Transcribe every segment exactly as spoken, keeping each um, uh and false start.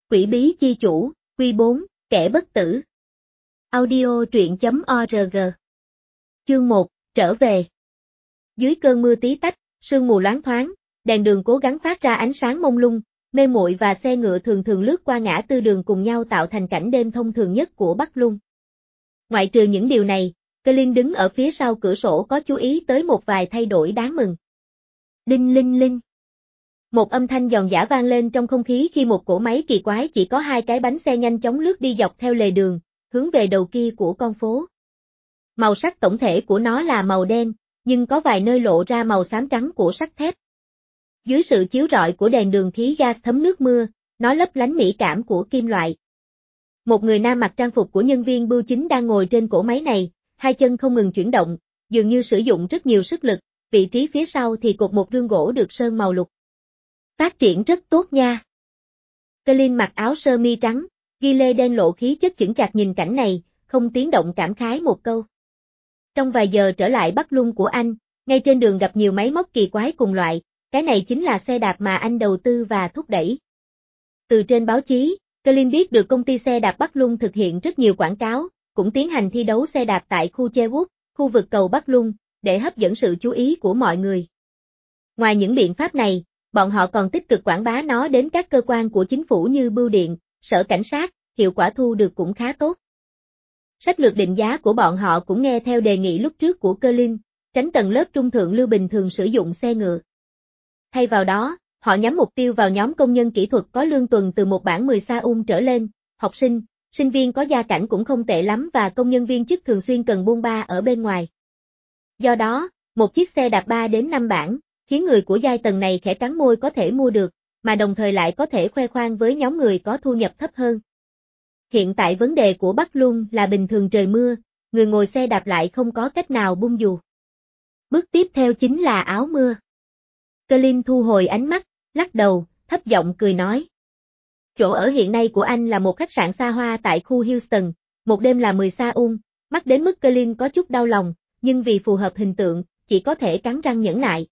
Quỷ bí chi chủ, Quy bốn, kẻ bất tử. Audio truyện chấm org. Chương một, trở về. Dưới cơn mưa tí tách, sương mù loáng thoáng, đèn đường cố gắng phát ra ánh sáng mông lung, mê muội và xe ngựa thường thường lướt qua ngã tư đường cùng nhau tạo thành cảnh đêm thông thường nhất của Bắc Lung. Ngoại trừ những điều này, Colin đứng ở phía sau cửa sổ có chú ý tới một vài thay đổi đáng mừng. Đinh linh linh. Một âm thanh giòn giã vang lên trong không khí khi một cỗ máy kỳ quái chỉ có hai cái bánh xe nhanh chóng lướt đi dọc theo lề đường, hướng về đầu kia của con phố. Màu sắc tổng thể của nó là màu đen, nhưng có vài nơi lộ ra màu xám trắng của sắt thép. Dưới sự chiếu rọi của đèn đường khí gas thấm nước mưa, nó lấp lánh mỹ cảm của kim loại. Một người nam mặc trang phục của nhân viên bưu chính đang ngồi trên cỗ máy này, hai chân không ngừng chuyển động, dường như sử dụng rất nhiều sức lực, vị trí phía sau thì cột một rương gỗ được sơn màu lục. Phát triển rất tốt nha. Colin mặc áo sơ mi trắng, ghi lê đen lộ khí chất chững chạc nhìn cảnh này, không tiếng động cảm khái một câu. Trong vài giờ trở lại Bắc Lung của anh, ngay trên đường gặp nhiều máy móc kỳ quái cùng loại, cái này chính là xe đạp mà anh đầu tư và thúc đẩy. Từ trên báo chí, Colin biết được công ty xe đạp Bắc Lung thực hiện rất nhiều quảng cáo, cũng tiến hành thi đấu xe đạp tại khu Cherwood, khu vực cầu Bắc Lung, để hấp dẫn sự chú ý của mọi người. Ngoài những biện pháp này, bọn họ còn tích cực quảng bá nó đến các cơ quan của chính phủ như bưu điện, sở cảnh sát, hiệu quả thu được cũng khá tốt. Sách lược định giá của bọn họ cũng nghe theo đề nghị lúc trước của Colin, tránh tầng lớp trung thượng lưu bình thường sử dụng xe ngựa. Thay vào đó, họ nhắm mục tiêu vào nhóm công nhân kỹ thuật có lương tuần từ một bảng mười sa-um trở lên, học sinh, sinh viên có gia cảnh cũng không tệ lắm và công nhân viên chức thường xuyên cần buôn ba ở bên ngoài. Do đó, một chiếc xe đạp ba đến năm bảng, khiến người của giai tầng này khẽ cắn môi có thể mua được, mà đồng thời lại có thể khoe khoang với nhóm người có thu nhập thấp hơn. Hiện tại vấn đề của Bắc Lung là bình thường trời mưa, người ngồi xe đạp lại không có cách nào bung dù. Bước tiếp theo chính là áo mưa. Colin thu hồi ánh mắt, lắc đầu, thấp giọng cười nói. Chỗ ở hiện nay của anh là một khách sạn xa hoa tại khu Houston, một đêm là mười sa-um, mắc đến mức Colin có chút đau lòng, nhưng vì phù hợp hình tượng, chỉ có thể cắn răng nhẫn nại.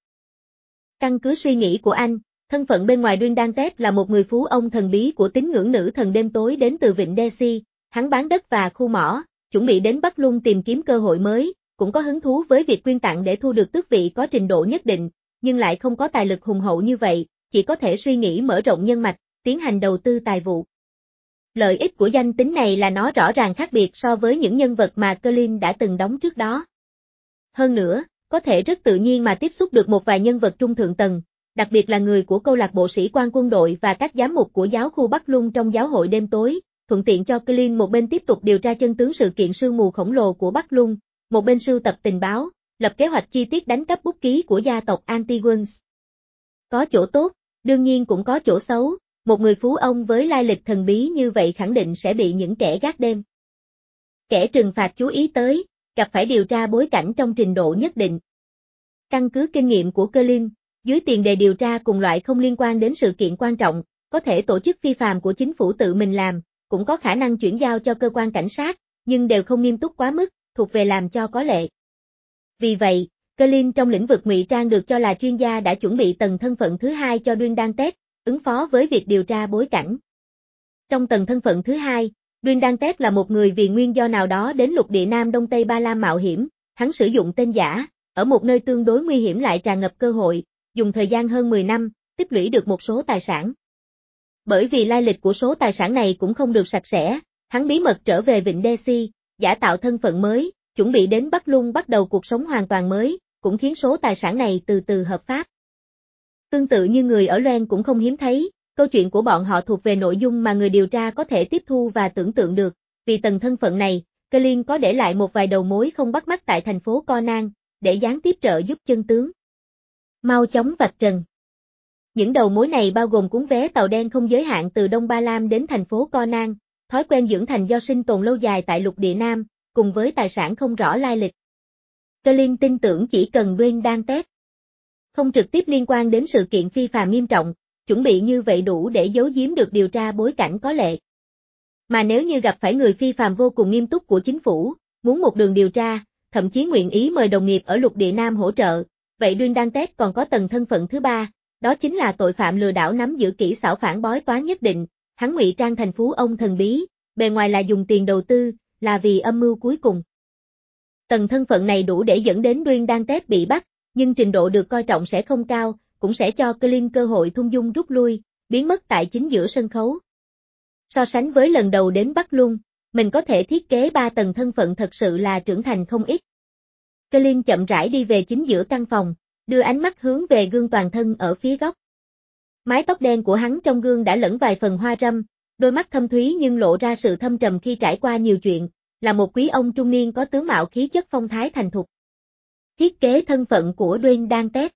Căn cứ suy nghĩ của anh, thân phận bên ngoài Duyên Đan Tết là một người phú ông thần bí của tín ngưỡng nữ thần đêm tối đến từ vịnh Daisy, hắn bán đất và khu mỏ, chuẩn bị đến Bắc Lung tìm kiếm cơ hội mới, cũng có hứng thú với việc quyên tặng để thu được tước vị có trình độ nhất định, nhưng lại không có tài lực hùng hậu như vậy, chỉ có thể suy nghĩ mở rộng nhân mạch, tiến hành đầu tư tài vụ. Lợi ích của danh tính này là nó rõ ràng khác biệt so với những nhân vật mà Colin đã từng đóng trước đó. Hơn nữa, có thể rất tự nhiên mà tiếp xúc được một vài nhân vật trung thượng tầng, đặc biệt là người của câu lạc bộ sĩ quan quân đội và các giám mục của giáo khu Bắc Lung trong giáo hội đêm tối, thuận tiện cho Colin một bên tiếp tục điều tra chân tướng sự kiện sương mù khổng lồ của Bắc Lung, một bên sưu tập tình báo, lập kế hoạch chi tiết đánh cắp bút ký của gia tộc Antigons. Có chỗ tốt, đương nhiên cũng có chỗ xấu, một người phú ông với lai lịch thần bí như vậy khẳng định sẽ bị những kẻ gác đêm. Kẻ trừng phạt chú ý tới, gặp phải điều tra bối cảnh trong trình độ nhất định. Căn cứ kinh nghiệm của Colin, dưới tiền đề điều tra cùng loại không liên quan đến sự kiện quan trọng, có thể tổ chức phi phàm của chính phủ tự mình làm, cũng có khả năng chuyển giao cho cơ quan cảnh sát, nhưng đều không nghiêm túc quá mức, thuộc về làm cho có lệ. Vì vậy, Colin trong lĩnh vực ngụy trang được cho là chuyên gia đã chuẩn bị tầng thân phận thứ hai cho Duyên Đan Tết, ứng phó với việc điều tra bối cảnh. Trong tầng thân phận thứ hai, Duyên Đan Tết là một người vì nguyên do nào đó đến lục địa Nam Đông Tây Ba La mạo hiểm, hắn sử dụng tên giả, ở một nơi tương đối nguy hiểm lại tràn ngập cơ hội, dùng thời gian hơn mười năm, tích lũy được một số tài sản. Bởi vì lai lịch của số tài sản này cũng không được sạch sẽ, hắn bí mật trở về vịnh Daisy, giả tạo thân phận mới, chuẩn bị đến Bắc Lung bắt đầu cuộc sống hoàn toàn mới, cũng khiến số tài sản này từ từ hợp pháp. Tương tự như người ở Loen cũng không hiếm thấy, câu chuyện của bọn họ thuộc về nội dung mà người điều tra có thể tiếp thu và tưởng tượng được, vì tầng thân phận này, Colin có để lại một vài đầu mối không bắt mắt tại thành phố Conan, để gián tiếp trợ giúp chân tướng. Mau chóng vạch trần. Những đầu mối này bao gồm cuốn vé tàu đen không giới hạn từ Đông Ba Lam đến thành phố Conan, thói quen dưỡng thành do sinh tồn lâu dài tại lục địa Nam, cùng với tài sản không rõ lai lịch. Colin tin tưởng chỉ cần Duyên Đan Tết không trực tiếp liên quan đến sự kiện phi phàm nghiêm trọng, chuẩn bị như vậy đủ để giấu giếm được điều tra bối cảnh có lệ. Mà nếu như gặp phải người phi phàm vô cùng nghiêm túc của chính phủ, muốn một đường điều tra, thậm chí nguyện ý mời đồng nghiệp ở lục địa Nam hỗ trợ, vậy Duyên Đan Tết còn có tầng thân phận thứ ba, đó chính là tội phạm lừa đảo nắm giữ kỹ xảo phản bói toán nhất định, hắn ngụy trang thành phú ông thần bí, bề ngoài là dùng tiền đầu tư, là vì âm mưu cuối cùng. Tầng thân phận này đủ để dẫn đến Dwayne Dantes bị bắt, nhưng trình độ được coi trọng sẽ không cao, cũng sẽ cho Clint cơ hội thung dung rút lui, biến mất tại chính giữa sân khấu. So sánh với lần đầu đến Bắc Luân, mình có thể thiết kế ba tầng thân phận thật sự là trưởng thành không ít. Clint chậm rãi đi về chính giữa căn phòng, đưa ánh mắt hướng về gương toàn thân ở phía góc. Mái tóc đen của hắn trong gương đã lẫn vài phần hoa râm, đôi mắt thâm thúy nhưng lộ ra sự thâm trầm khi trải qua nhiều chuyện, là một quý ông trung niên có tướng mạo khí chất phong thái thành thục. Thiết kế thân phận của Dwayne Dantes.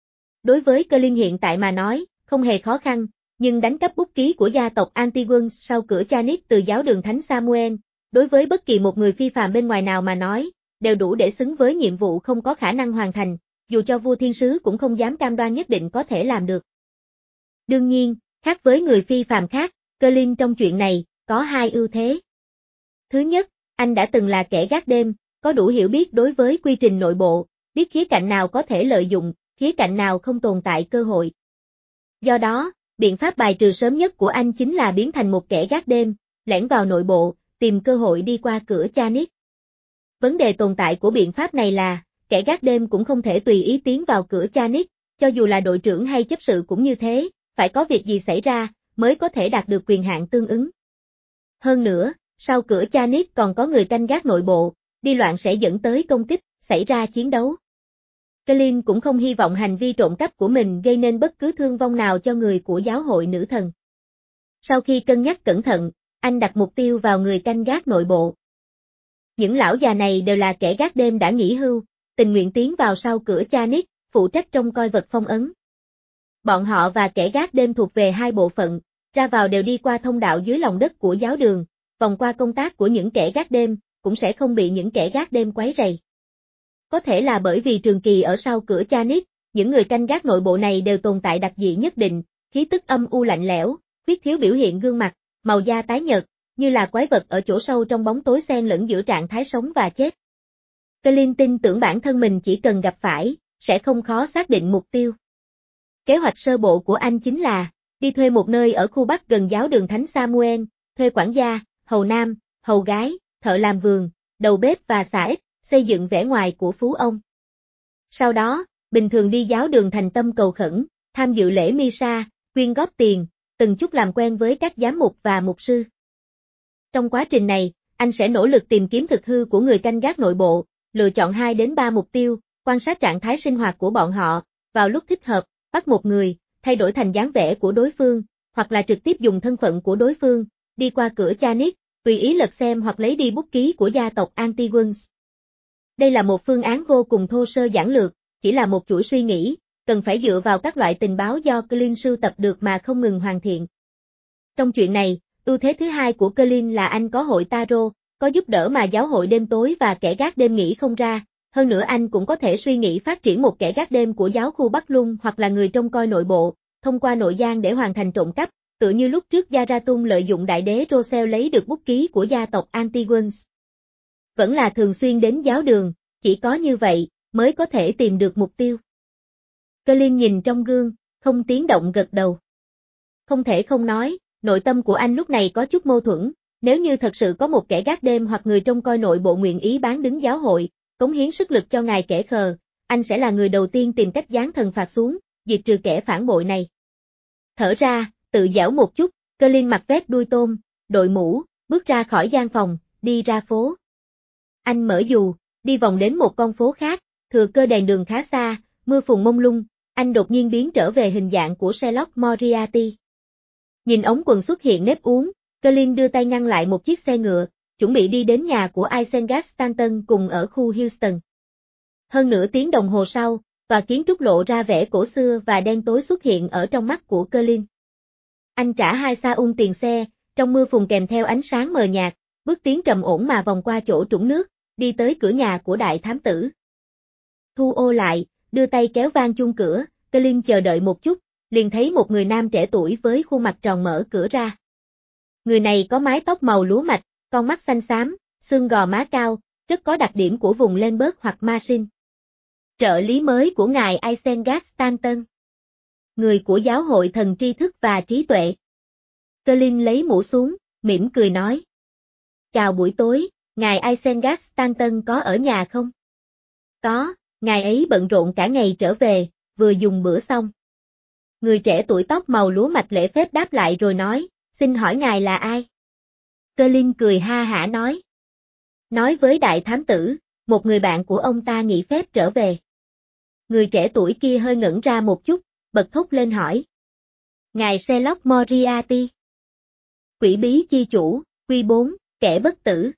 Đối với Clint hiện tại mà nói, không hề khó khăn, nhưng đánh cắp bút ký của gia tộc Antigonus sau cửa Chanit từ giáo đường Thánh Samuel, đối với bất kỳ một người phi phàm bên ngoài nào mà nói, đều đủ để xứng với nhiệm vụ không có khả năng hoàn thành, dù cho vua thiên sứ cũng không dám cam đoan nhất định có thể làm được. Đương nhiên, khác với người phi phàm khác, Clint trong chuyện này, có hai ưu thế. Thứ nhất, anh đã từng là kẻ gác đêm, có đủ hiểu biết đối với quy trình nội bộ, biết khía cạnh nào có thể lợi dụng, khía cạnh nào không tồn tại cơ hội. Do đó, biện pháp bài trừ sớm nhất của anh chính là biến thành một kẻ gác đêm, lẻn vào nội bộ, tìm cơ hội đi qua cửa Chanit. Vấn đề tồn tại của biện pháp này là, kẻ gác đêm cũng không thể tùy ý tiến vào cửa Chanit, cho dù là đội trưởng hay chấp sự cũng như thế, phải có việc gì xảy ra, mới có thể đạt được quyền hạn tương ứng. Hơn nữa, sau cửa Chanit còn có người canh gác nội bộ, đi loạn sẽ dẫn tới công kích, xảy ra chiến đấu. Clint cũng không hy vọng hành vi trộm cắp của mình gây nên bất cứ thương vong nào cho người của giáo hội nữ thần. Sau khi cân nhắc cẩn thận, anh đặt mục tiêu vào người canh gác nội bộ. Những lão già này đều là kẻ gác đêm đã nghỉ hưu, tình nguyện tiến vào sau cửa Chanit, phụ trách trông coi vật phong ấn. Bọn họ và kẻ gác đêm thuộc về hai bộ phận, ra vào đều đi qua thông đạo dưới lòng đất của giáo đường, vòng qua công tác của những kẻ gác đêm, cũng sẽ không bị những kẻ gác đêm quấy rầy. Có thể là bởi vì trường kỳ ở sau cửa Chanit, những người canh gác nội bộ này đều tồn tại đặc dị nhất định, khí tức âm u lạnh lẽo, khuyết thiếu biểu hiện gương mặt, màu da tái nhợt, như là quái vật ở chỗ sâu trong bóng tối xen lẫn giữa trạng thái sống và chết. Clint tin tưởng bản thân mình chỉ cần gặp phải, sẽ không khó xác định mục tiêu. Kế hoạch sơ bộ của anh chính là, đi thuê một nơi ở khu Bắc gần giáo đường Thánh Samuel, thuê quản gia, hầu nam, hầu gái, thợ làm vườn, đầu bếp và xà ếch, xây dựng vẻ ngoài của phú ông. Sau đó, bình thường đi giáo đường thành tâm cầu khẩn, tham dự lễ Misa, quyên góp tiền, từng chút làm quen với các giám mục và mục sư. Trong quá trình này, anh sẽ nỗ lực tìm kiếm thực hư của người canh gác nội bộ, lựa chọn hai đến ba mục tiêu, quan sát trạng thái sinh hoạt của bọn họ, vào lúc thích hợp, bắt một người, thay đổi thành dáng vẻ của đối phương, hoặc là trực tiếp dùng thân phận của đối phương, đi qua cửa Chanit, tùy ý lật xem hoặc lấy đi bút ký của gia tộc Antigonus. Đây là một phương án vô cùng thô sơ giản lược, chỉ là một chuỗi suy nghĩ, cần phải dựa vào các loại tình báo do Clint sưu tập được mà không ngừng hoàn thiện. Trong chuyện này, ưu thế thứ hai của Clint là anh có hội tarot, có giúp đỡ mà giáo hội đêm tối và kẻ gác đêm nghĩ không ra, hơn nữa anh cũng có thể suy nghĩ phát triển một kẻ gác đêm của giáo khu Bắc Luân hoặc là người trông coi nội bộ, thông qua nội gian để hoàn thành trộm cắp, tựa như lúc trước Zarathun lợi dụng đại đế Rosel lấy được bút ký của gia tộc Antigonus. Vẫn là thường xuyên đến giáo đường, chỉ có như vậy, mới có thể tìm được mục tiêu. Clint nhìn trong gương, không tiếng động gật đầu. Không thể không nói, nội tâm của anh lúc này có chút mâu thuẫn, nếu như thật sự có một kẻ gác đêm hoặc người trông coi nội bộ nguyện ý bán đứng giáo hội, cống hiến sức lực cho ngài kẻ khờ, anh sẽ là người đầu tiên tìm cách giáng thần phạt xuống, diệt trừ kẻ phản bội này. Thở ra, tự gião một chút, Clint mặc vest đuôi tôm, đội mũ, bước ra khỏi gian phòng, đi ra phố. Anh mở dù, đi vòng đến một con phố khác, thừa cơ đèn đường khá xa, mưa phùn mông lung, anh đột nhiên biến trở về hình dạng của Sherlock Moriarty. Nhìn ống quần xuất hiện nếp uốn, Clint đưa tay ngăn lại một chiếc xe ngựa, chuẩn bị đi đến nhà của Isengard Stanton cùng ở khu Houston. Hơn nửa tiếng đồng hồ sau, tòa kiến trúc lộ ra vẻ cổ xưa và đen tối xuất hiện ở trong mắt của Clint. Anh trả hai sa ung tiền xe, trong mưa phùn kèm theo ánh sáng mờ nhạt, bước tiến trầm ổn mà vòng qua chỗ trũng nước, đi tới cửa nhà của đại thám tử. Thu ô lại, đưa tay kéo vang chuông cửa, Clint chờ đợi một chút, liền thấy một người nam trẻ tuổi với khuôn mặt tròn mở cửa ra. Người này có mái tóc màu lúa mạch, con mắt xanh xám, xương gò má cao, rất có đặc điểm của vùng Lemberg hoặc Marsin. Trợ lý mới của ngài Isengard Stanton. Người của giáo hội thần tri thức và trí tuệ. Colin lấy mũ xuống, mỉm cười nói. Chào buổi tối, ngài Isengard Stanton có ở nhà không? Có, ngài ấy bận rộn cả ngày trở về, vừa dùng bữa xong. Người trẻ tuổi tóc màu lúa mạch lễ phép đáp lại rồi nói, xin hỏi ngài là ai? Colin cười ha hả nói. Nói với đại thám tử, một người bạn của ông ta nghỉ phép trở về. Người trẻ tuổi kia hơi ngẩn ra một chút, bật thốt lên hỏi. Ngài Sherlock Moriarty. Quỷ bí chi chủ, Quy bốn, kẻ bất tử.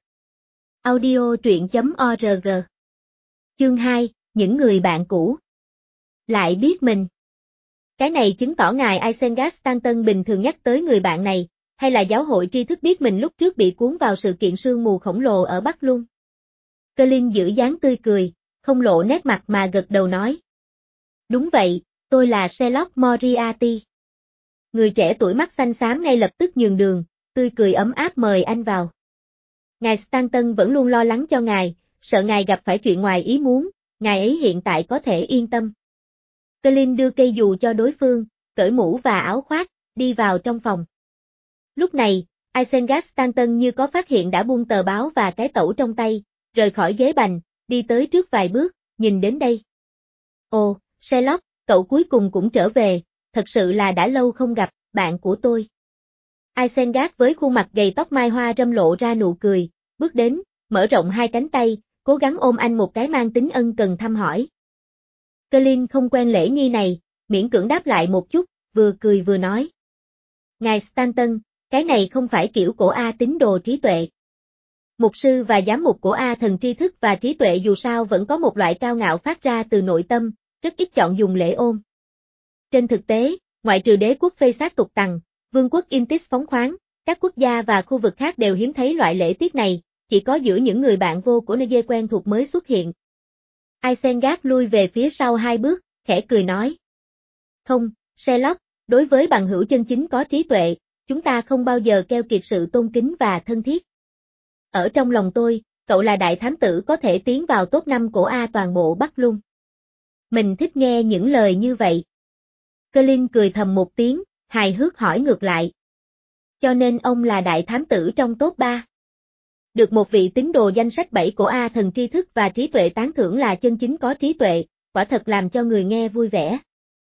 Audio truyện.org. Chương hai, những người bạn cũ. Lại biết mình. Cái này chứng tỏ ngài Isengard Stanton bình thường nhắc tới người bạn này, hay là giáo hội tri thức biết mình lúc trước bị cuốn vào sự kiện sương mù khổng lồ ở Bắc Lung. Colin giữ dáng tươi cười, không lộ nét mặt mà gật đầu nói. Đúng vậy, tôi là Sherlock Moriarty. Người trẻ tuổi mắt xanh xám ngay lập tức nhường đường, tươi cười ấm áp mời anh vào. Ngài Stanton vẫn luôn lo lắng cho ngài, sợ ngài gặp phải chuyện ngoài ý muốn, ngài ấy hiện tại có thể yên tâm. Colin đưa cây dù cho đối phương, cởi mũ và áo khoác, đi vào trong phòng. Lúc này, Isengard Stanton như có phát hiện đã buông tờ báo và cái tẩu trong tay, rời khỏi ghế bành, đi tới trước vài bước, nhìn đến đây. Ồ, Sherlock, cậu cuối cùng cũng trở về, thật sự là đã lâu không gặp, bạn của tôi. Isengard với khuôn mặt gầy tóc mai hoa râm lộ ra nụ cười, bước đến, mở rộng hai cánh tay, cố gắng ôm anh một cái mang tính ân cần thăm hỏi. Colin không quen lễ nghi này, miễn cưỡng đáp lại một chút, vừa cười vừa nói. Ngài Stanton, cái này không phải kiểu cổ A tín đồ trí tuệ. Mục sư và giám mục cổ A thần tri thức và trí tuệ dù sao vẫn có một loại cao ngạo phát ra từ nội tâm, rất ít chọn dùng lễ ôm. Trên thực tế, ngoại trừ đế quốc phê sát tục tằng, vương quốc Intis phóng khoáng, các quốc gia và khu vực khác đều hiếm thấy loại lễ tiết này, chỉ có giữa những người bạn vô của nơi quen thuộc mới xuất hiện. Isengard lui về phía sau hai bước, khẽ cười nói. Không, Sherlock, đối với bằng hữu chân chính có trí tuệ, chúng ta không bao giờ keo kiệt sự tôn kính và thân thiết. Ở trong lòng tôi, cậu là đại thám tử có thể tiến vào top năm cổ A toàn bộ Bắc Lung. Mình thích nghe những lời như vậy. Colin cười thầm một tiếng, hài hước hỏi ngược lại. Cho nên ông là đại thám tử trong top ba. Được một vị tín đồ danh sách bảy cổ A thần tri thức và trí tuệ tán thưởng là chân chính có trí tuệ, quả thật làm cho người nghe vui vẻ.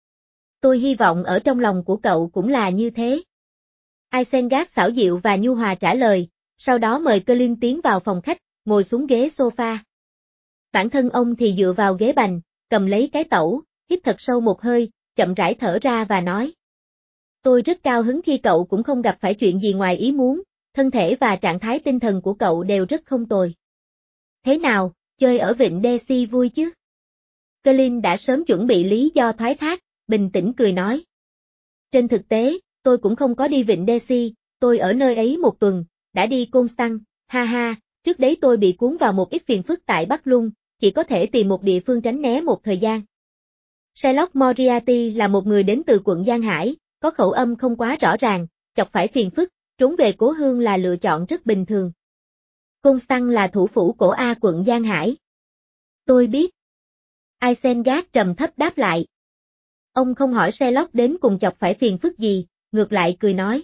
Tôi hy vọng ở trong lòng của cậu cũng là như thế. Isengard xảo diệu và nhu hòa trả lời, sau đó mời Colin tiến vào phòng khách, ngồi xuống ghế sofa. Bản thân ông thì dựa vào ghế bành, cầm lấy cái tẩu, hít thật sâu một hơi, chậm rãi thở ra và nói. Tôi rất cao hứng khi cậu cũng không gặp phải chuyện gì ngoài ý muốn, thân thể và trạng thái tinh thần của cậu đều rất không tồi. Thế nào, chơi ở Vịnh Daisy vui chứ? Colin đã sớm chuẩn bị lý do thoái thác, bình tĩnh cười nói. Trên thực tế, tôi cũng không có đi Vịnh Daisy, tôi ở nơi ấy một tuần, đã đi Constance, ha ha, trước đấy tôi bị cuốn vào một ít phiền phức tại Bắc Lung, chỉ có thể tìm một địa phương tránh né một thời gian. Sherlock Moriarty là một người đến từ quận Giang Hải, có khẩu âm không quá rõ ràng, chọc phải phiền phức, trốn về cố hương là lựa chọn rất bình thường. Constance là thủ phủ cổ A quận Giang Hải. Tôi biết. Isengard trầm thấp đáp lại. Ông không hỏi Sherlock đến cùng chọc phải phiền phức gì, ngược lại cười nói.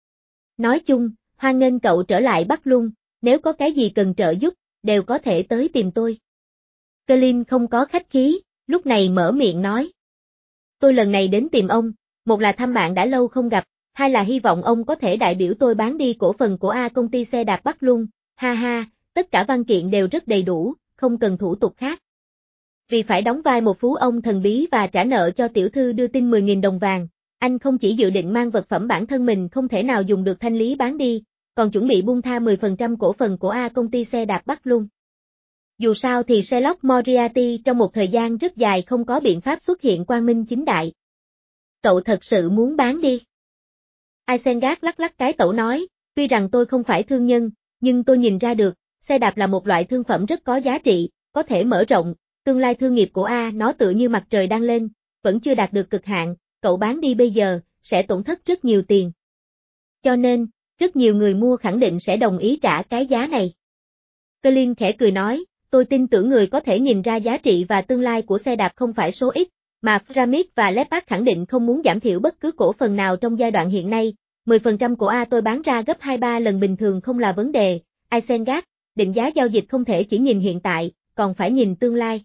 Nói chung, hoan nghênh cậu trở lại Bắc Lung, nếu có cái gì cần trợ giúp, đều có thể tới tìm tôi. Colin không có khách khí, lúc này mở miệng nói. Tôi lần này đến tìm ông, một là thăm bạn đã lâu không gặp, hai là hy vọng ông có thể đại biểu tôi bán đi cổ phần của A công ty xe đạp Bắc Lung, ha ha, tất cả văn kiện đều rất đầy đủ, không cần thủ tục khác. Vì phải đóng vai một phú ông thần bí và trả nợ cho tiểu thư đưa tin mười nghìn đồng vàng, anh không chỉ dự định mang vật phẩm bản thân mình không thể nào dùng được thanh lý bán đi, còn chuẩn bị buông tha mười phần trăm cổ phần của A công ty xe đạp Bắc Lung. Dù sao thì Sherlock Moriarty trong một thời gian rất dài không có biện pháp xuất hiện quang minh chính đại. Cậu thật sự muốn bán đi? Isengard lắc lắc cái tẩu nói, tuy rằng tôi không phải thương nhân, nhưng tôi nhìn ra được, xe đạp là một loại thương phẩm rất có giá trị, có thể mở rộng, tương lai thương nghiệp của A nó tựa như mặt trời đang lên, vẫn chưa đạt được cực hạn, cậu bán đi bây giờ, sẽ tổn thất rất nhiều tiền. Cho nên, rất nhiều người mua khẳng định sẽ đồng ý trả cái giá này. Colin khẽ cười nói, tôi tin tưởng người có thể nhìn ra giá trị và tương lai của xe đạp không phải số ít, mà Pyramid và Leopard khẳng định không muốn giảm thiểu bất cứ cổ phần nào trong giai đoạn hiện nay, mười phần trăm của A tôi bán ra gấp hai ba lần bình thường không là vấn đề, Isengard, định giá giao dịch không thể chỉ nhìn hiện tại, còn phải nhìn tương lai.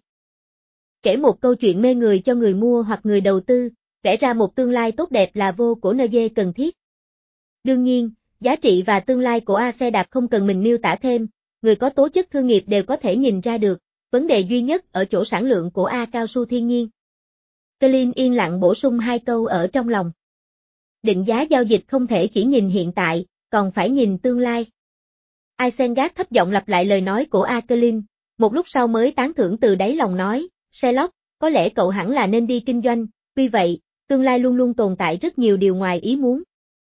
Kể một câu chuyện mê người cho người mua hoặc người đầu tư, vẽ ra một tương lai tốt đẹp là vô của en giê cần thiết. Đương nhiên, giá trị và tương lai của A xe đạp không cần mình miêu tả thêm, người có tố chất thương nghiệp đều có thể nhìn ra được, vấn đề duy nhất ở chỗ sản lượng của A cao su thiên nhiên. Colin yên lặng bổ sung hai câu ở trong lòng. Định giá giao dịch không thể chỉ nhìn hiện tại, còn phải nhìn tương lai. Isengard thấp giọng lặp lại lời nói của A Colin, một lúc sau mới tán thưởng từ đáy lòng nói, Sherlock, có lẽ cậu hẳn là nên đi kinh doanh, tuy vậy, tương lai luôn luôn tồn tại rất nhiều điều ngoài ý muốn.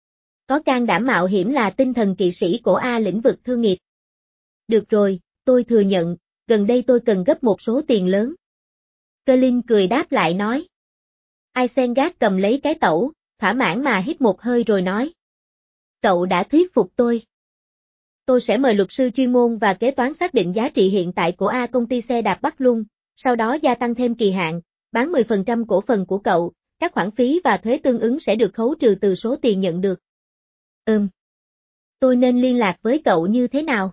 Có can đảm mạo hiểm là tinh thần kỵ sĩ của A lĩnh vực thương nghiệp. Được rồi, tôi thừa nhận, gần đây tôi cần gấp một số tiền lớn. Colin cười đáp lại nói. Isengard cầm lấy cái tẩu, thỏa mãn mà hít một hơi rồi nói. Cậu đã thuyết phục tôi. Tôi sẽ mời luật sư chuyên môn và kế toán xác định giá trị hiện tại của A công ty xe đạp Bắc Luân, sau đó gia tăng thêm kỳ hạn, bán mười phần trăm cổ phần của cậu, các khoản phí và thuế tương ứng sẽ được khấu trừ từ số tiền nhận được. Ừm. Tôi nên liên lạc với cậu như thế nào?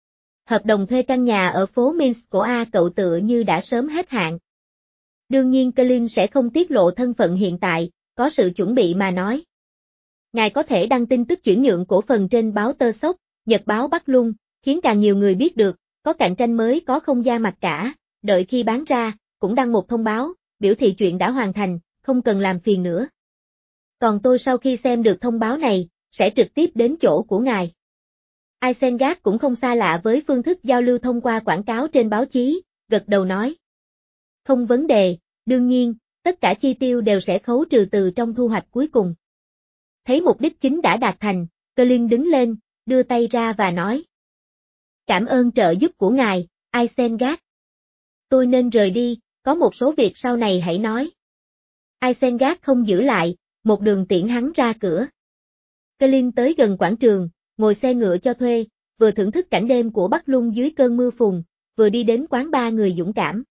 Hợp đồng thuê căn nhà ở phố Minsk của A cậu tựa như đã sớm hết hạn. Đương nhiên Colin sẽ không tiết lộ thân phận hiện tại, có sự chuẩn bị mà nói. Ngài có thể đăng tin tức chuyển nhượng cổ phần trên báo Tơ Sốc, Nhật báo Bắc Luân, khiến càng nhiều người biết được, có cạnh tranh mới có không da mặt cả, đợi khi bán ra, cũng đăng một thông báo, biểu thị chuyện đã hoàn thành, không cần làm phiền nữa. Còn tôi sau khi xem được thông báo này, sẽ trực tiếp đến chỗ của ngài. Isengard cũng không xa lạ với phương thức giao lưu thông qua quảng cáo trên báo chí, gật đầu nói. Không vấn đề, đương nhiên, tất cả chi tiêu đều sẽ khấu trừ từ trong thu hoạch cuối cùng. Thấy mục đích chính đã đạt thành, Colin đứng lên, đưa tay ra và nói. Cảm ơn trợ giúp của ngài, Isengard. Tôi nên rời đi, có một số việc sau này hãy nói. Isengard không giữ lại, một đường tiễn hắn ra cửa. Colin tới gần quảng trường, ngồi xe ngựa cho thuê, vừa thưởng thức cảnh đêm của Bắc Luân dưới cơn mưa phùn, vừa đi đến quán ba người dũng cảm.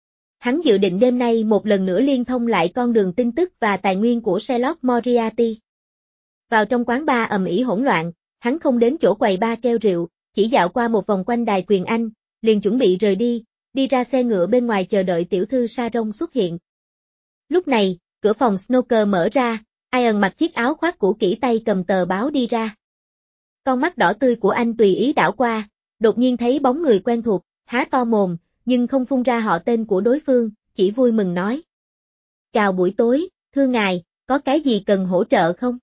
Hắn dự định đêm nay một lần nữa liên thông lại con đường tin tức và tài nguyên của Sherlock Moriarty. Vào trong quán ba ầm ĩ hỗn loạn, hắn không đến chỗ quầy ba kêu rượu, chỉ dạo qua một vòng quanh đài quyền Anh, liền chuẩn bị rời đi, đi ra xe ngựa bên ngoài chờ đợi tiểu thư Sharon xuất hiện. Lúc này, cửa phòng snooker mở ra, Ian mặc chiếc áo khoác cũ kỹ tay cầm tờ báo đi ra. Con mắt đỏ tươi của anh tùy ý đảo qua, đột nhiên thấy bóng người quen thuộc, há to mồm, nhưng không phun ra họ tên của đối phương, chỉ vui mừng nói. Chào buổi tối, thưa ngài, có cái gì cần hỗ trợ không?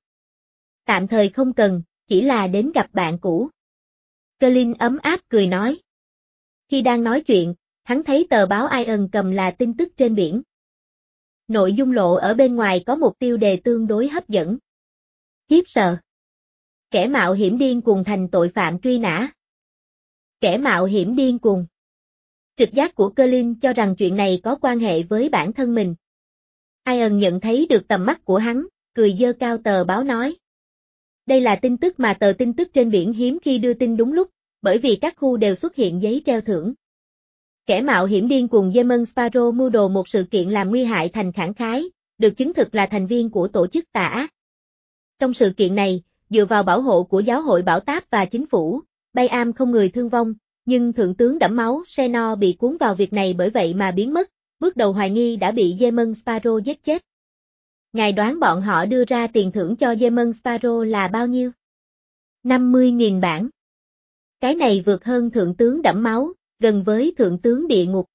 Tạm thời không cần, chỉ là đến gặp bạn cũ. Colin ấm áp cười nói. Khi đang nói chuyện, hắn thấy tờ báo Ian cầm là tin tức trên biển. Nội dung lộ ở bên ngoài có một tiêu đề tương đối hấp dẫn. Khiếp sợ. Kẻ mạo hiểm điên cuồng thành tội phạm truy nã. Kẻ mạo hiểm điên cuồng. Trực giác của Colin cho rằng chuyện này có quan hệ với bản thân mình. Ian nhận thấy được tầm mắt của hắn, cười giơ cao tờ báo nói. Đây là tin tức mà tờ tin tức trên biển hiếm khi đưa tin đúng lúc, bởi vì các khu đều xuất hiện giấy treo thưởng. Kẻ mạo hiểm điên cuồng Yemen Sparrow mưu đồ một sự kiện làm nguy hại thành khẳng khái, được chứng thực là thành viên của tổ chức tà ác. Trong sự kiện này, dựa vào bảo hộ của giáo hội Bảo Táp và chính phủ, Bayam không người thương vong, nhưng thượng tướng đẫm máu Senor bị cuốn vào việc này bởi vậy mà biến mất, bước đầu hoài nghi đã bị Yemen Sparrow giết chết. Ngài đoán bọn họ đưa ra tiền thưởng cho Yemen Sparrow là bao nhiêu? năm mươi nghìn bảng. Cái này vượt hơn thượng tướng đẫm máu, gần với thượng tướng địa ngục.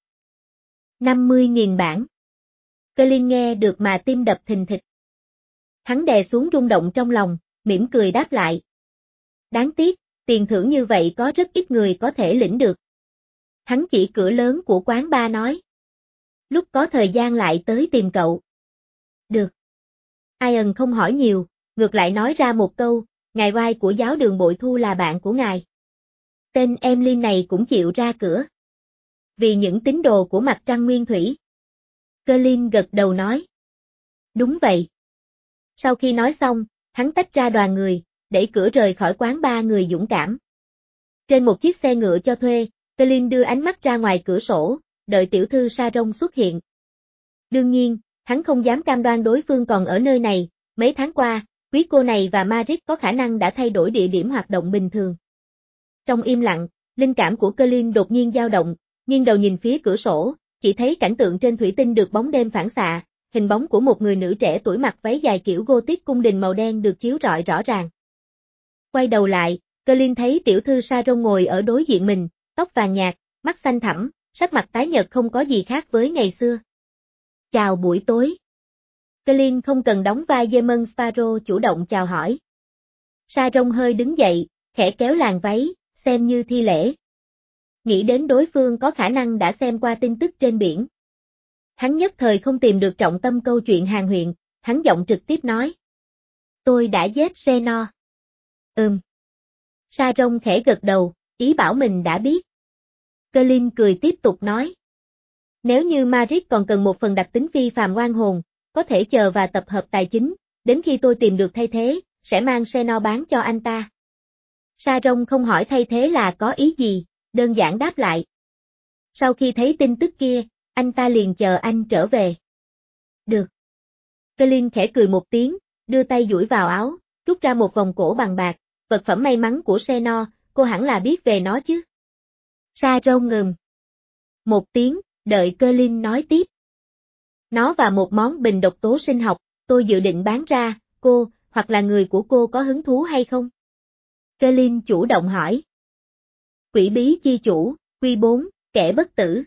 năm mươi nghìn bảng. Colin nghe được mà tim đập thình thịch. Hắn đè xuống rung động trong lòng, mỉm cười đáp lại. Đáng tiếc, tiền thưởng như vậy có rất ít người có thể lĩnh được. Hắn chỉ cửa lớn của quán ba nói. Lúc có thời gian lại tới tìm cậu. Được. Ian không hỏi nhiều, ngược lại nói ra một câu, ngài vai của giáo đường bội thu là bạn của ngài. Tên Emlyn này cũng chịu ra cửa. Vì những tín đồ của mặt trăng nguyên thủy. Colin gật đầu nói. Đúng vậy. Sau khi nói xong, hắn tách ra đoàn người, đẩy cửa rời khỏi quán ba người dũng cảm. Trên một chiếc xe ngựa cho thuê, Colin đưa ánh mắt ra ngoài cửa sổ, đợi tiểu thư Sharon xuất hiện. Đương nhiên, hắn không dám cam đoan đối phương còn ở nơi này, mấy tháng qua, quý cô này và Maric có khả năng đã thay đổi địa điểm hoạt động bình thường. Trong im lặng, linh cảm của Colin đột nhiên dao động, nghiêng đầu nhìn phía cửa sổ, chỉ thấy cảnh tượng trên thủy tinh được bóng đêm phản xạ, hình bóng của một người nữ trẻ tuổi mặc váy dài kiểu Gothic cung đình màu đen được chiếu rọi rõ ràng. Quay đầu lại, Colin thấy tiểu thư Sharon ngồi ở đối diện mình, tóc vàng nhạt, mắt xanh thẳm, sắc mặt tái nhợt không có gì khác với ngày xưa. Chào buổi tối. Colin không cần đóng vai Demon Sparrow chủ động chào hỏi. Sharon hơi đứng dậy, khẽ kéo làn váy, xem như thi lễ. Nghĩ đến đối phương có khả năng đã xem qua tin tức trên biển. Hắn nhất thời không tìm được trọng tâm câu chuyện hàng huyện, hắn giọng trực tiếp nói. Tôi đã giết Senor. Ừm. Sharon khẽ gật đầu, ý bảo mình đã biết. Colin cười tiếp tục nói. Nếu như Maric còn cần một phần đặc tính phi phàm oan hồn, có thể chờ và tập hợp tài chính, đến khi tôi tìm được thay thế, sẽ mang Senor bán cho anh ta. Sharon không hỏi thay thế là có ý gì, đơn giản đáp lại. Sau khi thấy tin tức kia, anh ta liền chờ anh trở về. Được. Colin khẽ cười một tiếng, đưa tay duỗi vào áo, rút ra một vòng cổ bằng bạc, vật phẩm may mắn của Senor, cô hẳn là biết về nó chứ. Sharon ngừng. Một tiếng, đợi Colin nói tiếp. Nó và một món bình độc tố sinh học, tôi dự định bán ra, cô, hoặc là người của cô có hứng thú hay không? Colin chủ động hỏi. Quỷ bí chi chủ, quy bốn, kẻ bất tử.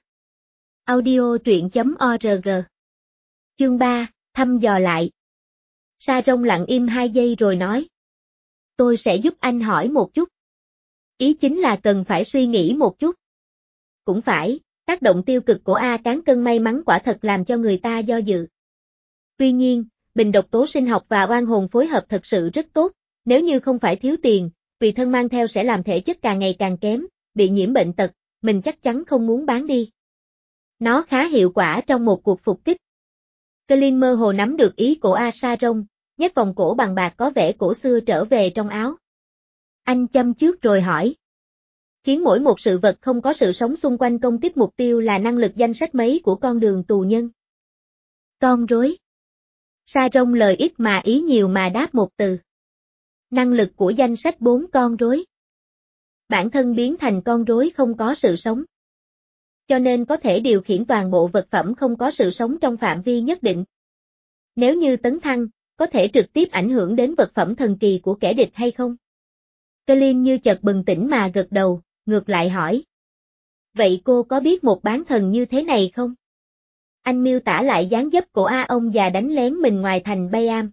Audio truyện.org. Chương ba, thăm dò lại. Sharon lặng im hai giây rồi nói. Tôi sẽ giúp anh hỏi một chút. Ý chính là cần phải suy nghĩ một chút. Cũng phải, tác động tiêu cực của A cán cân may mắn quả thật làm cho người ta do dự. Tuy nhiên, bình độc tố sinh học và oan hồn phối hợp thật sự rất tốt, nếu như không phải thiếu tiền, tùy thân mang theo sẽ làm thể chất càng ngày càng kém, bị nhiễm bệnh tật, mình chắc chắn không muốn bán đi. Nó khá hiệu quả trong một cuộc phục kích. Colin mơ hồ nắm được ý của A Sharon, nhét vòng cổ bằng bạc có vẻ cổ xưa trở về trong áo. Anh châm trước rồi hỏi. Khiến mỗi một sự vật không có sự sống xung quanh công kích mục tiêu là năng lực danh sách mấy của con đường tù nhân. Con rối. Sharon lời ít mà ý nhiều mà đáp một từ. Năng lực của danh sách bốn con rối. Bản thân biến thành con rối không có sự sống. Cho nên có thể điều khiển toàn bộ vật phẩm không có sự sống trong phạm vi nhất định. Nếu như tấn thăng, có thể trực tiếp ảnh hưởng đến vật phẩm thần kỳ của kẻ địch hay không? Colin như chợt bừng tỉnh mà gật đầu, ngược lại hỏi. Vậy cô có biết một bán thần như thế này không? Anh miêu tả lại dáng dấp của A ông già đánh lén mình ngoài thành Bayam.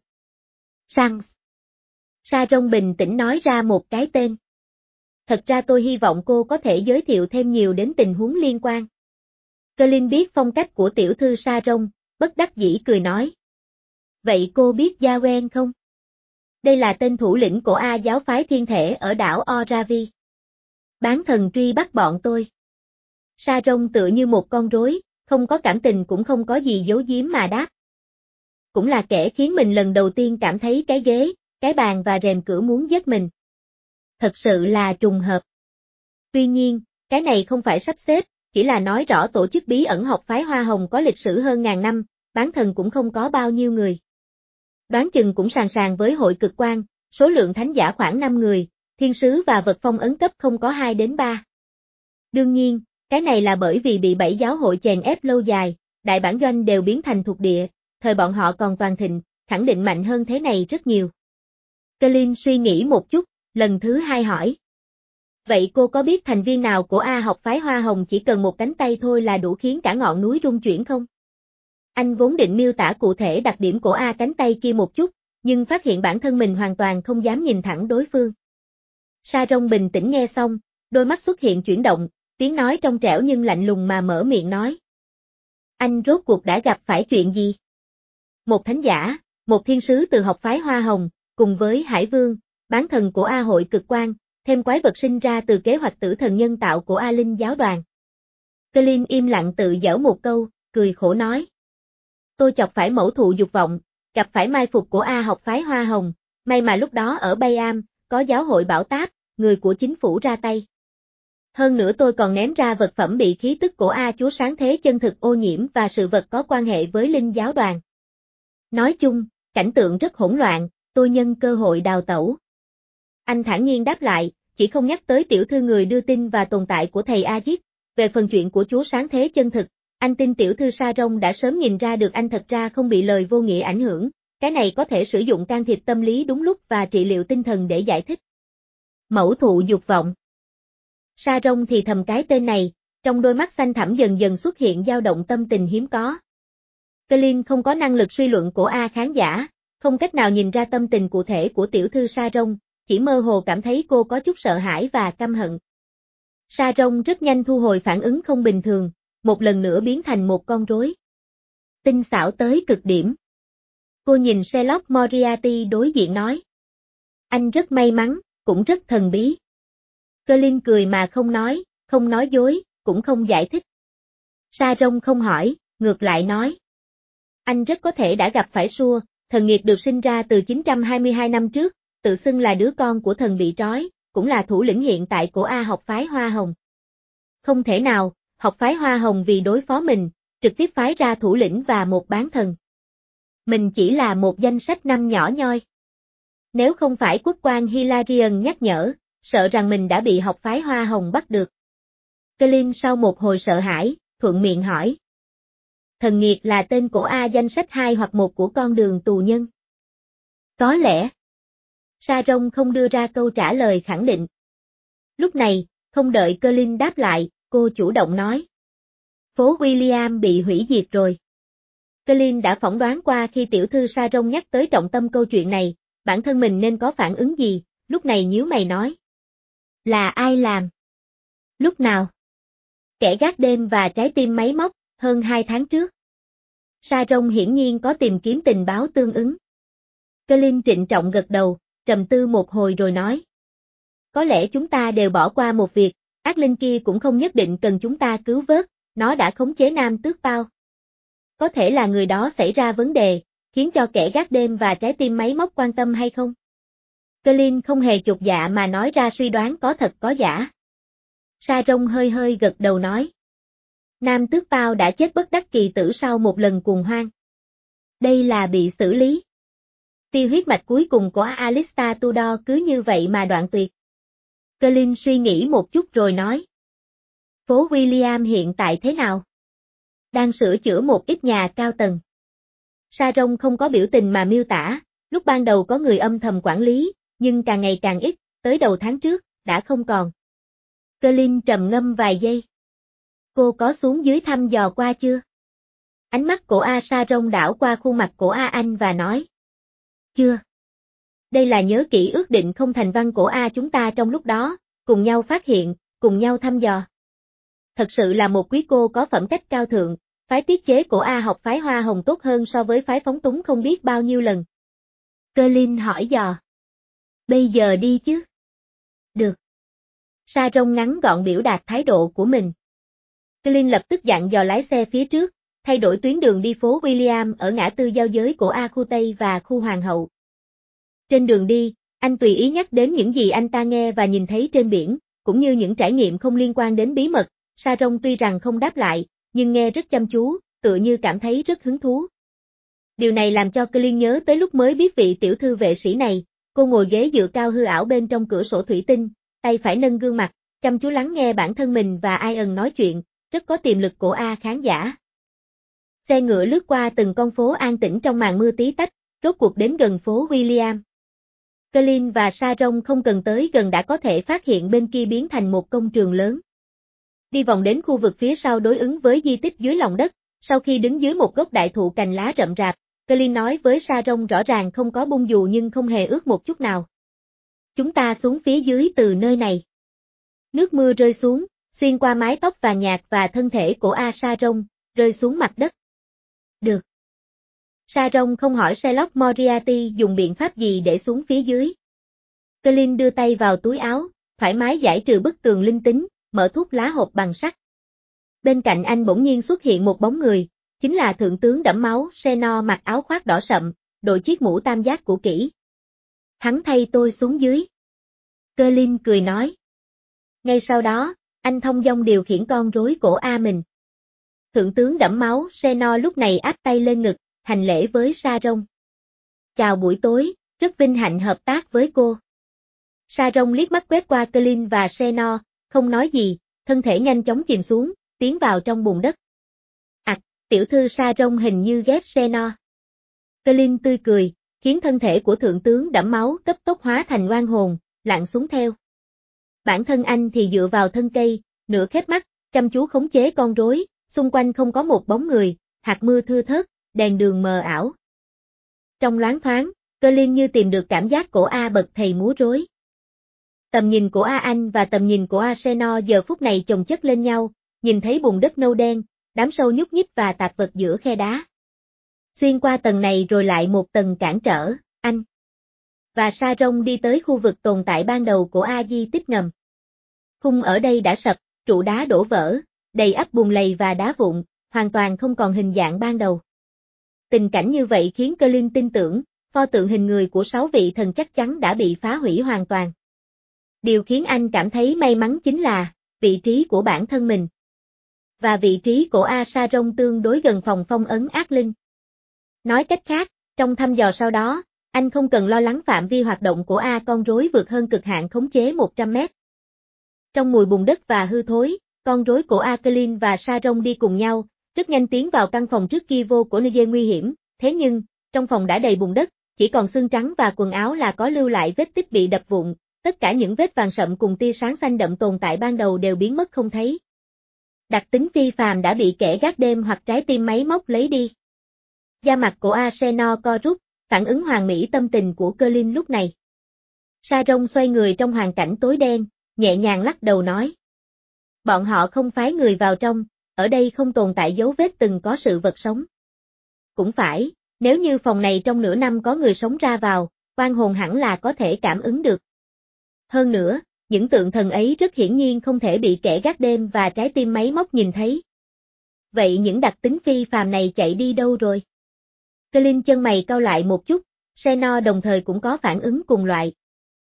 Sans. Sharon bình tĩnh nói ra một cái tên. Thật ra tôi hy vọng cô có thể giới thiệu thêm nhiều đến tình huống liên quan. Colin biết phong cách của tiểu thư Sharon, bất đắc dĩ cười nói. Vậy cô biết Yawen không? Đây là tên thủ lĩnh của A giáo phái thiên thể ở đảo Oravi. Bán thần truy bắt bọn tôi. Sharon tựa như một con rối, không có cảm tình cũng không có gì giấu giếm mà đáp. Cũng là kẻ khiến mình lần đầu tiên cảm thấy cái ghế, cái bàn và rèm cửa muốn giết mình. Thật sự là trùng hợp. Tuy nhiên, cái này không phải sắp xếp, chỉ là nói rõ tổ chức bí ẩn học phái Hoa Hồng có lịch sử hơn ngàn năm, bán thần cũng không có bao nhiêu người. Đoán chừng cũng sàng sàng với hội cực quan, số lượng thánh giả khoảng năm người, thiên sứ và vật phong ấn cấp không có hai đến ba. Đương nhiên, cái này là bởi vì bị bảy giáo hội chèn ép lâu dài, đại bản doanh đều biến thành thuộc địa, thời bọn họ còn toàn thịnh, khẳng định mạnh hơn thế này rất nhiều. Colin suy nghĩ một chút, lần thứ hai hỏi. Vậy cô có biết thành viên nào của A học phái Hoa Hồng chỉ cần một cánh tay thôi là đủ khiến cả ngọn núi rung chuyển không? Anh vốn định miêu tả cụ thể đặc điểm của A cánh tay kia một chút, nhưng phát hiện bản thân mình hoàn toàn không dám nhìn thẳng đối phương. Sharon bình tĩnh nghe xong, đôi mắt xuất hiện chuyển động, tiếng nói trong trẻo nhưng lạnh lùng mà mở miệng nói. Anh rốt cuộc đã gặp phải chuyện gì? Một thánh giả, một thiên sứ từ học phái Hoa Hồng, cùng với Hải Vương, bán thần của A hội cực quan, thêm quái vật sinh ra từ kế hoạch tử thần nhân tạo của A Linh giáo đoàn. Colin im lặng tự giở một câu, cười khổ nói. Tôi chọc phải mẫu thụ dục vọng, gặp phải mai phục của A học phái Hoa Hồng, may mà lúc đó ở Bayam, có giáo hội bảo táp, người của chính phủ ra tay. Hơn nữa tôi còn ném ra vật phẩm bị khí tức của A chúa sáng thế chân thực ô nhiễm và sự vật có quan hệ với Linh giáo đoàn. Nói chung, cảnh tượng rất hỗn loạn, tôi tôi nhân cơ hội đào tẩu. Anh thản nhiên đáp lại, chỉ không nhắc tới tiểu thư người đưa tin và tồn tại của thầy Ajit. Về phần chuyện của chú sáng thế chân thực, anh tin tiểu thư Sa Rông đã sớm nhìn ra được anh thật ra không bị lời vô nghĩa ảnh hưởng, cái này có thể sử dụng can thiệp tâm lý đúng lúc và trị liệu tinh thần để giải thích. Mẫu thụ dục vọng. Sa Rông thì thầm cái tên này, trong đôi mắt xanh thẳm dần dần xuất hiện dao động tâm tình hiếm có. Colin không có năng lực suy luận của A khán giả, không cách nào nhìn ra tâm tình cụ thể của tiểu thư Sa Rông, chỉ mơ hồ cảm thấy cô có chút sợ hãi và căm hận. Sa Rông rất nhanh thu hồi phản ứng không bình thường, một lần nữa biến thành một con rối. Tinh xảo tới cực điểm. Cô nhìn Sherlock Moriarty đối diện nói. Anh rất may mắn, cũng rất thần bí. Colin cười mà không nói, không nói dối, cũng không giải thích. Sa Rông không hỏi, ngược lại nói. Anh rất có thể đã gặp phải Sua, thần nghiệt được sinh ra từ chín trăm hai mươi hai năm trước, tự xưng là đứa con của thần bị trói, cũng là thủ lĩnh hiện tại của A học phái Hoa Hồng. Không thể nào, học phái Hoa Hồng vì đối phó mình, trực tiếp phái ra thủ lĩnh và một bán thần. Mình chỉ là một danh sách năm nhỏ nhoi. Nếu không phải quốc quan Hilarion nhắc nhở, sợ rằng mình đã bị học phái Hoa Hồng bắt được. Colin sau một hồi sợ hãi, thuận miệng hỏi. Thần nghiệt là tên của A danh sách hai hoặc một của con đường tù nhân. Có lẽ. Sa Rông không đưa ra câu trả lời khẳng định. Lúc này, không đợi Colin đáp lại, cô chủ động nói. Phố William bị hủy diệt rồi. Colin đã phỏng đoán qua khi tiểu thư Sa Rông nhắc tới trọng tâm câu chuyện này, bản thân mình nên có phản ứng gì, lúc này nhíu mày nói. Là ai làm? Lúc nào? Kẻ gác đêm và trái tim máy móc, hơn hai tháng trước. Sa Rông hiển nhiên có tìm kiếm tình báo tương ứng. Colin trịnh trọng gật đầu, trầm tư một hồi rồi nói. Có lẽ chúng ta đều bỏ qua một việc, ác linh kia cũng không nhất định cần chúng ta cứu vớt, nó đã khống chế Nam Tước Bao. Có thể là người đó xảy ra vấn đề, khiến cho kẻ gác đêm và trái tim máy móc quan tâm hay không? Colin không hề chột dạ mà nói ra suy đoán có thật có giả. Sa Rông hơi hơi gật đầu nói. Nam Tước Bao đã chết bất đắc kỳ tử sau một lần cuồng hoang. Đây là bị xử lý. Tiêu huyết mạch cuối cùng của Alistair Tudor cứ như vậy mà đoạn tuyệt. Colin suy nghĩ một chút rồi nói. Phố William hiện tại thế nào? Đang sửa chữa một ít nhà cao tầng. Sa Rông không có biểu tình mà miêu tả, lúc ban đầu có người âm thầm quản lý, nhưng càng ngày càng ít, tới đầu tháng trước, đã không còn. Colin trầm ngâm vài giây. Cô có xuống dưới thăm dò qua chưa? Ánh mắt của A Sa Rông đảo qua khuôn mặt của A Anh và nói. Chưa. Đây là nhớ kỹ ước định không thành văn của A chúng ta trong lúc đó, cùng nhau phát hiện, cùng nhau thăm dò. Thật sự là một quý cô có phẩm cách cao thượng, phái tiết chế của A học phái Hoa Hồng tốt hơn so với phái phóng túng không biết bao nhiêu lần. Colin hỏi dò. Bây giờ đi chứ? Được. Sa Rông ngắn gọn biểu đạt thái độ của mình. Colin lập tức dặn dò lái xe phía trước, thay đổi tuyến đường đi phố William ở ngã tư giao giới của A khu Tây và khu Hoàng hậu. Trên đường đi, anh tùy ý nhắc đến những gì anh ta nghe và nhìn thấy trên biển, cũng như những trải nghiệm không liên quan đến bí mật. Sa Rông tuy rằng không đáp lại, nhưng nghe rất chăm chú, tựa như cảm thấy rất hứng thú. Điều này làm cho Colin nhớ tới lúc mới biết vị tiểu thư vệ sĩ này, cô ngồi ghế dựa cao hư ảo bên trong cửa sổ thủy tinh, tay phải nâng gương mặt, chăm chú lắng nghe bản thân mình và Ian nói chuyện, rất có tiềm lực của A khán giả. Xe ngựa lướt qua từng con phố an tĩnh trong màn mưa tí tách, rốt cuộc đến gần phố William. Colin và Sa Rông không cần tới gần đã có thể phát hiện bên kia biến thành một công trường lớn. Đi vòng đến khu vực phía sau đối ứng với di tích dưới lòng đất, sau khi đứng dưới một gốc đại thụ cành lá rậm rạp, Colin nói với Sa Rông rõ ràng không có bung dù nhưng không hề ướt một chút nào. Chúng ta xuống phía dưới từ nơi này. Nước mưa rơi xuống, xuyên qua mái tóc vàng nhạt và thân thể của A Sa Rông, rơi xuống mặt đất. Được. Sa Rông không hỏi Sherlock Moriarty dùng biện pháp gì để xuống phía dưới. Colin đưa tay vào túi áo, thoải mái giải trừ bức tường linh tính, mở thuốc lá hộp bằng sắt. Bên cạnh anh bỗng nhiên xuất hiện một bóng người, chính là thượng tướng đẫm máu Senor mặc áo khoác đỏ sậm, đội chiếc mũ tam giác cũ kỹ. Hắn thay tôi xuống dưới. Colin cười nói. Ngay sau đó, anh thông dong điều khiển con rối cổ A mình. Thượng tướng đẫm máu Senor lúc này áp tay lên ngực, hành lễ với Sa Rông. Chào buổi tối, rất vinh hạnh hợp tác với cô. Sa Rông liếc mắt quét qua Colin và Seno, không nói gì, thân thể nhanh chóng chìm xuống, tiến vào trong bùn đất. Ảch, tiểu thư Sa Rông hình như ghét Seno. Colin tươi cười, khiến thân thể của thượng tướng đẫm máu cấp tốc hóa thành oan hồn, lặn xuống theo. Bản thân anh thì dựa vào thân cây, nửa khép mắt, chăm chú khống chế con rối, xung quanh không có một bóng người, hạt mưa thưa thớt, đèn đường mờ ảo. Trong loáng thoáng, Colin như tìm được cảm giác của A bậc thầy múa rối. Tầm nhìn của A Anh và tầm nhìn của Aseno giờ phút này chồng chất lên nhau, nhìn thấy bùn đất nâu đen, đám sâu nhúc nhích và tạp vật giữa khe đá. Xuyên qua tầng này rồi lại một tầng cản trở, anh. Và Sa Rông đi tới khu vực tồn tại ban đầu của A di tích ngầm. Khung ở đây đã sập, trụ đá đổ vỡ, đầy ắp bùn lầy và đá vụn, hoàn toàn không còn hình dạng ban đầu. Tình cảnh như vậy khiến Colin tin tưởng, pho tượng hình người của sáu vị thần chắc chắn đã bị phá hủy hoàn toàn. Điều khiến anh cảm thấy may mắn chính là, vị trí của bản thân mình. Và vị trí của A Sa Rông tương đối gần phòng phong ấn ác linh. Nói cách khác, trong thăm dò sau đó, anh không cần lo lắng phạm vi hoạt động của A con rối vượt hơn cực hạn khống chế một trăm mét. Trong mùi bùn đất và hư thối, con rối của A Colin và Sa Rông đi cùng nhau, rất nhanh tiến vào căn phòng trước kia vô của nơi nguy hiểm, thế nhưng, trong phòng đã đầy bùn đất, chỉ còn xương trắng và quần áo là có lưu lại vết tích bị đập vụn, tất cả những vết vàng sậm cùng tia sáng xanh đậm tồn tại ban đầu đều biến mất không thấy. Đặc tính phi phàm đã bị kẻ gác đêm hoặc trái tim máy móc lấy đi. Da mặt của Aseno co rút, phản ứng hoàn mỹ tâm tình của Colin lúc này. Sa Rông xoay người trong hoàn cảnh tối đen, nhẹ nhàng lắc đầu nói. Bọn họ không phái người vào trong, ở đây không tồn tại dấu vết từng có sự vật sống. Cũng phải, nếu như phòng này trong nửa năm có người sống ra vào, oan hồn hẳn là có thể cảm ứng được. Hơn nữa, những tượng thần ấy rất hiển nhiên không thể bị kẻ gác đêm và trái tim máy móc nhìn thấy. Vậy những đặc tính phi phàm này chạy đi đâu rồi? Colin chân mày cau lại một chút, Seno đồng thời cũng có phản ứng cùng loại.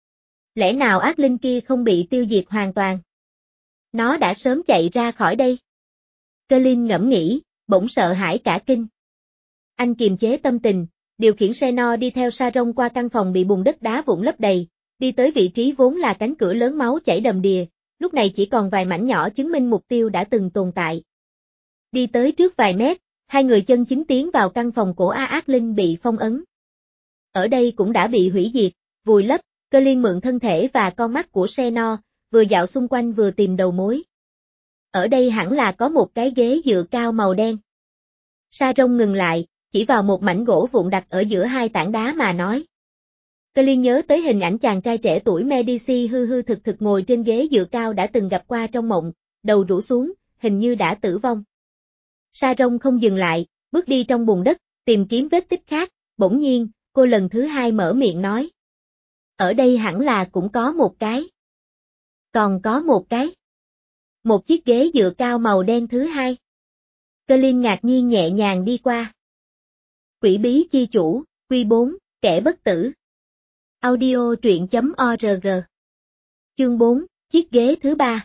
Lẽ nào ác linh kia không bị tiêu diệt hoàn toàn? Nó đã sớm chạy ra khỏi đây. Colin ngẫm nghĩ, bỗng sợ hãi cả kinh. Anh kiềm chế tâm tình, điều khiển Seno đi theo Sa Rông qua căn phòng bị bùn đất đá vụn lấp đầy, đi tới vị trí vốn là cánh cửa lớn máu chảy đầm đìa, lúc này chỉ còn vài mảnh nhỏ chứng minh mục tiêu đã từng tồn tại. Đi tới trước vài mét, hai người chân chính tiến vào căn phòng của A Ác Linh bị phong ấn. Ở đây cũng đã bị hủy diệt, vùi lấp, Colin mượn thân thể và con mắt của Seno, vừa dạo xung quanh vừa tìm đầu mối. Ở đây hẳn là có một cái ghế dựa cao màu đen. Sa Rông ngừng lại, chỉ vào một mảnh gỗ vụn đặt ở giữa hai tảng đá mà nói. Colin nhớ tới hình ảnh chàng trai trẻ tuổi Medici hư hư thực thực ngồi trên ghế dựa cao đã từng gặp qua trong mộng, đầu rũ xuống, hình như đã tử vong. Sa Rông không dừng lại, bước đi trong bùn đất, tìm kiếm vết tích khác, bỗng nhiên, cô lần thứ hai mở miệng nói. Ở đây hẳn là cũng có một cái. Còn có một cái. Một chiếc ghế dựa cao màu đen thứ hai. Colin ngạc nhiên nhẹ nhàng đi qua. Quỷ bí chi chủ, quy bốn, kẻ bất tử. Audio truyện chấm org. Chương bốn, chiếc ghế thứ ba.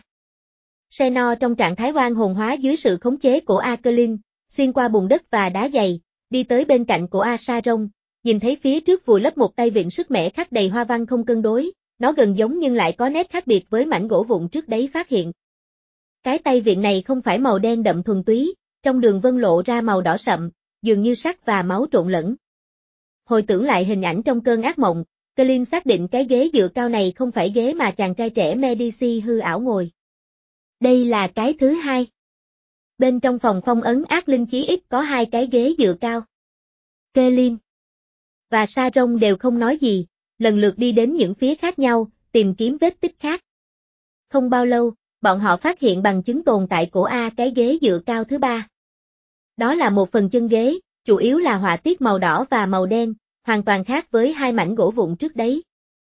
Seno trong trạng thái oan hồn hóa dưới sự khống chế của A Colin, xuyên qua bùn đất và đá dày, đi tới bên cạnh của A Sa Rông, nhìn thấy phía trước vùi lấp một tay vịn sức mẻ khắc đầy hoa văn không cân đối, nó gần giống nhưng lại có nét khác biệt với mảnh gỗ vụn trước đấy phát hiện. Cái tay vịn này không phải màu đen đậm thuần túy, trong đường vân lộ ra màu đỏ sậm, dường như sắt và máu trộn lẫn. Hồi tưởng lại hình ảnh trong cơn ác mộng, Colin xác định cái ghế dựa cao này không phải ghế mà chàng trai trẻ Medici hư ảo ngồi. Đây là cái thứ hai. Bên trong phòng phong ấn ác linh chí ít có hai cái ghế dựa cao. Colin và Sa Rông đều không nói gì, lần lượt đi đến những phía khác nhau, tìm kiếm vết tích khác. Không bao lâu, bọn họ phát hiện bằng chứng tồn tại của A cái ghế dựa cao thứ ba. Đó là một phần chân ghế, chủ yếu là họa tiết màu đỏ và màu đen, hoàn toàn khác với hai mảnh gỗ vụn trước đấy.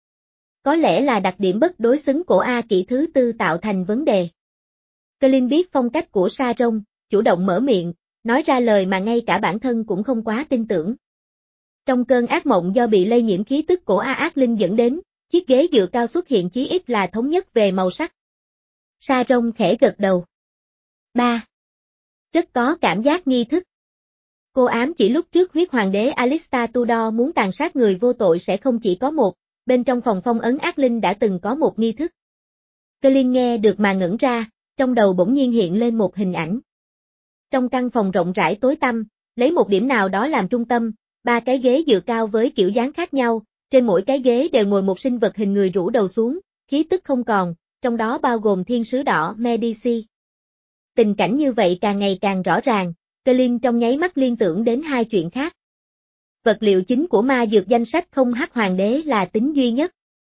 Có lẽ là đặc điểm bất đối xứng của A kỷ thứ tư tạo thành vấn đề. Colin biết phong cách của Sa Rông, chủ động mở miệng, nói ra lời mà ngay cả bản thân cũng không quá tin tưởng. Trong cơn ác mộng do bị lây nhiễm khí tức của A Ác Linh dẫn đến, chiếc ghế dựa cao xuất hiện chí ít là thống nhất về màu sắc. Sa Rông khẽ gật đầu. ba. Rất có cảm giác nghi thức. Cô ám chỉ lúc trước huyết hoàng đế Alistair Tudor muốn tàn sát người vô tội sẽ không chỉ có một, bên trong phòng phong ấn ác linh đã từng có một nghi thức. Colin nghe được mà ngẩn ra, trong đầu bỗng nhiên hiện lên một hình ảnh. Trong căn phòng rộng rãi tối tăm, lấy một điểm nào đó làm trung tâm, ba cái ghế dựa cao với kiểu dáng khác nhau, trên mỗi cái ghế đều ngồi một sinh vật hình người rũ đầu xuống, khí tức không còn, trong đó bao gồm thiên sứ đỏ Medici. Tình cảnh như vậy càng ngày càng rõ ràng, Colin trong nháy mắt liên tưởng đến hai chuyện khác. Vật liệu chính của ma dược danh sách không hắc hoàng đế là tính duy nhất.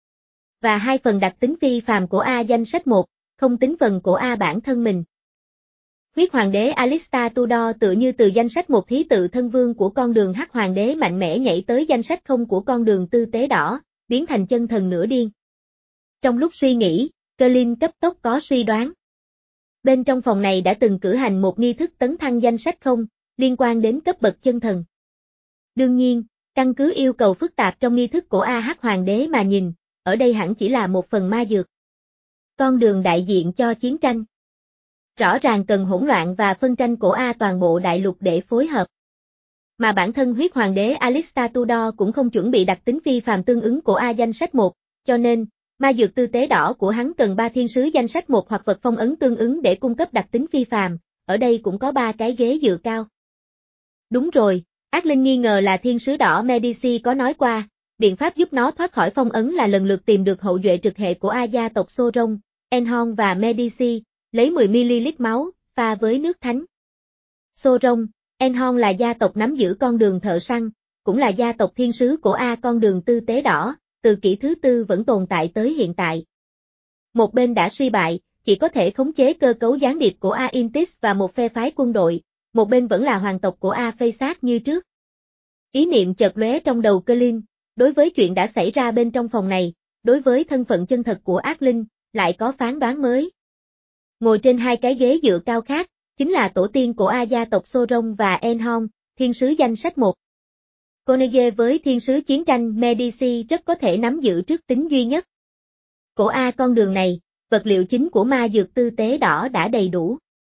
Và hai phần đặc tính phi phàm của A danh sách một, không tính phần của A bản thân mình. Huyết hoàng đế Alistair Tudor tựa như từ danh sách một thí tự thân vương của con đường hắc hoàng đế mạnh mẽ nhảy tới danh sách không của con đường tư tế đỏ, biến thành chân thần nửa điên. Trong lúc suy nghĩ, Colin cấp tốc có suy đoán. Bên trong phòng này đã từng cử hành một nghi thức tấn thăng danh sách không, liên quan đến cấp bậc chân thần. Đương nhiên, căn cứ yêu cầu phức tạp trong nghi thức của A Hắc Hoàng đế mà nhìn, ở đây hẳn chỉ là một phần ma dược. Con đường đại diện cho chiến tranh. Rõ ràng cần hỗn loạn và phân tranh của A toàn bộ đại lục để phối hợp. Mà bản thân huyết hoàng đế Alistair Tudor cũng không chuẩn bị đặc tính phi phàm tương ứng của A danh sách một, cho nên, ma dược tư tế đỏ của hắn cần ba thiên sứ danh sách một hoặc vật phong ấn tương ứng để cung cấp đặc tính phi phàm, ở đây cũng có ba cái ghế dựa cao. Đúng rồi, ác linh nghi ngờ là thiên sứ đỏ Medici có nói qua, biện pháp giúp nó thoát khỏi phong ấn là lần lượt tìm được hậu duệ trực hệ của A gia tộc Sauron, Enhorn và Medici, lấy mười mi-li-lít máu, pha với nước thánh. Sauron, Enhorn là gia tộc nắm giữ con đường thợ săn, cũng là gia tộc thiên sứ của A con đường tư tế đỏ, từ kỷ thứ tư vẫn tồn tại tới hiện tại. Một bên đã suy bại, chỉ có thể khống chế cơ cấu gián điệp của A Intis và một phe phái quân đội, một bên vẫn là hoàng tộc của A Phasad như trước. Ý niệm chợt lóe trong đầu Colin, đối với chuyện đã xảy ra bên trong phòng này, đối với thân phận chân thật của ác linh, lại có phán đoán mới. Ngồi trên hai cái ghế dựa cao khác, chính là tổ tiên của A gia tộc Sauron và Enhorn, thiên sứ danh sách một. Conege với thiên sứ chiến tranh Medici rất có thể nắm giữ trước tính duy nhất. Cổ A con đường này, vật liệu chính của ma dược tư tế đỏ đã đầy đủ.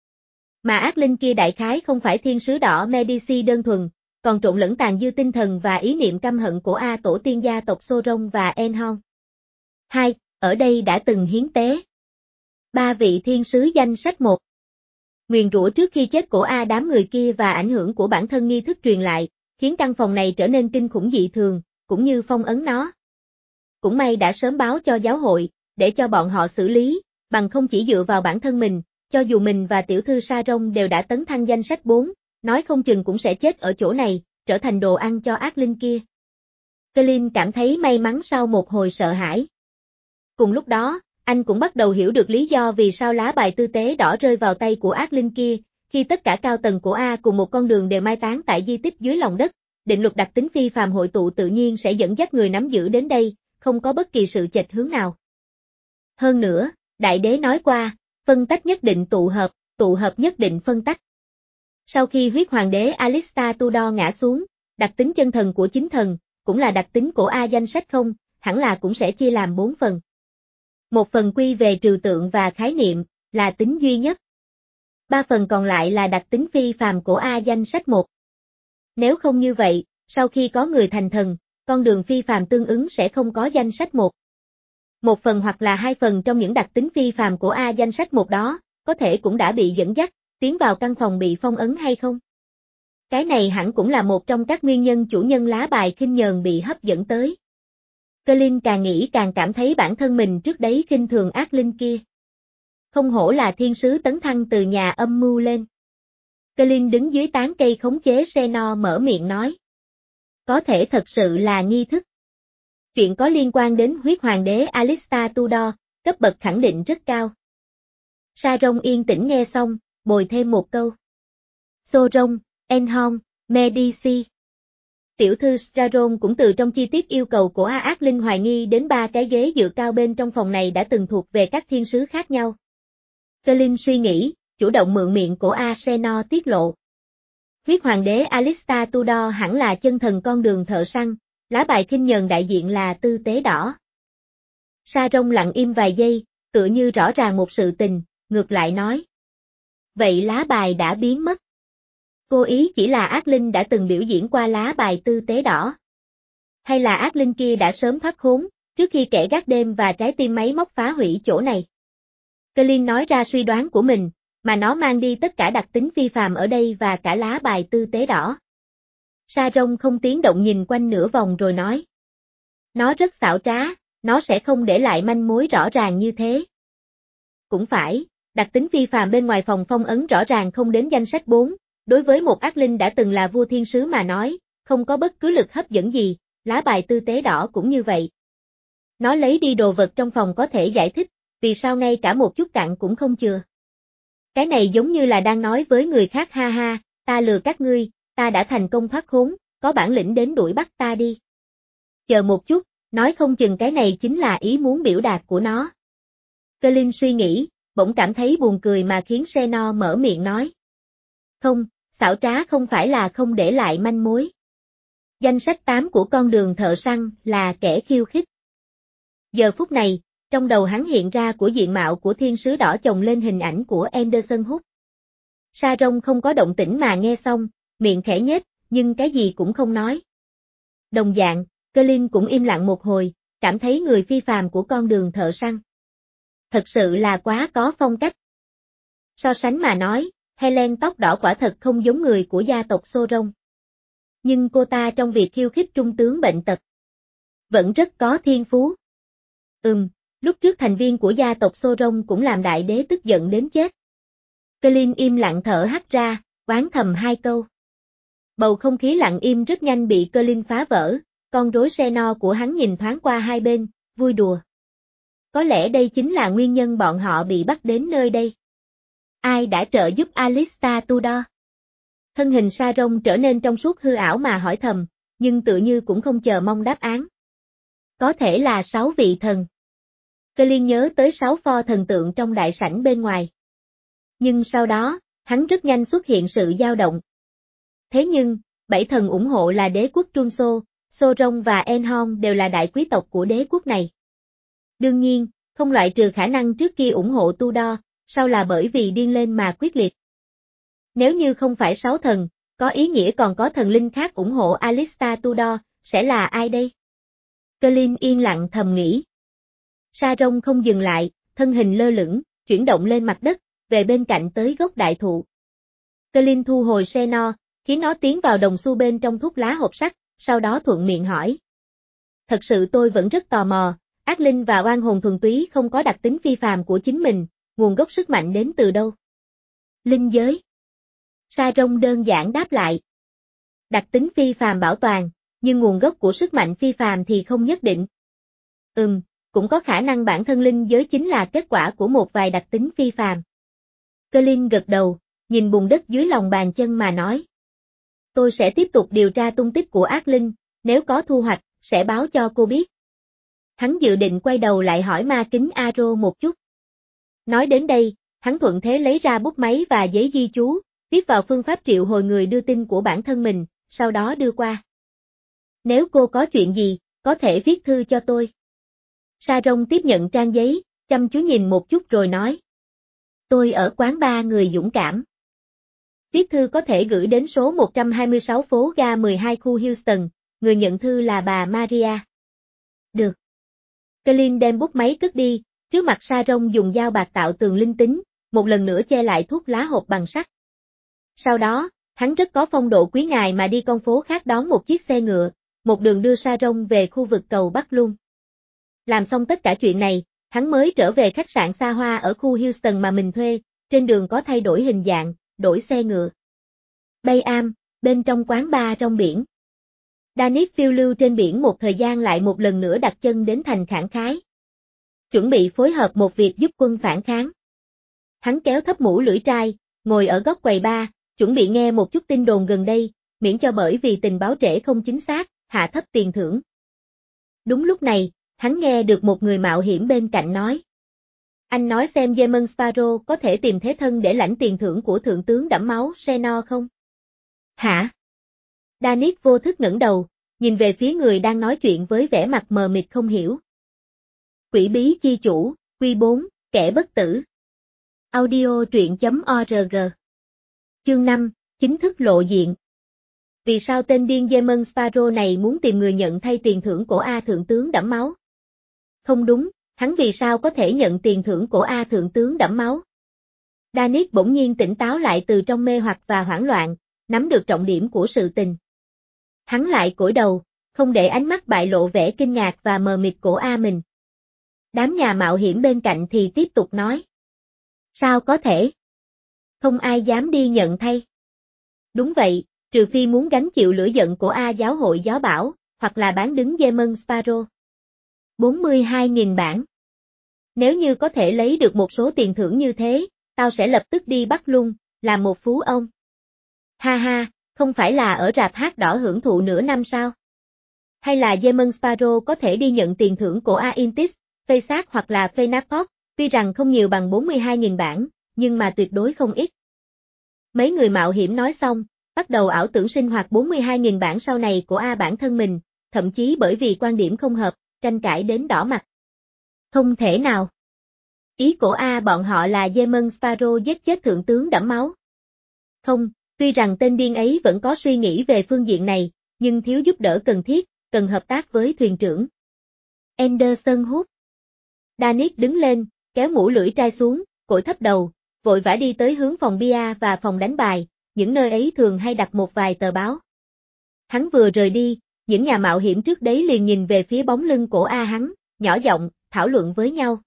Mà ác linh kia đại khái không phải thiên sứ đỏ Medici đơn thuần, còn trộn lẫn tàn dư tinh thần và ý niệm căm hận của A tổ tiên gia tộc Sauron và Enhorn. Hai, ở đây đã từng hiến tế. Ba vị thiên sứ danh sách một. Nguyền rủa trước khi chết của A đám người kia và ảnh hưởng của bản thân nghi thức truyền lại, khiến căn phòng này trở nên kinh khủng dị thường, cũng như phong ấn nó. Cũng may đã sớm báo cho giáo hội, để cho bọn họ xử lý, bằng không chỉ dựa vào bản thân mình, cho dù mình và tiểu thư Sauron đều đã tấn thăng danh sách bốn, nói không chừng cũng sẽ chết ở chỗ này, trở thành đồ ăn cho ác linh kia. Colin cảm thấy may mắn sau một hồi sợ hãi. Cùng lúc đó, anh cũng bắt đầu hiểu được lý do vì sao lá bài tư tế đỏ rơi vào tay của ác linh kia, khi tất cả cao tầng của A cùng một con đường đều mai táng tại di tích dưới lòng đất, định luật đặc tính phi phàm hội tụ tự nhiên sẽ dẫn dắt người nắm giữ đến đây, không có bất kỳ sự chệch hướng nào. Hơn nữa, đại đế nói qua, phân tách nhất định tụ hợp, tụ hợp nhất định phân tách. Sau khi huyết hoàng đế Alistair Tudor ngã xuống, đặc tính chân thần của chính thần, cũng là đặc tính của A danh sách không, hẳn là cũng sẽ chia làm bốn phần. Một phần quy về trừu tượng và khái niệm, là tính duy nhất. Ba phần còn lại là đặc tính phi phàm của A danh sách một. Nếu không như vậy, sau khi có người thành thần, con đường phi phàm tương ứng sẽ không có danh sách một. Một phần hoặc là hai phần trong những đặc tính phi phàm của A danh sách một đó, có thể cũng đã bị dẫn dắt, tiến vào căn phòng bị phong ấn hay không? Cái này hẳn cũng là một trong các nguyên nhân chủ nhân lá bài khinh nhờn bị hấp dẫn tới. Colin càng nghĩ càng cảm thấy bản thân mình trước đấy khinh thường ác linh kia. Không hổ là thiên sứ tấn thăng từ nhà âm mưu lên. Colin đứng dưới tán cây khống chế Senor mở miệng nói. Có thể thật sự là nghi thức. Chuyện có liên quan đến huyết hoàng đế Alistair Tudor, cấp bậc khẳng định rất cao. Sauron yên tĩnh nghe xong, bồi thêm một câu. Sauron, Enhorn, Medici. Tiểu thư Sauron cũng từ trong chi tiết yêu cầu của A ác linh hoài nghi đến ba cái ghế dựa cao bên trong phòng này đã từng thuộc về các thiên sứ khác nhau. Colin suy nghĩ, chủ động mượn miệng của A Senor tiết lộ. Huyết hoàng đế Alistair Tudor hẳn là chân thần con đường thợ săn, lá bài khinh nhờn đại diện là tư tế đỏ. Sauron lặng im vài giây, tựa như rõ ràng một sự tình, ngược lại nói. Vậy lá bài đã biến mất. Cô ý chỉ là ác linh đã từng biểu diễn qua lá bài tư tế đỏ. Hay là ác linh kia đã sớm thoát khốn, trước khi kẻ gác đêm và trái tim máy móc phá hủy chỗ này. Colin nói ra suy đoán của mình, mà nó mang đi tất cả đặc tính phi phàm ở đây và cả lá bài tư tế đỏ. Sa-rông không tiếng động nhìn quanh nửa vòng rồi nói. Nó rất xảo trá, nó sẽ không để lại manh mối rõ ràng như thế. Cũng phải, đặc tính phi phàm bên ngoài phòng phong ấn rõ ràng không đến danh sách bốn, đối với một ác linh đã từng là vua thiên sứ mà nói, không có bất cứ lực hấp dẫn gì, lá bài tư tế đỏ cũng như vậy. Nó lấy đi đồ vật trong phòng có thể giải thích, vì sao ngay cả một chút cặn cũng không chừa. Cái này giống như là đang nói với người khác ha ha, ta lừa các ngươi, ta đã thành công thoát khốn, có bản lĩnh đến đuổi bắt ta đi. Chờ một chút, nói không chừng cái này chính là ý muốn biểu đạt của nó. Colin suy nghĩ, bỗng cảm thấy buồn cười mà khiến Senor mở miệng nói. Không, xảo trá không phải là không để lại manh mối. Danh sách tám của con đường thợ săn là kẻ khiêu khích. Giờ phút này, trong đầu hắn hiện ra của diện mạo của thiên sứ đỏ chồng lên hình ảnh của Anderson Hook. Sa-rông không có động tĩnh mà nghe xong, miệng khẽ nhếch, nhưng cái gì cũng không nói. Đồng dạng, Colin cũng im lặng một hồi, cảm thấy người phi phàm của con đường thợ săn. Thật sự là quá có phong cách. So sánh mà nói, Helen tóc đỏ quả thật không giống người của gia tộc Sauron. Nhưng cô ta trong việc khiêu khích trung tướng bệnh tật vẫn rất có thiên phú. Ừm, lúc trước thành viên của gia tộc Sauron cũng làm đại đế tức giận đến chết. Colin im lặng thở hắt ra, oán thầm hai câu. Bầu không khí lặng im rất nhanh bị Colin phá vỡ, con rối Senor của hắn nhìn thoáng qua hai bên, vui đùa. Có lẽ đây chính là nguyên nhân bọn họ bị bắt đến nơi đây. Ai đã trợ giúp Alistair Tudor? Thân hình Sa-rông trở nên trong suốt hư ảo mà hỏi thầm, nhưng tự như cũng không chờ mong đáp án. Có thể là sáu vị thần. Colin nhớ tới sáu pho thần tượng trong đại sảnh bên ngoài. Nhưng sau đó, hắn rất nhanh xuất hiện sự dao động. Thế nhưng, bảy thần ủng hộ là đế quốc Trunso, Sauron và Elrond đều là đại quý tộc của đế quốc này. Đương nhiên, không loại trừ khả năng trước kia ủng hộ Tudor, sau là bởi vì điên lên mà quyết liệt. Nếu như không phải sáu thần, có ý nghĩa còn có thần linh khác ủng hộ Alistair Tudor, sẽ là ai đây? Colin yên lặng thầm nghĩ. Sa-rông không dừng lại, thân hình lơ lửng, chuyển động lên mặt đất, về bên cạnh tới gốc đại thụ. Colin thu hồi Senor, khiến nó tiến vào đồng xu bên trong thuốc lá hộp sắt, sau đó thuận miệng hỏi. Thật sự tôi vẫn rất tò mò, ác linh và oan hồn thuần túy không có đặc tính phi phàm của chính mình, nguồn gốc sức mạnh đến từ đâu? Linh giới. Sa-rông đơn giản đáp lại. Đặc tính phi phàm bảo toàn, nhưng nguồn gốc của sức mạnh phi phàm thì không nhất định. Ừm, cũng có khả năng bản thân linh giới chính là kết quả của một vài đặc tính phi phàm. Colin gật đầu, nhìn bùn đất dưới lòng bàn chân mà nói. Tôi sẽ tiếp tục điều tra tung tích của ác linh, nếu có thu hoạch, sẽ báo cho cô biết. Hắn dự định quay đầu lại hỏi ma kính Aro một chút. Nói đến đây, hắn thuận thế lấy ra bút máy và giấy ghi chú, viết vào phương pháp triệu hồi người đưa tin của bản thân mình, sau đó đưa qua. Nếu cô có chuyện gì, có thể viết thư cho tôi. Sa-rông tiếp nhận trang giấy, chăm chú nhìn một chút rồi nói. Tôi ở quán bar người dũng cảm. Viết thư có thể gửi đến số một trăm hai mươi sáu phố ga mười hai khu Houston, người nhận thư là bà Maria. Được. Colin đem bút máy cất đi, trước mặt Sa-rông dùng dao bạc tạo tường linh tính, một lần nữa che lại thuốc lá hộp bằng sắt. Sau đó, hắn rất có phong độ quý ngài mà đi con phố khác đón một chiếc xe ngựa, một đường đưa Sa-rông về khu vực cầu Bắc luôn. Làm xong tất cả chuyện này, hắn mới trở về khách sạn xa hoa ở khu Houston mà mình thuê, trên đường có thay đổi hình dạng, đổi xe ngựa. Bay Am, bên trong quán bar trong biển. Danis phiêu lưu trên biển một thời gian lại một lần nữa đặt chân đến thành khẳng khái. Chuẩn bị phối hợp một việc giúp quân phản kháng. Hắn kéo thấp mũ lưỡi trai, ngồi ở góc quầy bar, chuẩn bị nghe một chút tin đồn gần đây, miễn cho bởi vì tình báo trễ không chính xác, hạ thấp tiền thưởng. Đúng lúc này, hắn nghe được một người mạo hiểm bên cạnh nói. Anh nói xem Jaemon Sparrow có thể tìm thế thân để lãnh tiền thưởng của thượng tướng đẫm máu Senor không? Hả? Danis vô thức ngẩng đầu, nhìn về phía người đang nói chuyện với vẻ mặt mờ mịt không hiểu. Quỷ bí chi chủ, Quy bốn, kẻ bất tử. Audio truyện chấm org. Chương năm, chính thức lộ diện. Vì sao tên điên Demon Sparrow này muốn tìm người nhận thay tiền thưởng của A thượng tướng đẫm máu? Không đúng, hắn vì sao có thể nhận tiền thưởng của A thượng tướng đẫm máu? Danis bỗng nhiên tỉnh táo lại từ trong mê hoặc và hoảng loạn, nắm được trọng điểm của sự tình. Hắn lại cúi đầu, không để ánh mắt bại lộ vẻ kinh ngạc và mờ mịt của A mình. Đám nhà mạo hiểm bên cạnh thì tiếp tục nói. Sao có thể? Không ai dám đi nhận thay. Đúng vậy, trừ phi muốn gánh chịu lửa giận của A giáo hội gió bão, hoặc là bán đứng Demon Sparrow. bốn mươi hai nghìn bảng. Nếu như có thể lấy được một số tiền thưởng như thế, tao sẽ lập tức đi bắt luôn, làm một phú ông. Ha ha, không phải là ở rạp hát đỏ hưởng thụ nửa năm sao? Hay là Demon Sparrow có thể đi nhận tiền thưởng của Aintis, Faysat hoặc là Phenaport, tuy rằng không nhiều bằng bốn mươi hai nghìn bảng, nhưng mà tuyệt đối không ít. Mấy người mạo hiểm nói xong, bắt đầu ảo tưởng sinh hoạt bốn mươi hai nghìn bảng sau này của A bản thân mình, thậm chí bởi vì quan điểm không hợp, tranh cãi đến đỏ mặt. Không thể nào. Ý của A bọn họ là Demon Sparrow giết chết thượng tướng đẫm máu. Không, tuy rằng tên điên ấy vẫn có suy nghĩ về phương diện này, nhưng thiếu giúp đỡ cần thiết, cần hợp tác với thuyền trưởng. Anderson hút. Danis đứng lên, kéo mũ lưỡi trai xuống, cội thấp đầu, vội vã đi tới hướng phòng bia và phòng đánh bài, những nơi ấy thường hay đặt một vài tờ báo. Hắn vừa rời đi, những nhà mạo hiểm trước đấy liền nhìn về phía bóng lưng của A hắn, nhỏ giọng, thảo luận với nhau.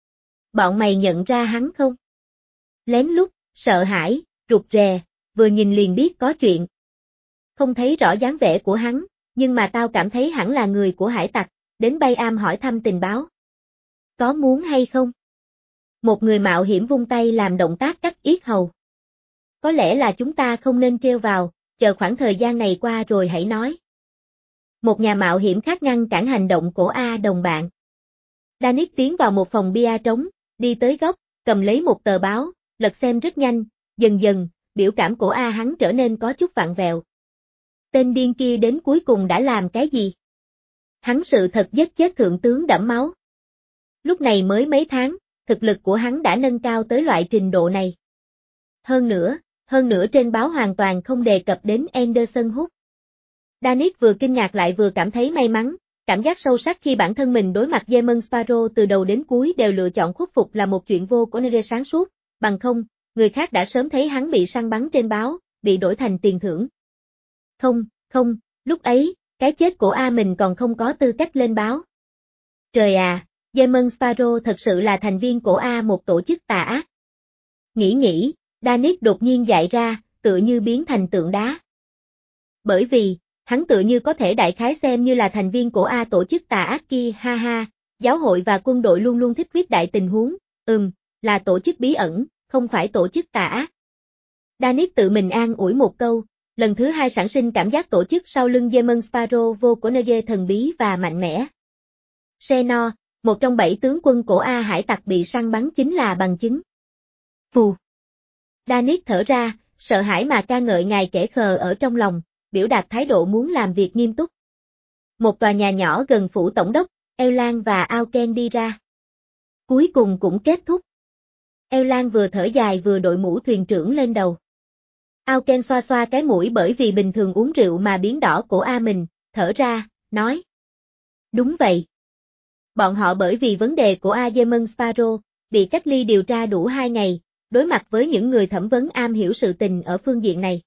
Bọn mày nhận ra hắn không? Lén lút, sợ hãi, rụt rè, vừa nhìn liền biết có chuyện. Không thấy rõ dáng vẻ của hắn, nhưng mà tao cảm thấy hẳn là người của hải tặc, đến Bay Am hỏi thăm tình báo. Có muốn hay không? Một người mạo hiểm vung tay làm động tác cắt yết hầu. Có lẽ là chúng ta không nên treo vào, chờ khoảng thời gian này qua rồi hãy nói. Một nhà mạo hiểm khác ngăn cản hành động của A đồng bạn. Danis tiến vào một phòng bia trống, đi tới góc, cầm lấy một tờ báo, lật xem rất nhanh, dần dần, biểu cảm của A hắn trở nên có chút vặn vẹo. Tên điên kia đến cuối cùng đã làm cái gì? Hắn sự thật giết chết thượng tướng đẫm máu. Lúc này mới mấy tháng, thực lực của hắn đã nâng cao tới loại trình độ này. Hơn nữa, hơn nữa trên báo hoàn toàn không đề cập đến Anderson hút. Danis vừa kinh ngạc lại vừa cảm thấy may mắn, cảm giác sâu sắc khi bản thân mình đối mặt Demon Sparrow từ đầu đến cuối đều lựa chọn khuất phục là một chuyện vô của nơi sáng suốt, bằng không, người khác đã sớm thấy hắn bị săn bắn trên báo, bị đổi thành tiền thưởng. Không, không, lúc ấy, cái chết của A mình còn không có tư cách lên báo. Trời à, Demon Sparrow thật sự là thành viên của A một tổ chức tà ác. Nghĩ nghĩ, Danis đột nhiên dại ra, tựa như biến thành tượng đá. Bởi vì, hắn tựa như có thể đại khái xem như là thành viên của A tổ chức tà ác kia, ha ha, giáo hội và quân đội luôn luôn thích khuyết đại tình huống, ừm, là tổ chức bí ẩn, không phải tổ chức tà ác. Danis tự mình an ủi một câu, lần thứ hai sản sinh cảm giác tổ chức sau lưng Demon Sparrow vô của nơi thần bí và mạnh mẽ. Xenor, một trong bảy tướng quân của A hải tặc bị săn bắn chính là bằng chứng. Phù. Danis thở ra, sợ hãi mà ca ngợi ngài kẻ khờ ở trong lòng, biểu đạt thái độ muốn làm việc nghiêm túc. Một tòa nhà nhỏ gần phủ tổng đốc, Elan và Auken đi ra. Cuối cùng cũng kết thúc. Elan vừa thở dài vừa đội mũ thuyền trưởng lên đầu. Auken xoa xoa cái mũi bởi vì bình thường uống rượu mà biến đỏ cổ A mình, thở ra, nói. Đúng vậy. Bọn họ bởi vì vấn đề của A Demon Sparrow, bị cách ly điều tra đủ hai ngày, đối mặt với những người thẩm vấn am hiểu sự tình ở phương diện này.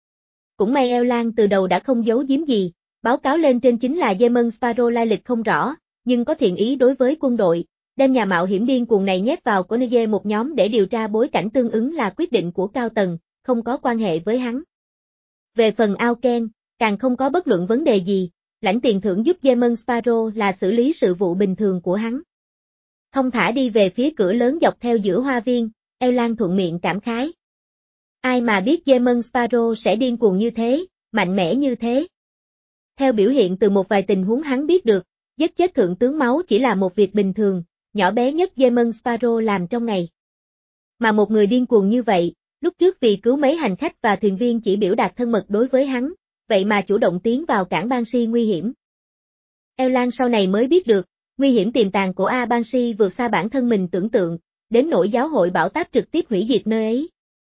Cũng may Elan từ đầu đã không giấu giếm gì, báo cáo lên trên chính là Demon Sparrow lai lịch không rõ, nhưng có thiện ý đối với quân đội, đem nhà mạo hiểm điên cuồng này nhét vào Konoye một nhóm để điều tra bối cảnh tương ứng là quyết định của cao tầng, không có quan hệ với hắn. Về phần Auken, càng không có bất luận vấn đề gì, lãnh tiền thưởng giúp Demon Sparrow là xử lý sự vụ bình thường của hắn. Thông thả đi về phía cửa lớn dọc theo giữa hoa viên, Elan thuận miệng cảm khái. Ai mà biết Demon Sparrow sẽ điên cuồng như thế, mạnh mẽ như thế. Theo biểu hiện từ một vài tình huống hắn biết được, giết chết thượng tướng máu chỉ là một việc bình thường, nhỏ bé nhất Demon Sparrow làm trong ngày. Mà một người điên cuồng như vậy, lúc trước vì cứu mấy hành khách và thuyền viên chỉ biểu đạt thân mật đối với hắn, vậy mà chủ động tiến vào cảng Banshee nguy hiểm. Elan sau này mới biết được, nguy hiểm tiềm tàng của A Banshee vượt xa bản thân mình tưởng tượng, đến nỗi giáo hội bảo táp trực tiếp hủy diệt nơi ấy.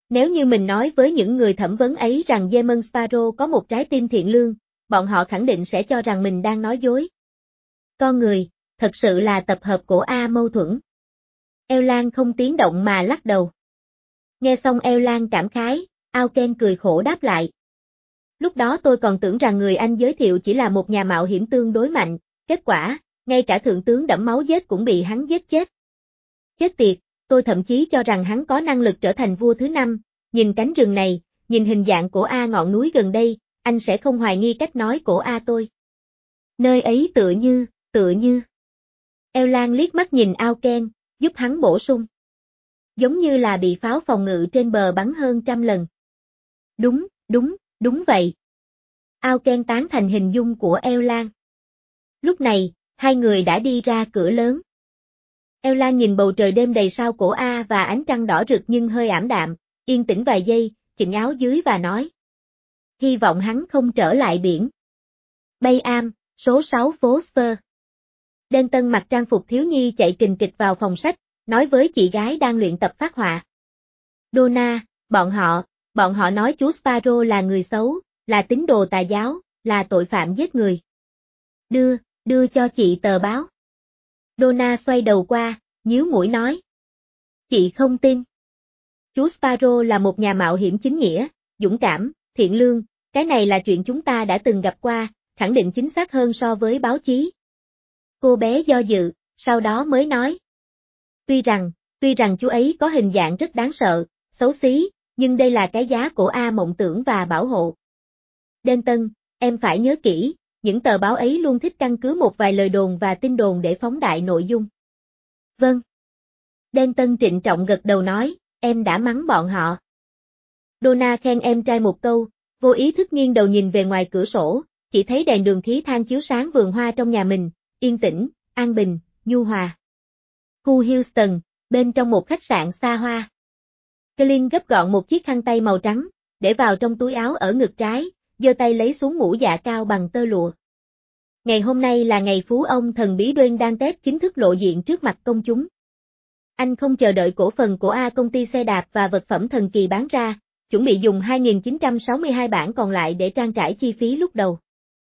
Nếu như mình nói với những người thẩm vấn ấy rằng Demon Sparrow có một trái tim thiện lương, bọn họ khẳng định sẽ cho rằng mình đang nói dối. Con người, thật sự là tập hợp của A mâu thuẫn. Eo Lan không tiếng động mà lắc đầu. Nghe xong Eo Lan cảm khái, Ao Ken cười khổ đáp lại. Lúc đó tôi còn tưởng rằng người anh giới thiệu chỉ là một nhà mạo hiểm tương đối mạnh, kết quả, ngay cả thượng tướng đẫm máu giết cũng bị hắn giết chết. Chết tiệt, tôi thậm chí cho rằng hắn có năng lực trở thành vua thứ năm, nhìn cánh rừng này, nhìn hình dạng của A ngọn núi gần đây, anh sẽ không hoài nghi cách nói của A tôi. Nơi ấy tựa như, tựa như. Eo Lan liếc mắt nhìn Ao Ken, giúp hắn bổ sung. Giống như là bị pháo phòng ngự trên bờ bắn hơn trăm lần. Đúng, đúng, đúng vậy. Ao Ken tán thành hình dung của Eo Lan. Lúc này, hai người đã đi ra cửa lớn. Eo Lan nhìn bầu trời đêm đầy sao cổ A và ánh trăng đỏ rực nhưng hơi ảm đạm, yên tĩnh vài giây, chỉnh áo dưới và nói. Hy vọng hắn không trở lại biển. Bay Am, số sáu phố Spur. Denton mặc trang phục thiếu nhi chạy kình kịch vào phòng sách, nói với chị gái đang luyện tập phát họa. Donna, bọn họ, bọn họ nói chú Sparrow là người xấu, là tín đồ tà giáo, là tội phạm giết người. Đưa, đưa cho chị tờ báo. Donna xoay đầu qua, nhíu mũi nói. Chị không tin. Chú Sparrow là một nhà mạo hiểm chính nghĩa, dũng cảm, thiện lương, cái này là chuyện chúng ta đã từng gặp qua, khẳng định chính xác hơn so với báo chí. Cô bé do dự, sau đó mới nói. Tuy rằng, tuy rằng chú ấy có hình dạng rất đáng sợ, xấu xí, nhưng đây là cái giá của A mộng tưởng và bảo hộ. Denton, em phải nhớ kỹ, những tờ báo ấy luôn thích căn cứ một vài lời đồn và tin đồn để phóng đại nội dung. Vâng. Denton trịnh trọng gật đầu nói, em đã mắng bọn họ. Donna khen em trai một câu, vô ý thức nghiêng đầu nhìn về ngoài cửa sổ, chỉ thấy đèn đường khí than chiếu sáng vườn hoa trong nhà mình, yên tĩnh, an bình, nhu hòa. Khu Houston, bên trong một khách sạn xa hoa. Clint gấp gọn một chiếc khăn tay màu trắng, để vào trong túi áo ở ngực trái, giơ tay lấy xuống mũ dạ cao bằng tơ lụa. Ngày hôm nay là ngày phú ông thần bí Dwayne Dantes chính thức lộ diện trước mặt công chúng. Anh không chờ đợi cổ phần của A công ty xe đạp và vật phẩm thần kỳ bán ra, chuẩn bị dùng hai nghìn chín trăm sáu mươi hai bảng còn lại để trang trải chi phí lúc đầu.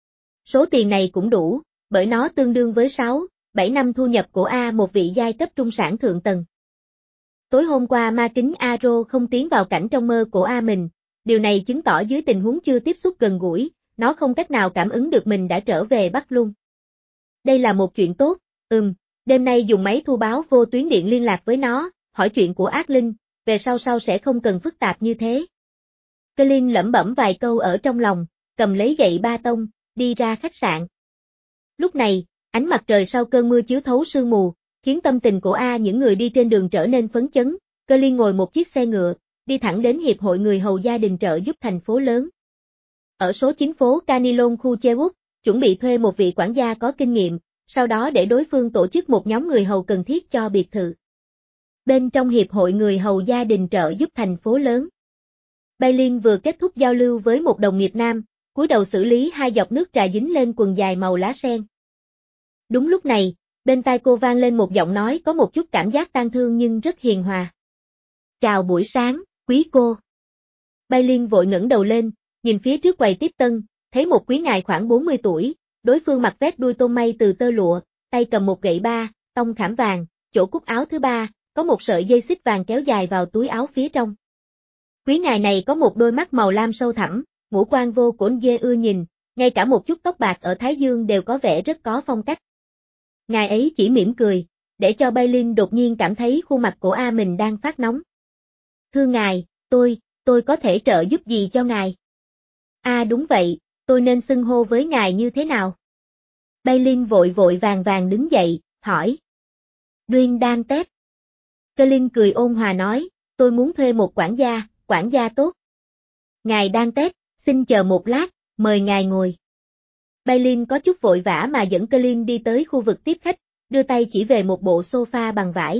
Số tiền này cũng đủ, bởi nó tương đương với sáu, bảy năm thu nhập của A một vị giai cấp trung sản thượng tầng. Tối hôm qua ma kính Aro không tiến vào cảnh trong mơ của A mình, điều này chứng tỏ dưới tình huống chưa tiếp xúc gần gũi, nó không cách nào cảm ứng được mình đã trở về Bắc Luân. Đây là một chuyện tốt, ừm, đêm nay dùng máy thu báo vô tuyến điện liên lạc với nó, hỏi chuyện của ác linh, về sau sau sẽ không cần phức tạp như thế. Clint lẩm bẩm vài câu ở trong lòng, cầm lấy gậy ba tông, đi ra khách sạn. Lúc này, ánh mặt trời sau cơn mưa chiếu thấu sương mù, khiến tâm tình của A những người đi trên đường trở nên phấn chấn. Clint ngồi một chiếc xe ngựa, đi thẳng đến Hiệp hội Người hầu gia đình trợ giúp thành phố lớn. Ở số chín phố Canilon khu Chewuk, chuẩn bị thuê một vị quản gia có kinh nghiệm, sau đó để đối phương tổ chức một nhóm người hầu cần thiết cho biệt thự. Bên trong Hiệp hội Người hầu gia đình trợ giúp thành phố lớn. Bailin vừa kết thúc giao lưu với một đồng nghiệp nam, cúi đầu xử lý hai giọt nước trà dính lên quần dài màu lá sen. Đúng lúc này, bên tai cô vang lên một giọng nói có một chút cảm giác tang thương nhưng rất hiền hòa. Chào buổi sáng, quý cô. Bailin vội ngẩng đầu lên, nhìn phía trước quầy tiếp tân, thấy một quý ngài khoảng bốn mươi tuổi, đối phương mặc vest đuôi tôm mây từ tơ lụa, tay cầm một gậy ba, tông khảm vàng, chỗ cúc áo thứ ba, có một sợi dây xích vàng kéo dài vào túi áo phía trong. Quý ngài này có một đôi mắt màu lam sâu thẳm, ngũ quan vô cổn dê ưa nhìn, ngay cả một chút tóc bạc ở thái dương đều có vẻ rất có phong cách. Ngài ấy chỉ mỉm cười, để cho Bailin đột nhiên cảm thấy khuôn mặt của A mình đang phát nóng. Thưa ngài, tôi, tôi có thể trợ giúp gì cho ngài? À đúng vậy, tôi nên xưng hô với ngài như thế nào? Bailin vội vội vàng vàng đứng dậy, hỏi. Dwayne Dantes. Clint cười ôn hòa nói, tôi muốn thuê một quản gia, quản gia tốt. Ngài Dantes, xin chờ một lát, mời ngài ngồi. Bailin có chút vội vã mà dẫn Clint đi tới khu vực tiếp khách, đưa tay chỉ về một bộ sofa bằng vải.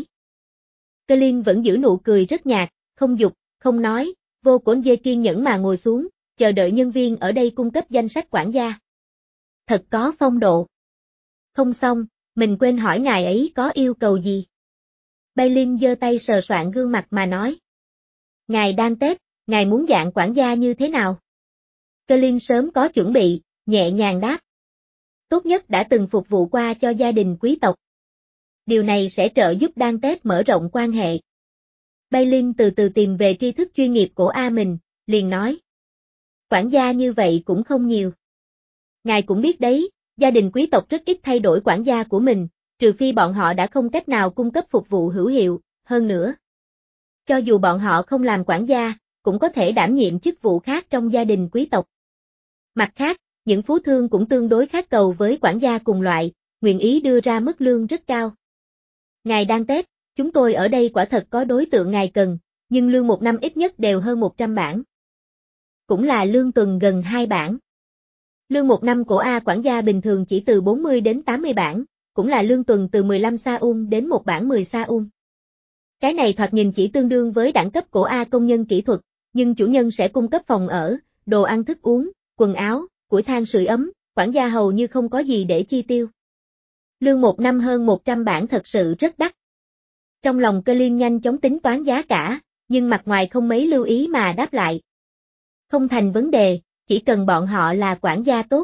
Clint vẫn giữ nụ cười rất nhạt, không giục, không nói, vô cổn dê kiên nhẫn mà ngồi xuống, chờ đợi nhân viên ở đây cung cấp danh sách quản gia. Thật có phong độ. Không xong, mình quên hỏi ngài ấy có yêu cầu gì. Bailin giơ tay sờ soạn gương mặt mà nói. Ngài đang Tết, ngài muốn dạng quản gia như thế nào? Colin sớm có chuẩn bị, nhẹ nhàng đáp. Tốt nhất đã từng phục vụ qua cho gia đình quý tộc. Điều này sẽ trợ giúp Dan Tết mở rộng quan hệ. Bailyn từ từ tìm về tri thức chuyên nghiệp của A mình, liền nói. Quản gia như vậy cũng không nhiều. Ngài cũng biết đấy, gia đình quý tộc rất ít thay đổi quản gia của mình, trừ phi bọn họ đã không cách nào cung cấp phục vụ hữu hiệu, hơn nữa. Cho dù bọn họ không làm quản gia, cũng có thể đảm nhiệm chức vụ khác trong gia đình quý tộc. Mặt khác, những phú thương cũng tương đối khát cầu với quản gia cùng loại, nguyện ý đưa ra mức lương rất cao. Ngài đang Tết, chúng tôi ở đây quả thật có đối tượng ngài cần, nhưng lương một năm ít nhất đều hơn một trăm bảng. Cũng là lương tuần gần hai bảng. Lương một năm của A quản gia bình thường chỉ từ bốn mươi đến tám mươi bảng, cũng là lương tuần từ mười lăm sa un đến một bảng mười sa un. Cái này thoạt nhìn chỉ tương đương với đẳng cấp của A công nhân kỹ thuật, nhưng chủ nhân sẽ cung cấp phòng ở, đồ ăn thức uống, quần áo, củi than sưởi ấm, quản gia hầu như không có gì để chi tiêu. Lương một năm hơn một trăm bảng thật sự rất đắt. Trong lòng Colin nhanh chóng tính toán giá cả, nhưng mặt ngoài không mấy lưu ý mà đáp lại. Không thành vấn đề, chỉ cần bọn họ là quản gia tốt.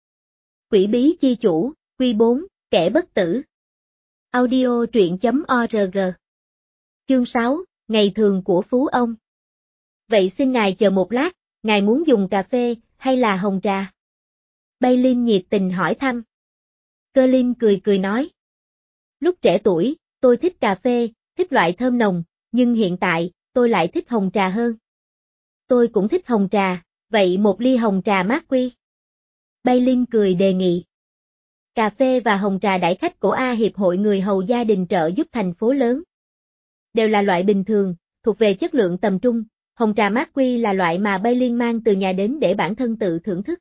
Quỷ bí chi chủ, Quy bốn, kẻ bất tử. Audio truyện chấm org. Chương sáu, ngày thường của phú ông. Vậy xin ngài chờ một lát, ngài muốn dùng cà phê, hay là hồng trà? Bailyn nhiệt tình hỏi thăm. Colin cười cười nói. Lúc trẻ tuổi, tôi thích cà phê, thích loại thơm nồng, nhưng hiện tại, tôi lại thích hồng trà hơn. Tôi cũng thích hồng trà, vậy một ly hồng trà mát quy. Bailyn cười đề nghị. Cà phê và hồng trà đãi khách của A Hiệp hội người hầu gia đình trợ giúp thành phố lớn. Đều là loại bình thường, thuộc về chất lượng tầm trung, hồng trà mát quy là loại mà Bailyn mang từ nhà đến để bản thân tự thưởng thức.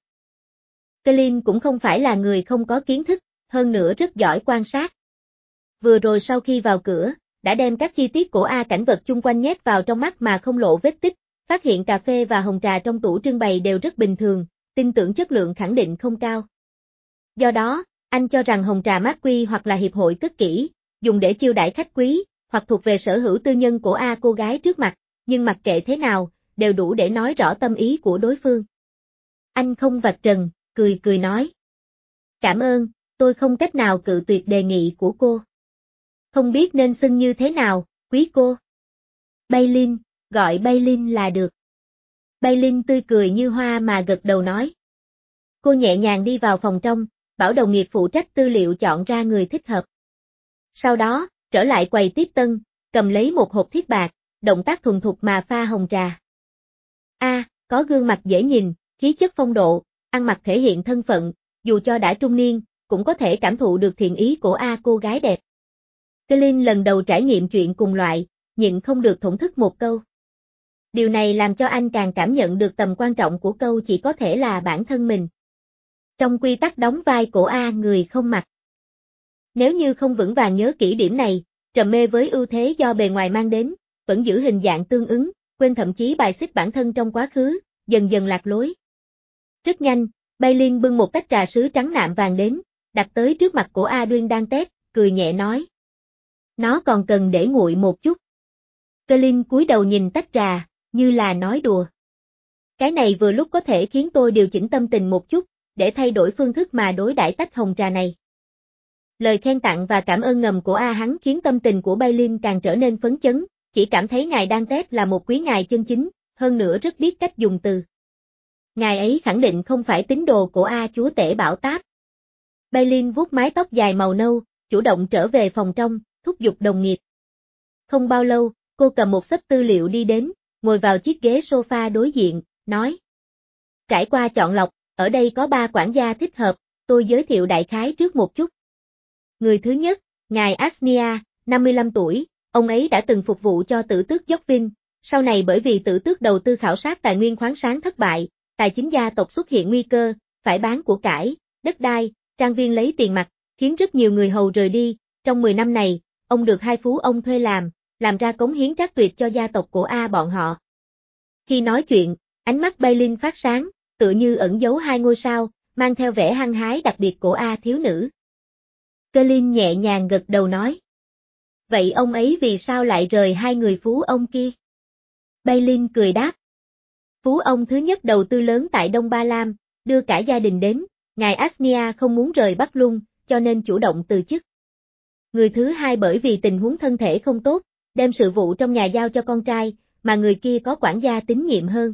Colin cũng không phải là người không có kiến thức, hơn nữa rất giỏi quan sát. Vừa rồi sau khi vào cửa, đã đem các chi tiết của A cảnh vật chung quanh nhét vào trong mắt mà không lộ vết tích, phát hiện cà phê và hồng trà trong tủ trưng bày đều rất bình thường, tin tưởng chất lượng khẳng định không cao. Do đó, anh cho rằng hồng trà mát quy hoặc là hiệp hội cất kỹ, dùng để chiêu đãi khách quý, hoặc thuộc về sở hữu tư nhân của A cô gái trước mặt, nhưng mặc kệ thế nào, đều đủ để nói rõ tâm ý của đối phương. Anh không vạch trần, cười cười nói. Cảm ơn, tôi không cách nào cự tuyệt đề nghị của cô. Không biết nên xưng như thế nào, quý cô. Bailyn, gọi Bailyn là được. Bailyn tươi cười như hoa mà gật đầu nói. Cô nhẹ nhàng đi vào phòng trong, bảo đồng nghiệp phụ trách tư liệu chọn ra người thích hợp. Sau đó, trở lại quầy tiếp tân, cầm lấy một hộp thiết bạc, động tác thuần thục mà pha hồng trà. A, có gương mặt dễ nhìn, khí chất phong độ, ăn mặc thể hiện thân phận, dù cho đã trung niên, cũng có thể cảm thụ được thiện ý của A cô gái đẹp. Colin lần đầu trải nghiệm chuyện cùng loại, nhịn không được thổn thức một câu. Điều này làm cho anh càng cảm nhận được tầm quan trọng của câu chỉ có thể là bản thân mình. Trong quy tắc đóng vai của A người không mặc. Nếu như không vững vàng nhớ kỹ điểm này, trầm mê với ưu thế do bề ngoài mang đến, vẫn giữ hình dạng tương ứng, quên thậm chí bài xích bản thân trong quá khứ, dần dần lạc lối. Rất nhanh, Bailyn bưng một tách trà sứ trắng nạm vàng đến, đặt tới trước mặt của Adrian đang tét, cười nhẹ nói. Nó còn cần để nguội một chút. Colin cúi đầu nhìn tách trà, như là nói đùa. Cái này vừa lúc có thể khiến tôi điều chỉnh tâm tình một chút, để thay đổi phương thức mà đối đãi tách hồng trà này. Lời khen tặng và cảm ơn ngầm của A hắn khiến tâm tình của Bailyn càng trở nên phấn chấn, chỉ cảm thấy ngài đang tét là một quý ngài chân chính, hơn nữa rất biết cách dùng từ. Ngài ấy khẳng định không phải tín đồ của A chúa tể bảo táp. Bailyn vuốt mái tóc dài màu nâu, chủ động trở về phòng trong, thúc giục đồng nghiệp. Không bao lâu, cô cầm một xấp tư liệu đi đến, ngồi vào chiếc ghế sofa đối diện, nói. Trải qua chọn lọc, ở đây có ba quản gia thích hợp, tôi giới thiệu đại khái trước một chút. Người thứ nhất, ngài Asnia, năm mươi lăm tuổi, ông ấy đã từng phục vụ cho tử tước Dốc Vinh, sau này bởi vì tử tước đầu tư khảo sát tài nguyên khoáng sản thất bại, tài chính gia tộc xuất hiện nguy cơ, phải bán của cải, đất đai, trang viên lấy tiền mặt, khiến rất nhiều người hầu rời đi, trong mười năm này, ông được hai phú ông thuê làm, làm ra cống hiến trác tuyệt cho gia tộc của A bọn họ. Khi nói chuyện, ánh mắt Bailyn phát sáng, tựa như ẩn giấu hai ngôi sao, mang theo vẻ hăng hái đặc biệt của A thiếu nữ. Colin nhẹ nhàng gật đầu nói. Vậy ông ấy vì sao lại rời hai người phú ông kia? Bailin cười đáp. Phú ông thứ nhất đầu tư lớn tại Đông Ba Lam, đưa cả gia đình đến, ngài Asnia không muốn rời Bắc Lung, cho nên chủ động từ chức. Người thứ hai bởi vì tình huống thân thể không tốt, đem sự vụ trong nhà giao cho con trai, mà người kia có quản gia tín nhiệm hơn.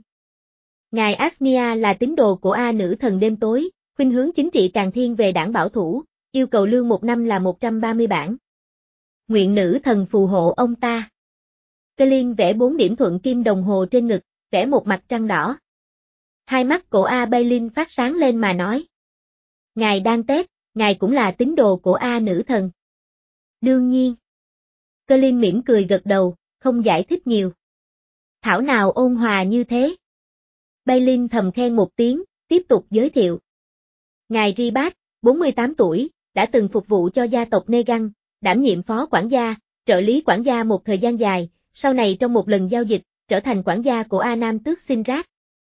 Ngài Asnia là tín đồ của A nữ thần đêm tối, khuynh hướng chính trị càng thiên về đảng bảo thủ, yêu cầu lương một năm là một trăm ba mươi bảng. Nguyện nữ thần phù hộ ông ta. Colin vẽ bốn điểm thuận kim đồng hồ trên ngực, vẽ một mặt trăng đỏ. Hai mắt của A Bailin phát sáng lên mà nói. Ngài đang Tết, ngài cũng là tín đồ của A nữ thần. Đương nhiên. Colin mỉm cười gật đầu, không giải thích nhiều. Thảo nào ôn hòa như thế. Bailin thầm khen một tiếng, tiếp tục giới thiệu. Ngài Ribat, bốn mươi tám tuổi, đã từng phục vụ cho gia tộc Negan, đảm nhiệm phó quản gia, trợ lý quản gia một thời gian dài, sau này trong một lần giao dịch, trở thành quản gia của A Nam tước Sinrat.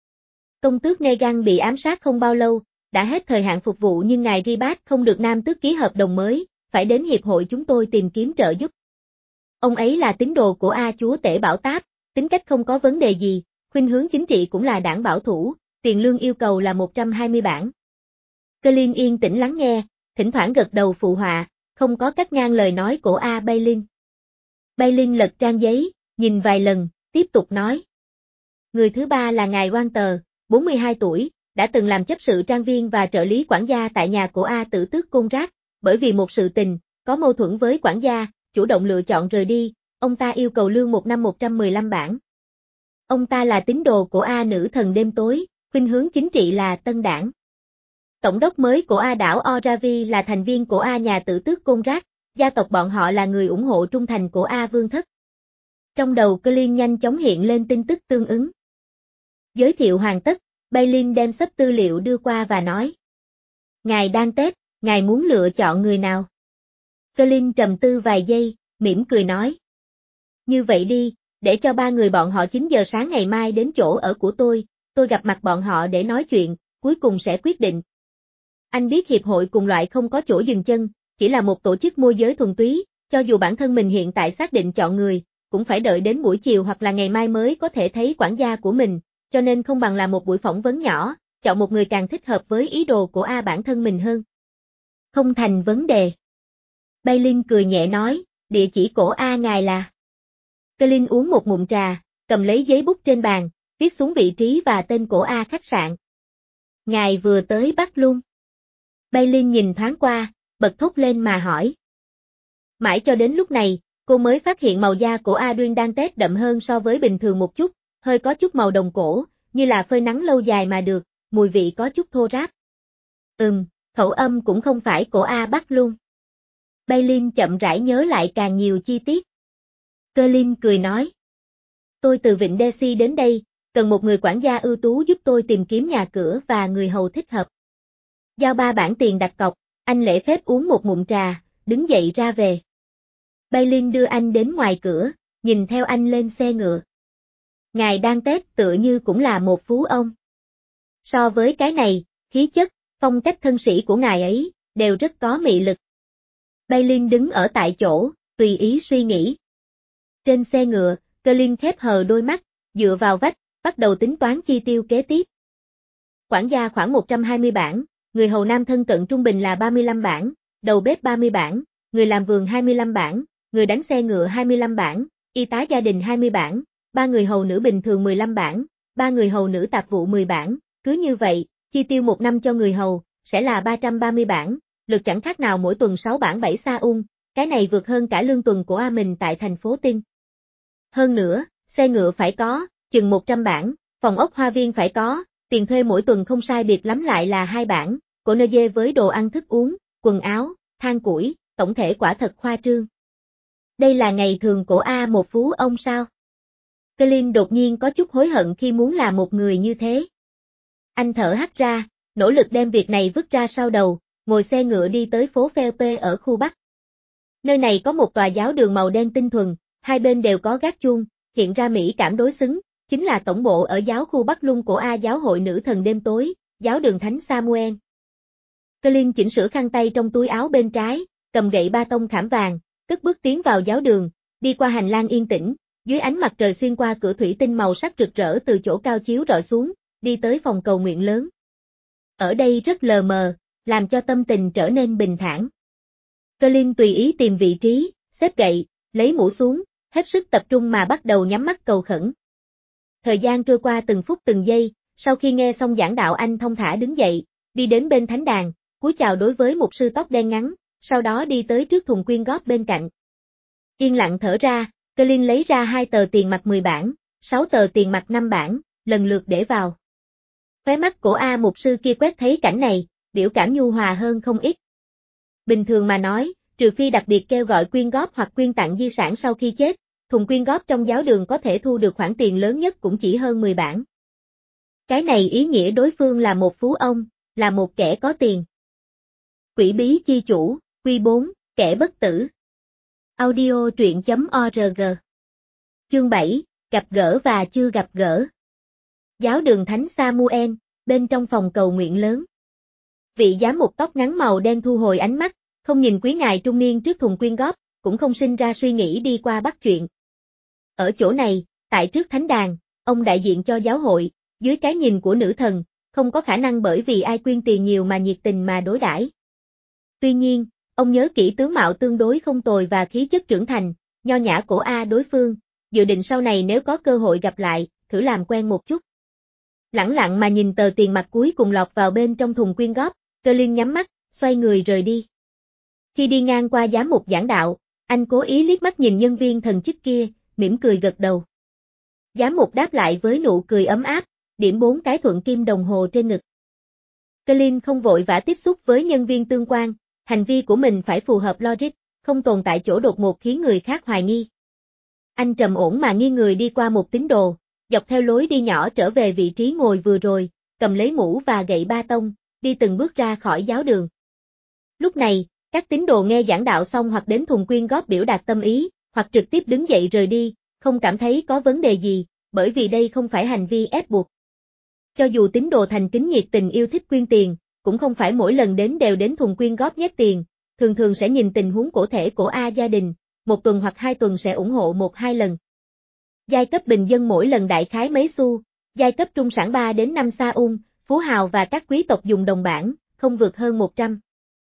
Công tước Negan bị ám sát không bao lâu, đã hết thời hạn phục vụ nhưng ngài Ribat không được Nam tước ký hợp đồng mới, phải đến hiệp hội chúng tôi tìm kiếm trợ giúp. Ông ấy là tín đồ của A chúa tể Bảo Táp, tính cách không có vấn đề gì, khuynh hướng chính trị cũng là đảng bảo thủ, tiền lương yêu cầu là một trăm hai mươi bảng. Colin yên tĩnh lắng nghe, thỉnh thoảng gật đầu phụ họa, không có cắt ngang lời nói của A Bailin. Bailin lật trang giấy, nhìn vài lần, tiếp tục nói. Người thứ ba là ngài Walter, bốn mươi hai tuổi, đã từng làm chấp sự trang viên và trợ lý quản gia tại nhà của A tử tước Conrad, bởi vì một sự tình, có mâu thuẫn với quản gia, chủ động lựa chọn rời đi, ông ta yêu cầu lương một năm một trăm mười lăm bảng. Ông ta là tín đồ của A nữ thần đêm tối, khuynh hướng chính trị là tân đảng. Tổng đốc mới của A đảo Oravi là thành viên của A nhà tử tước Conrad, gia tộc bọn họ là người ủng hộ trung thành của A vương thất. Trong đầu Colin nhanh chóng hiện lên tin tức tương ứng. Giới thiệu hoàn tất, Bailin đem sắp tư liệu đưa qua và nói. Ngài đang Tết, ngài muốn lựa chọn người nào? Colin trầm tư vài giây, mỉm cười nói. Như vậy đi, để cho ba người bọn họ chín giờ sáng ngày mai đến chỗ ở của tôi, tôi gặp mặt bọn họ để nói chuyện, cuối cùng sẽ quyết định. Anh biết hiệp hội cùng loại không có chỗ dừng chân, chỉ là một tổ chức môi giới thuần túy, cho dù bản thân mình hiện tại xác định chọn người, cũng phải đợi đến buổi chiều hoặc là ngày mai mới có thể thấy quản gia của mình, cho nên không bằng là một buổi phỏng vấn nhỏ, chọn một người càng thích hợp với ý đồ của A bản thân mình hơn. Không thành vấn đề. Bailin cười nhẹ nói, địa chỉ của A ngài là. Colin uống một ngụm trà, cầm lấy giấy bút trên bàn, viết xuống vị trí và tên của A khách sạn. Ngài vừa tới Bắc Lung. Bailin nhìn thoáng qua, bật thốt lên mà hỏi. Mãi cho đến lúc này, cô mới phát hiện màu da của Adrian đang Tết đậm hơn so với bình thường một chút, hơi có chút màu đồng cổ, như là phơi nắng lâu dài mà được, mùi vị có chút thô ráp. Ừm, khẩu âm cũng không phải của A Bắc Lung. Bailin chậm rãi nhớ lại càng nhiều chi tiết. Colin cười nói. Tôi từ Vịnh Daisy đến đây, cần một người quản gia ưu tú giúp tôi tìm kiếm nhà cửa và người hầu thích hợp. Giao ba bảng tiền đặt cọc, anh lễ phép uống một ngụm trà, đứng dậy ra về. Bailin đưa anh đến ngoài cửa, nhìn theo anh lên xe ngựa. Ngài đang Tết tựa như cũng là một phú ông. So với cái này, khí chất, phong cách thân sĩ của ngài ấy, đều rất có mị lực. Bailin đứng ở tại chỗ, tùy ý suy nghĩ. Trên xe ngựa, Colin khép hờ đôi mắt, dựa vào vách, bắt đầu tính toán chi tiêu kế tiếp. Quản gia khoảng một trăm hai mươi bảng, người hầu nam thân cận trung bình là ba mươi lăm bảng, đầu bếp ba mươi bảng, người làm vườn hai mươi lăm bảng, người đánh xe ngựa hai mươi lăm bảng, y tá gia đình hai mươi bảng, ba người hầu nữ bình thường mười lăm bảng, ba người hầu nữ tạp vụ mười bảng, cứ như vậy, chi tiêu một năm cho người hầu, sẽ là ba trăm ba mươi bảng, lực chẳng khác nào mỗi tuần sáu bảng bảy sa ung, cái này vượt hơn cả lương tuần của A mình tại thành phố Tinh. Hơn nữa, xe ngựa phải có, chừng một trăm bảng, phòng ốc hoa viên phải có, tiền thuê mỗi tuần không sai biệt lắm lại là hai bảng, của nơi dê với đồ ăn thức uống, quần áo, than củi, tổng thể quả thật khoa trương. Đây là ngày thường của A một phú ông sao? Colin đột nhiên có chút hối hận khi muốn là một người như thế. Anh thở hắt ra, nỗ lực đem việc này vứt ra sau đầu, ngồi xe ngựa đi tới phố Felpe ở khu Bắc. Nơi này có một tòa giáo đường màu đen tinh thuần, hai bên đều có gác chuông, hiện ra mỹ cảm đối xứng, chính là tổng bộ ở giáo khu Bắc Lung của A giáo hội nữ thần đêm tối, giáo đường Thánh Samuel. Colin chỉnh sửa khăn tay trong túi áo bên trái, cầm gậy ba tông khảm vàng, cất bước tiến vào giáo đường, đi qua hành lang yên tĩnh, Dưới ánh mặt trời xuyên qua cửa thủy tinh màu sắc rực rỡ từ chỗ cao chiếu rọi xuống, đi tới phòng cầu nguyện lớn. Ở đây rất lờ mờ, làm cho tâm tình trở nên bình thản. Colin tùy ý tìm vị trí, xếp gậy, lấy mũ xuống, hết sức tập trung mà bắt đầu nhắm mắt cầu khẩn. Thời gian trôi qua từng phút từng giây, sau khi nghe xong giảng đạo anh thông thả đứng dậy, đi đến bên thánh đàn, cúi chào đối với mục sư tóc đen ngắn, sau đó đi tới trước thùng quyên góp bên cạnh. Yên lặng thở ra, Colin lấy ra hai tờ tiền mặt mười bảng, sáu tờ tiền mặt năm bảng, lần lượt để vào. Khóe mắt của A mục sư kia quét thấy cảnh này, biểu cảm nhu hòa hơn không ít. Bình thường mà nói, trừ phi đặc biệt kêu gọi quyên góp hoặc quyên tặng di sản sau khi chết, thùng quyên góp trong giáo đường có thể thu được khoản tiền lớn nhất cũng chỉ hơn mười bảng. Cái này ý nghĩa đối phương là một phú ông, là một kẻ có tiền. Quỷ bí chi chủ, Quy bốn, kẻ bất tử. Audio truyện chấm org. Chương bảy, gặp gỡ và chưa gặp gỡ. Giáo đường Thánh Samuel, bên trong phòng cầu nguyện lớn. Vị giám mục tóc ngắn màu đen thu hồi ánh mắt, không nhìn quý ngài trung niên trước thùng quyên góp, cũng không sinh ra suy nghĩ đi qua bắt chuyện. Ở chỗ này, tại trước thánh đàn, ông đại diện cho giáo hội, dưới cái nhìn của nữ thần, không có khả năng bởi vì ai quyên tiền nhiều mà nhiệt tình mà đối đãi. Tuy nhiên, ông nhớ kỹ tướng mạo tương đối không tồi và khí chất trưởng thành, nho nhã cổ A đối phương, dự định sau này nếu có cơ hội gặp lại, thử làm quen một chút. Lẳng lặng mà nhìn tờ tiền mặt cuối cùng lọt vào bên trong thùng quyên góp, Colin nhắm mắt, xoay người rời đi. Khi đi ngang qua giám mục giảng đạo, anh cố ý liếc mắt nhìn nhân viên thần chức kia, mỉm cười gật đầu. Giám mục đáp lại với nụ cười ấm áp, điểm bốn cái thuận kim đồng hồ trên ngực. Colin không vội vã tiếp xúc với nhân viên tương quan, hành vi của mình phải phù hợp logic, không tồn tại chỗ đột ngột khiến người khác hoài nghi. Anh trầm ổn mà nghiêng người đi qua một tín đồ, dọc theo lối đi nhỏ trở về vị trí ngồi vừa rồi, cầm lấy mũ và gậy ba tông, đi từng bước ra khỏi giáo đường. Lúc này, các tín đồ nghe giảng đạo xong hoặc đến thùng quyên góp biểu đạt tâm ý, hoặc trực tiếp đứng dậy rời đi, không cảm thấy có vấn đề gì, bởi vì đây không phải hành vi ép buộc. Cho dù tín đồ thành kính nhiệt tình yêu thích quyên tiền, cũng không phải mỗi lần đến đều đến thùng quyên góp nhét tiền, thường thường sẽ nhìn tình huống cụ thể của A gia đình, một tuần hoặc hai tuần sẽ ủng hộ một hai lần. Giai cấp bình dân mỗi lần đại khái mấy xu, giai cấp trung sản ba đến năm sa ung, phú hào và các quý tộc dùng đồng bảng, không vượt hơn một trăm.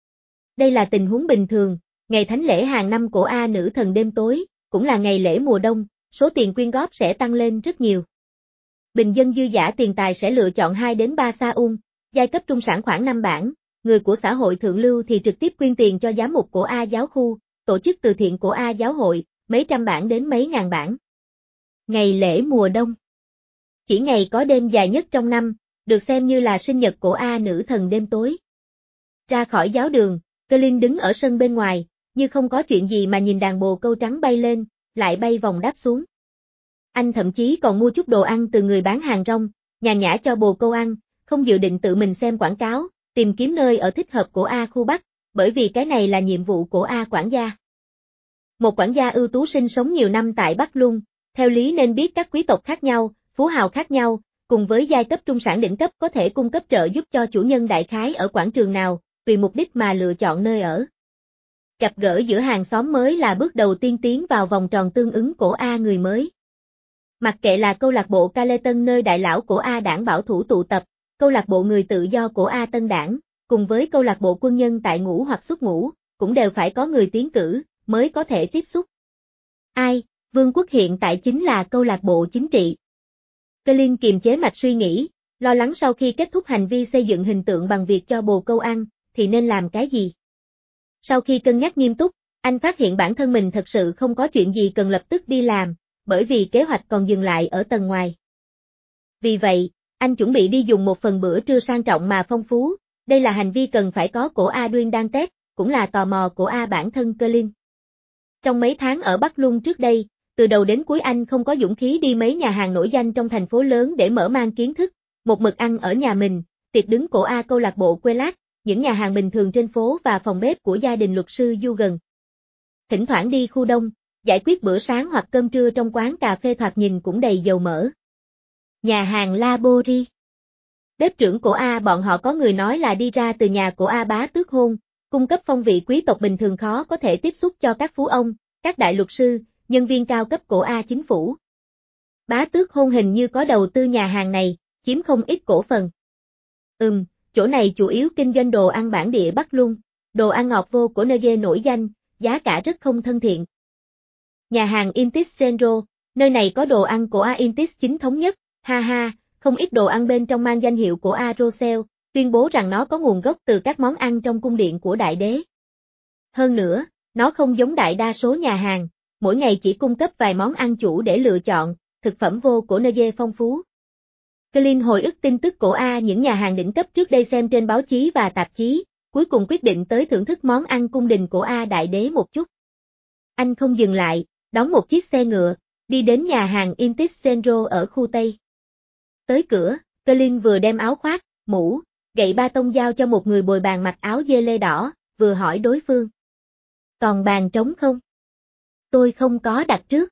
Đây là tình huống bình thường, ngày thánh lễ hàng năm của A nữ thần đêm tối, cũng là ngày lễ mùa đông, số tiền quyên góp sẽ tăng lên rất nhiều. Bình dân dư dả tiền tài sẽ lựa chọn hai đến ba sa ung, giai cấp trung sản khoảng năm bảng, người của xã hội thượng lưu thì trực tiếp quyên tiền cho giám mục của A giáo khu, tổ chức từ thiện của A giáo hội, mấy trăm bảng đến mấy ngàn bảng. Ngày lễ mùa đông. Chỉ ngày có đêm dài nhất trong năm, được xem như là sinh nhật của A nữ thần đêm tối. Ra khỏi giáo đường, Colin đứng ở sân bên ngoài, như không có chuyện gì mà nhìn đàn bồ câu trắng bay lên, lại bay vòng đáp xuống. Anh thậm chí còn mua chút đồ ăn từ người bán hàng rong, nhàn nhã cho bồ câu ăn, không dự định tự mình xem quảng cáo, tìm kiếm nơi ở thích hợp của A khu Bắc, bởi vì cái này là nhiệm vụ của A quản gia. Một quản gia ưu tú sinh sống nhiều năm tại Bắc Luân, theo lý nên biết các quý tộc khác nhau, phú hào khác nhau, cùng với giai cấp trung sản đỉnh cấp có thể cung cấp trợ giúp cho chủ nhân đại khái ở quảng trường nào, tùy mục đích mà lựa chọn nơi ở. Gặp gỡ giữa hàng xóm mới là bước đầu tiên tiến vào vòng tròn tương ứng của A người mới. Mặc kệ là câu lạc bộ Carleton nơi đại lão của A đảng bảo thủ tụ tập, câu lạc bộ người tự do của A Tân đảng, cùng với câu lạc bộ quân nhân tại ngũ hoặc xuất ngũ, cũng đều phải có người tiến cử, mới có thể tiếp xúc. Ai, Vương quốc hiện tại chính là câu lạc bộ chính trị. Colin kiềm chế mạch suy nghĩ, lo lắng sau khi kết thúc hành vi xây dựng hình tượng bằng việc cho bồ câu ăn, thì nên làm cái gì. Sau khi cân nhắc nghiêm túc, anh phát hiện bản thân mình thật sự không có chuyện gì cần lập tức đi làm, bởi vì kế hoạch còn dừng lại ở tầng ngoài. Vì vậy, anh chuẩn bị đi dùng một phần bữa trưa sang trọng mà phong phú, đây là hành vi cần phải có của Adrian Dantes, cũng là tò mò của A bản thân Colin. Trong mấy tháng ở Bắc Luân trước đây, từ đầu đến cuối anh không có dũng khí đi mấy nhà hàng nổi danh trong thành phố lớn để mở mang kiến thức, một mực ăn ở nhà mình, tiệc đứng của A câu lạc bộ quê lát, những nhà hàng bình thường trên phố và phòng bếp của gia đình luật sư Du gần. Thỉnh thoảng đi khu đông, giải quyết bữa sáng hoặc cơm trưa trong quán cà phê thoạt nhìn cũng đầy dầu mỡ. Nhà hàng La Bori. Bếp trưởng của A bọn họ có người nói là đi ra từ nhà của A bá tước hôn, cung cấp phong vị quý tộc bình thường khó có thể tiếp xúc cho các phú ông, các đại luật sư, nhân viên cao cấp của A chính phủ. Bá Tước Hôn hình như có đầu tư nhà hàng này, chiếm không ít cổ phần. Ừm, chỗ này chủ yếu kinh doanh đồ ăn bản địa Bắc Lung, đồ ăn ngọt vô của nơi nổi danh, giá cả rất không thân thiện. Nhà hàng Intis Central, nơi này có đồ ăn của A Intis chính thống nhất, ha ha, không ít đồ ăn bên trong mang danh hiệu của A Rosel, tuyên bố rằng nó có nguồn gốc từ các món ăn trong cung điện của đại đế. Hơn nữa, nó không giống đại đa số nhà hàng, mỗi ngày chỉ cung cấp vài món ăn chủ để lựa chọn, thực phẩm vô của nơi phong phú. Clint hồi ức tin tức của A những nhà hàng đỉnh cấp trước đây xem trên báo chí và tạp chí, cuối cùng quyết định tới thưởng thức món ăn cung đình của A đại đế một chút. Anh không dừng lại, đón một chiếc xe ngựa, đi đến nhà hàng Intis Central ở khu Tây. Tới cửa, Clint vừa đem áo khoác, mũ, gậy ba tông giao cho một người bồi bàn mặc áo dê lê đỏ, vừa hỏi đối phương. Còn bàn trống không? Tôi không có đặt trước.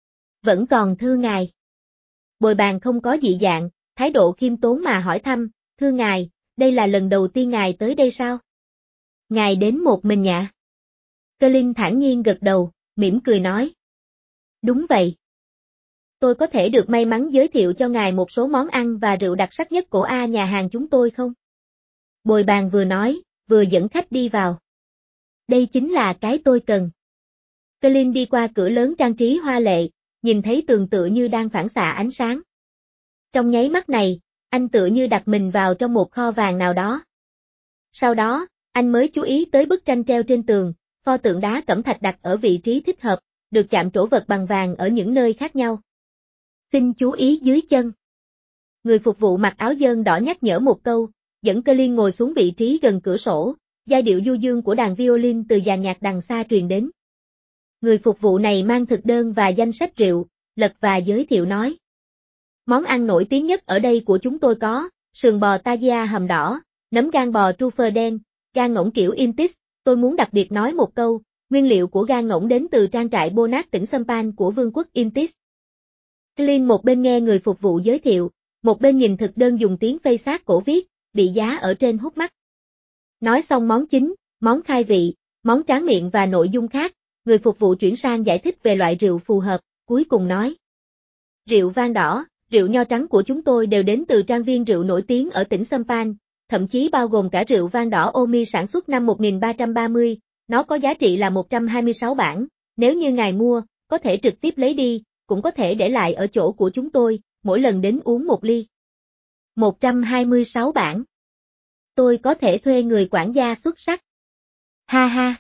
Vẫn còn thưa ngài. Bồi bàn không có dị dạng, thái độ khiêm tốn mà hỏi thăm, thưa ngài, đây là lần đầu tiên ngài tới đây sao? Ngài đến một mình nhạ? Clint thản nhiên gật đầu, mỉm cười nói. Đúng vậy. Tôi có thể được may mắn giới thiệu cho ngài một số món ăn và rượu đặc sắc nhất của A nhà hàng chúng tôi không? Bồi bàn vừa nói, vừa dẫn khách đi vào. Đây chính là cái tôi cần. Clint đi qua cửa lớn trang trí hoa lệ, nhìn thấy tường tựa như đang phản xạ ánh sáng. Trong nháy mắt này, anh tựa như đặt mình vào trong một kho vàng nào đó. Sau đó, anh mới chú ý tới bức tranh treo trên tường, pho tượng đá cẩm thạch đặt ở vị trí thích hợp, được chạm trổ vật bằng vàng ở những nơi khác nhau. Xin chú ý dưới chân. Người phục vụ mặc áo dơn đỏ nhắc nhở một câu, dẫn Clint ngồi xuống vị trí gần cửa sổ, giai điệu du dương của đàn violin từ dàn nhạc đằng xa truyền đến. Người phục vụ này mang thực đơn và danh sách rượu, lật và giới thiệu nói. Món ăn nổi tiếng nhất ở đây của chúng tôi có, sườn bò tajia hầm đỏ, nấm gan bò truffle đen, gan ngỗng kiểu Intis, tôi muốn đặc biệt nói một câu, nguyên liệu của gan ngỗng đến từ trang trại Bonat tỉnh Sampan của vương quốc Intis. Clint một bên nghe người phục vụ giới thiệu, một bên nhìn thực đơn dùng tiếng Phây sát cổ viết, bị giá ở trên hút mắt. Nói xong món chính, món khai vị, món tráng miệng và nội dung khác, người phục vụ chuyển sang giải thích về loại rượu phù hợp, cuối cùng nói. Rượu vang đỏ, rượu nho trắng của chúng tôi đều đến từ trang viên rượu nổi tiếng ở tỉnh Sampan, thậm chí bao gồm cả rượu vang đỏ Omi sản xuất năm một nghìn ba trăm ba mươi, nó có giá trị là một trăm hai mươi sáu bảng, nếu như ngài mua, có thể trực tiếp lấy đi, cũng có thể để lại ở chỗ của chúng tôi, mỗi lần đến uống một ly. một trăm hai mươi sáu bảng. Tôi có thể thuê người quản gia xuất sắc. Ha ha.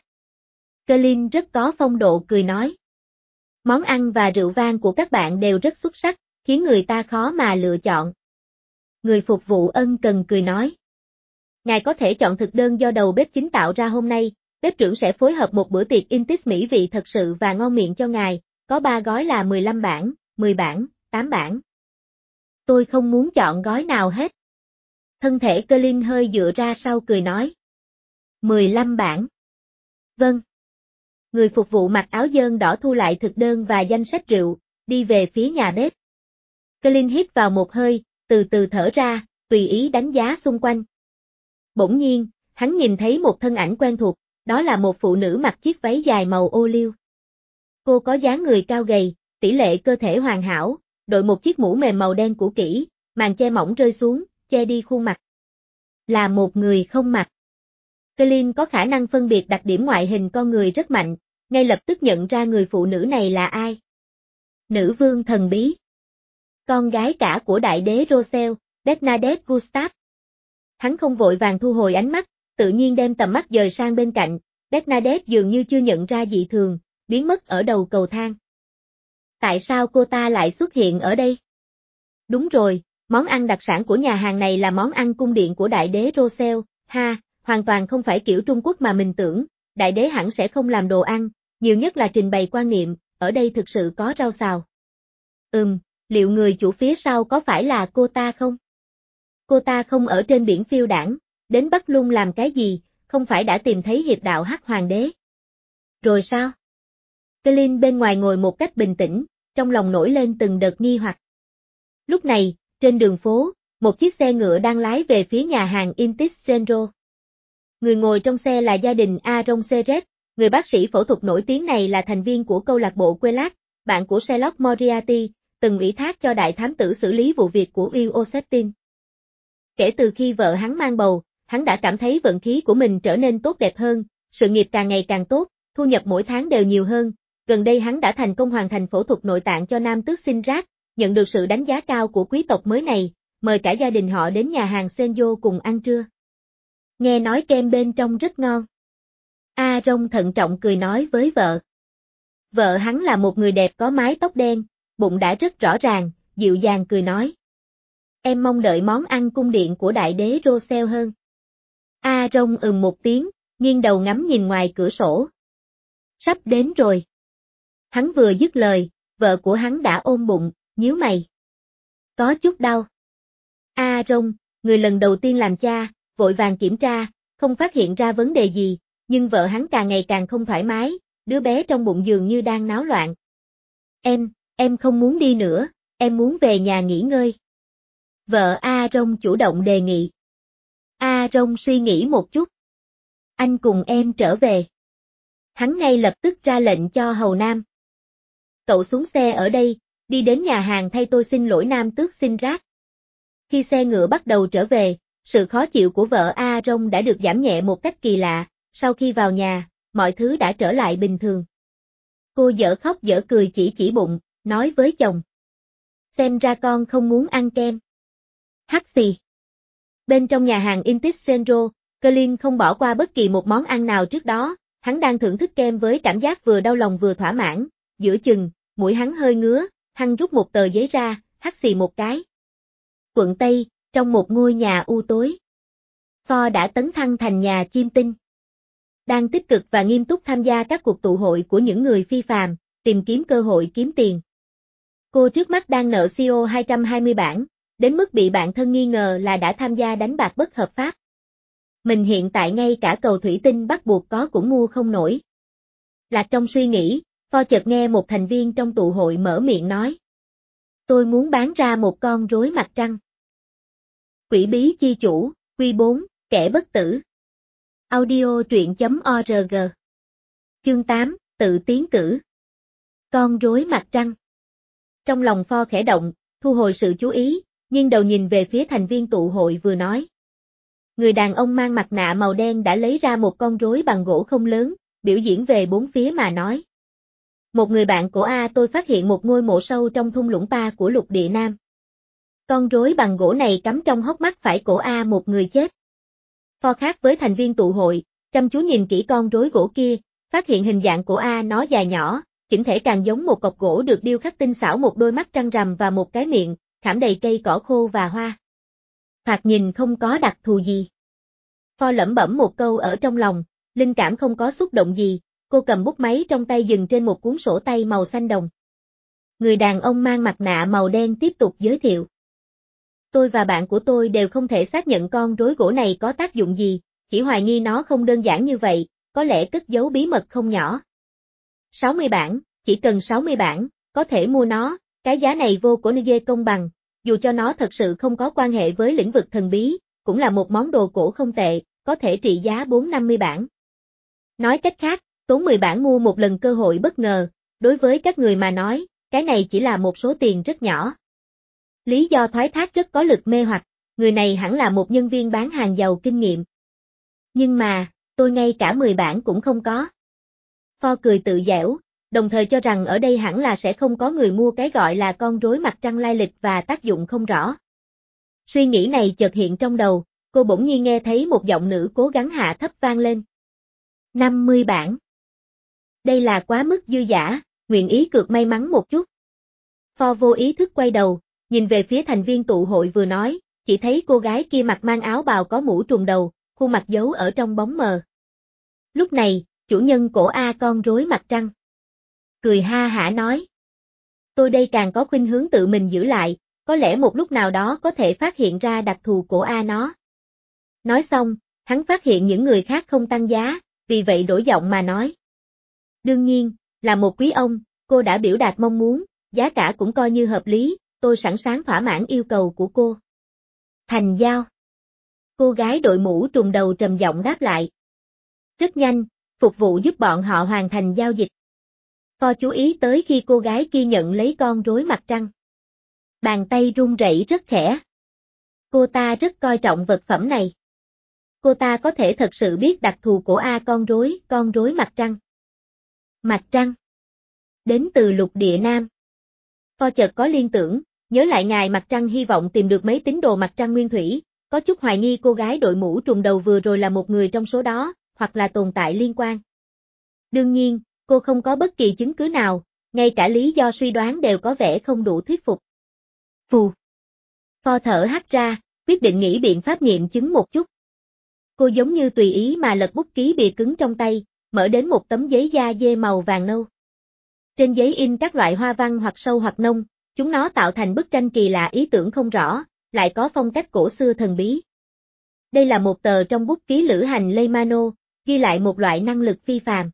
Clint rất có phong độ cười nói. Món ăn và rượu vang của các bạn đều rất xuất sắc, khiến người ta khó mà lựa chọn. Người phục vụ ân cần cười nói. Ngài có thể chọn thực đơn do đầu bếp chính tạo ra hôm nay, bếp trưởng sẽ phối hợp một bữa tiệc Intis mỹ vị thật sự và ngon miệng cho ngài, có ba gói là mười lăm bảng, mười bảng, tám bảng. Tôi không muốn chọn gói nào hết. Thân thể Clint hơi dựa ra sau cười nói. mười lăm bảng. Vâng. Người phục vụ mặc áo dơn đỏ thu lại thực đơn và danh sách rượu, đi về phía nhà bếp. Clint hít vào một hơi, từ từ thở ra, tùy ý đánh giá xung quanh. Bỗng nhiên, hắn nhìn thấy một thân ảnh quen thuộc, đó là một phụ nữ mặc chiếc váy dài màu ô liu. Cô có dáng người cao gầy, tỷ lệ cơ thể hoàn hảo, đội một chiếc mũ mềm màu đen cũ kỹ, màn che mỏng rơi xuống, che đi khuôn mặt. Là một người không mặt. Clint có khả năng phân biệt đặc điểm ngoại hình con người rất mạnh, ngay lập tức nhận ra người phụ nữ này là ai. Nữ vương thần bí. Con gái cả của đại đế Rosel, Bernadette Gustav. Hắn không vội vàng thu hồi ánh mắt, tự nhiên đem tầm mắt dời sang bên cạnh, Bernadette dường như chưa nhận ra dị thường, biến mất ở đầu cầu thang. Tại sao cô ta lại xuất hiện ở đây? Đúng rồi, món ăn đặc sản của nhà hàng này là món ăn cung điện của đại đế Rosel, ha, hoàn toàn không phải kiểu Trung Quốc mà mình tưởng, đại đế hẳn sẽ không làm đồ ăn, nhiều nhất là trình bày quan niệm, ở đây thực sự có rau xào. Ừm, liệu người chủ phía sau có phải là cô ta không? Cô ta không ở trên biển phiêu đảng, đến Bắc Lung làm cái gì, không phải đã tìm thấy hiệp đạo Hắc Hoàng đế. Rồi sao? Clint bên ngoài ngồi một cách bình tĩnh, trong lòng nổi lên từng đợt nghi hoặc. Lúc này, trên đường phố, một chiếc xe ngựa đang lái về phía nhà hàng Intis Central. Người ngồi trong xe là gia đình Aaron Seret, người bác sĩ phẫu thuật nổi tiếng này là thành viên của câu lạc bộ Quelaag, bạn của Sherlock Moriarty, từng ủy thác cho đại thám tử xử lý vụ việc của Will O'Septin. Kể từ khi vợ hắn mang bầu, hắn đã cảm thấy vận khí của mình trở nên tốt đẹp hơn, sự nghiệp càng ngày càng tốt, thu nhập mỗi tháng đều nhiều hơn. Gần đây hắn đã thành công hoàn thành phẫu thuật nội tạng cho nam tước Sinrad, nhận được sự đánh giá cao của quý tộc mới này, mời cả gia đình họ đến nhà hàng Senjo cùng ăn trưa. Nghe nói kem bên trong rất ngon. Aaron thận trọng cười nói với vợ. Vợ hắn là một người đẹp có mái tóc đen, bụng đã rất rõ ràng, dịu dàng cười nói. Em mong đợi món ăn cung điện của đại đế Rosel hơn. Aaron ừm một tiếng, nghiêng đầu ngắm nhìn ngoài cửa sổ. Sắp đến rồi. Hắn vừa dứt lời, vợ của hắn đã ôm bụng, nhíu mày. Có chút đau. Aaron, người lần đầu tiên làm cha, vội vàng kiểm tra, không phát hiện ra vấn đề gì, nhưng vợ hắn càng ngày càng không thoải mái, đứa bé trong bụng dường như đang náo loạn. Em, em không muốn đi nữa, em muốn về nhà nghỉ ngơi. Vợ Aaron chủ động đề nghị. Aaron suy nghĩ một chút. Anh cùng em trở về. Hắn ngay lập tức ra lệnh cho hầu nam. Cậu xuống xe ở đây, đi đến nhà hàng thay tôi xin lỗi nam tước Sinrad. Khi xe ngựa bắt đầu trở về, sự khó chịu của vợ Aaron đã được giảm nhẹ một cách kỳ lạ, sau khi vào nhà, mọi thứ đã trở lại bình thường. Cô dở khóc dở cười chỉ chỉ bụng, nói với chồng. Xem ra con không muốn ăn kem. Hắc xì. Bên trong nhà hàng Intis Centro, Colin không bỏ qua bất kỳ một món ăn nào trước đó, hắn đang thưởng thức kem với cảm giác vừa đau lòng vừa thỏa mãn, giữa chừng, mũi hắn hơi ngứa, hắn rút một tờ giấy ra, hắt xì một cái. Quận Tây, trong một ngôi nhà u tối. Ford đã tấn thăng thành nhà chiêm tinh. Đang tích cực và nghiêm túc tham gia các cuộc tụ hội của những người phi phàm, tìm kiếm cơ hội kiếm tiền. Cô trước mắt đang nợ xê o hai trăm hai mươi bảng, đến mức bị bạn thân nghi ngờ là đã tham gia đánh bạc bất hợp pháp. Mình hiện tại ngay cả cầu thủy tinh bắt buộc có cũng mua không nổi. Lạc trong suy nghĩ, Ford chợt nghe một thành viên trong tụ hội mở miệng nói. Tôi muốn bán ra một con rối mặt trăng. Quỷ bí chi chủ, Quy bốn, kẻ bất tử. Audio truyện chấm org. Chương tám, tự tiến cử. Con rối mặt trăng. Trong lòng Ford khẽ động, thu hồi sự chú ý, nghiêng đầu nhìn về phía thành viên tụ hội vừa nói. Người đàn ông mang mặt nạ màu đen đã lấy ra một con rối bằng gỗ không lớn, biểu diễn về bốn phía mà nói. Một người bạn của A tôi phát hiện một ngôi mộ sâu trong thung lũng Pa của lục địa Nam. Con rối bằng gỗ này cắm trong hốc mắt phải của A một người chết. Ford khác với thành viên tụ hội, chăm chú nhìn kỹ con rối gỗ kia, phát hiện hình dạng của A nó dài nhỏ, chỉnh thể càng giống một cọc gỗ được điêu khắc tinh xảo, một đôi mắt trăng rằm và một cái miệng, khảm đầy cây cỏ khô và hoa. Thoạt nhìn không có đặc thù gì. Ford lẩm bẩm một câu ở trong lòng, linh cảm không có xúc động gì, cô cầm bút máy trong tay dừng trên một cuốn sổ tay màu xanh đồng. Người đàn ông mang mặt nạ màu đen tiếp tục giới thiệu. Tôi và bạn của tôi đều không thể xác nhận con rối gỗ này có tác dụng gì, chỉ hoài nghi nó không đơn giản như vậy, có lẽ cất giấu bí mật không nhỏ. sáu mươi bảng, chỉ cần sáu mươi bảng, có thể mua nó, cái giá này vô cổ Niger công bằng, dù cho nó thật sự không có quan hệ với lĩnh vực thần bí, cũng là một món đồ cổ không tệ, có thể trị giá bốn năm mươi bảng. Nói cách khác, tốn mười bảng mua một lần cơ hội bất ngờ, đối với các người mà nói, cái này chỉ là một số tiền rất nhỏ. Lý do thoái thác rất có lực mê hoặc, người này hẳn là một nhân viên bán hàng giàu kinh nghiệm. Nhưng mà, tôi ngay cả mười bảng cũng không có. Ford cười tự giễu, đồng thời cho rằng ở đây hẳn là sẽ không có người mua cái gọi là con rối mặt trăng lai lịch và tác dụng không rõ. Suy nghĩ này chợt hiện trong đầu, cô bỗng nhiên nghe thấy một giọng nữ cố gắng hạ thấp vang lên. năm mươi bảng. Đây là quá mức dư dả, nguyện ý cược may mắn một chút. Ford vô ý thức quay đầu, nhìn về phía thành viên tụ hội vừa nói, chỉ thấy cô gái kia mặc mang áo bào có mũ trùm đầu, khuôn mặt giấu ở trong bóng mờ. Lúc này, chủ nhân cổ A con rối mặt trăng. Cười ha hả nói. Tôi đây càng có khuynh hướng tự mình giữ lại, có lẽ một lúc nào đó có thể phát hiện ra đặc thù cổ A nó. Nói xong, hắn phát hiện những người khác không tăng giá, vì vậy đổi giọng mà nói. Đương nhiên, là một quý ông, cô đã biểu đạt mong muốn, giá cả cũng coi như hợp lý, tôi sẵn sàng thỏa mãn yêu cầu của cô. Thành giao. Cô gái đội mũ trùm đầu trầm giọng đáp lại. Rất nhanh, phục vụ giúp bọn họ hoàn thành giao dịch. Ford chú ý tới khi cô gái kia nhận lấy con rối mặt trăng. Bàn tay run rẩy rất khẽ. Cô ta rất coi trọng vật phẩm này. Cô ta có thể thật sự biết đặc thù của A con rối, con rối mặt trăng. Mặt trăng. Đến từ lục địa Nam. Ford chợt có liên tưởng, nhớ lại ngài mặt trăng hy vọng tìm được mấy tín đồ mặt trăng nguyên thủy, có chút hoài nghi cô gái đội mũ trùm đầu vừa rồi là một người trong số đó, hoặc là tồn tại liên quan. Đương nhiên, cô không có bất kỳ chứng cứ nào, ngay cả lý do suy đoán đều có vẻ không đủ thuyết phục. Phù. Ford thở hắt ra, quyết định nghĩ biện pháp nghiệm chứng một chút. Cô giống như tùy ý mà lật bút ký bìa cứng trong tay, mở đến một tấm giấy da dê màu vàng nâu. Trên giấy in các loại hoa văn hoặc sâu hoặc nông, chúng nó tạo thành bức tranh kỳ lạ ý tưởng không rõ, lại có phong cách cổ xưa thần bí. Đây là một tờ trong bút ký lữ hành Leymano, ghi lại một loại năng lực phi phàm.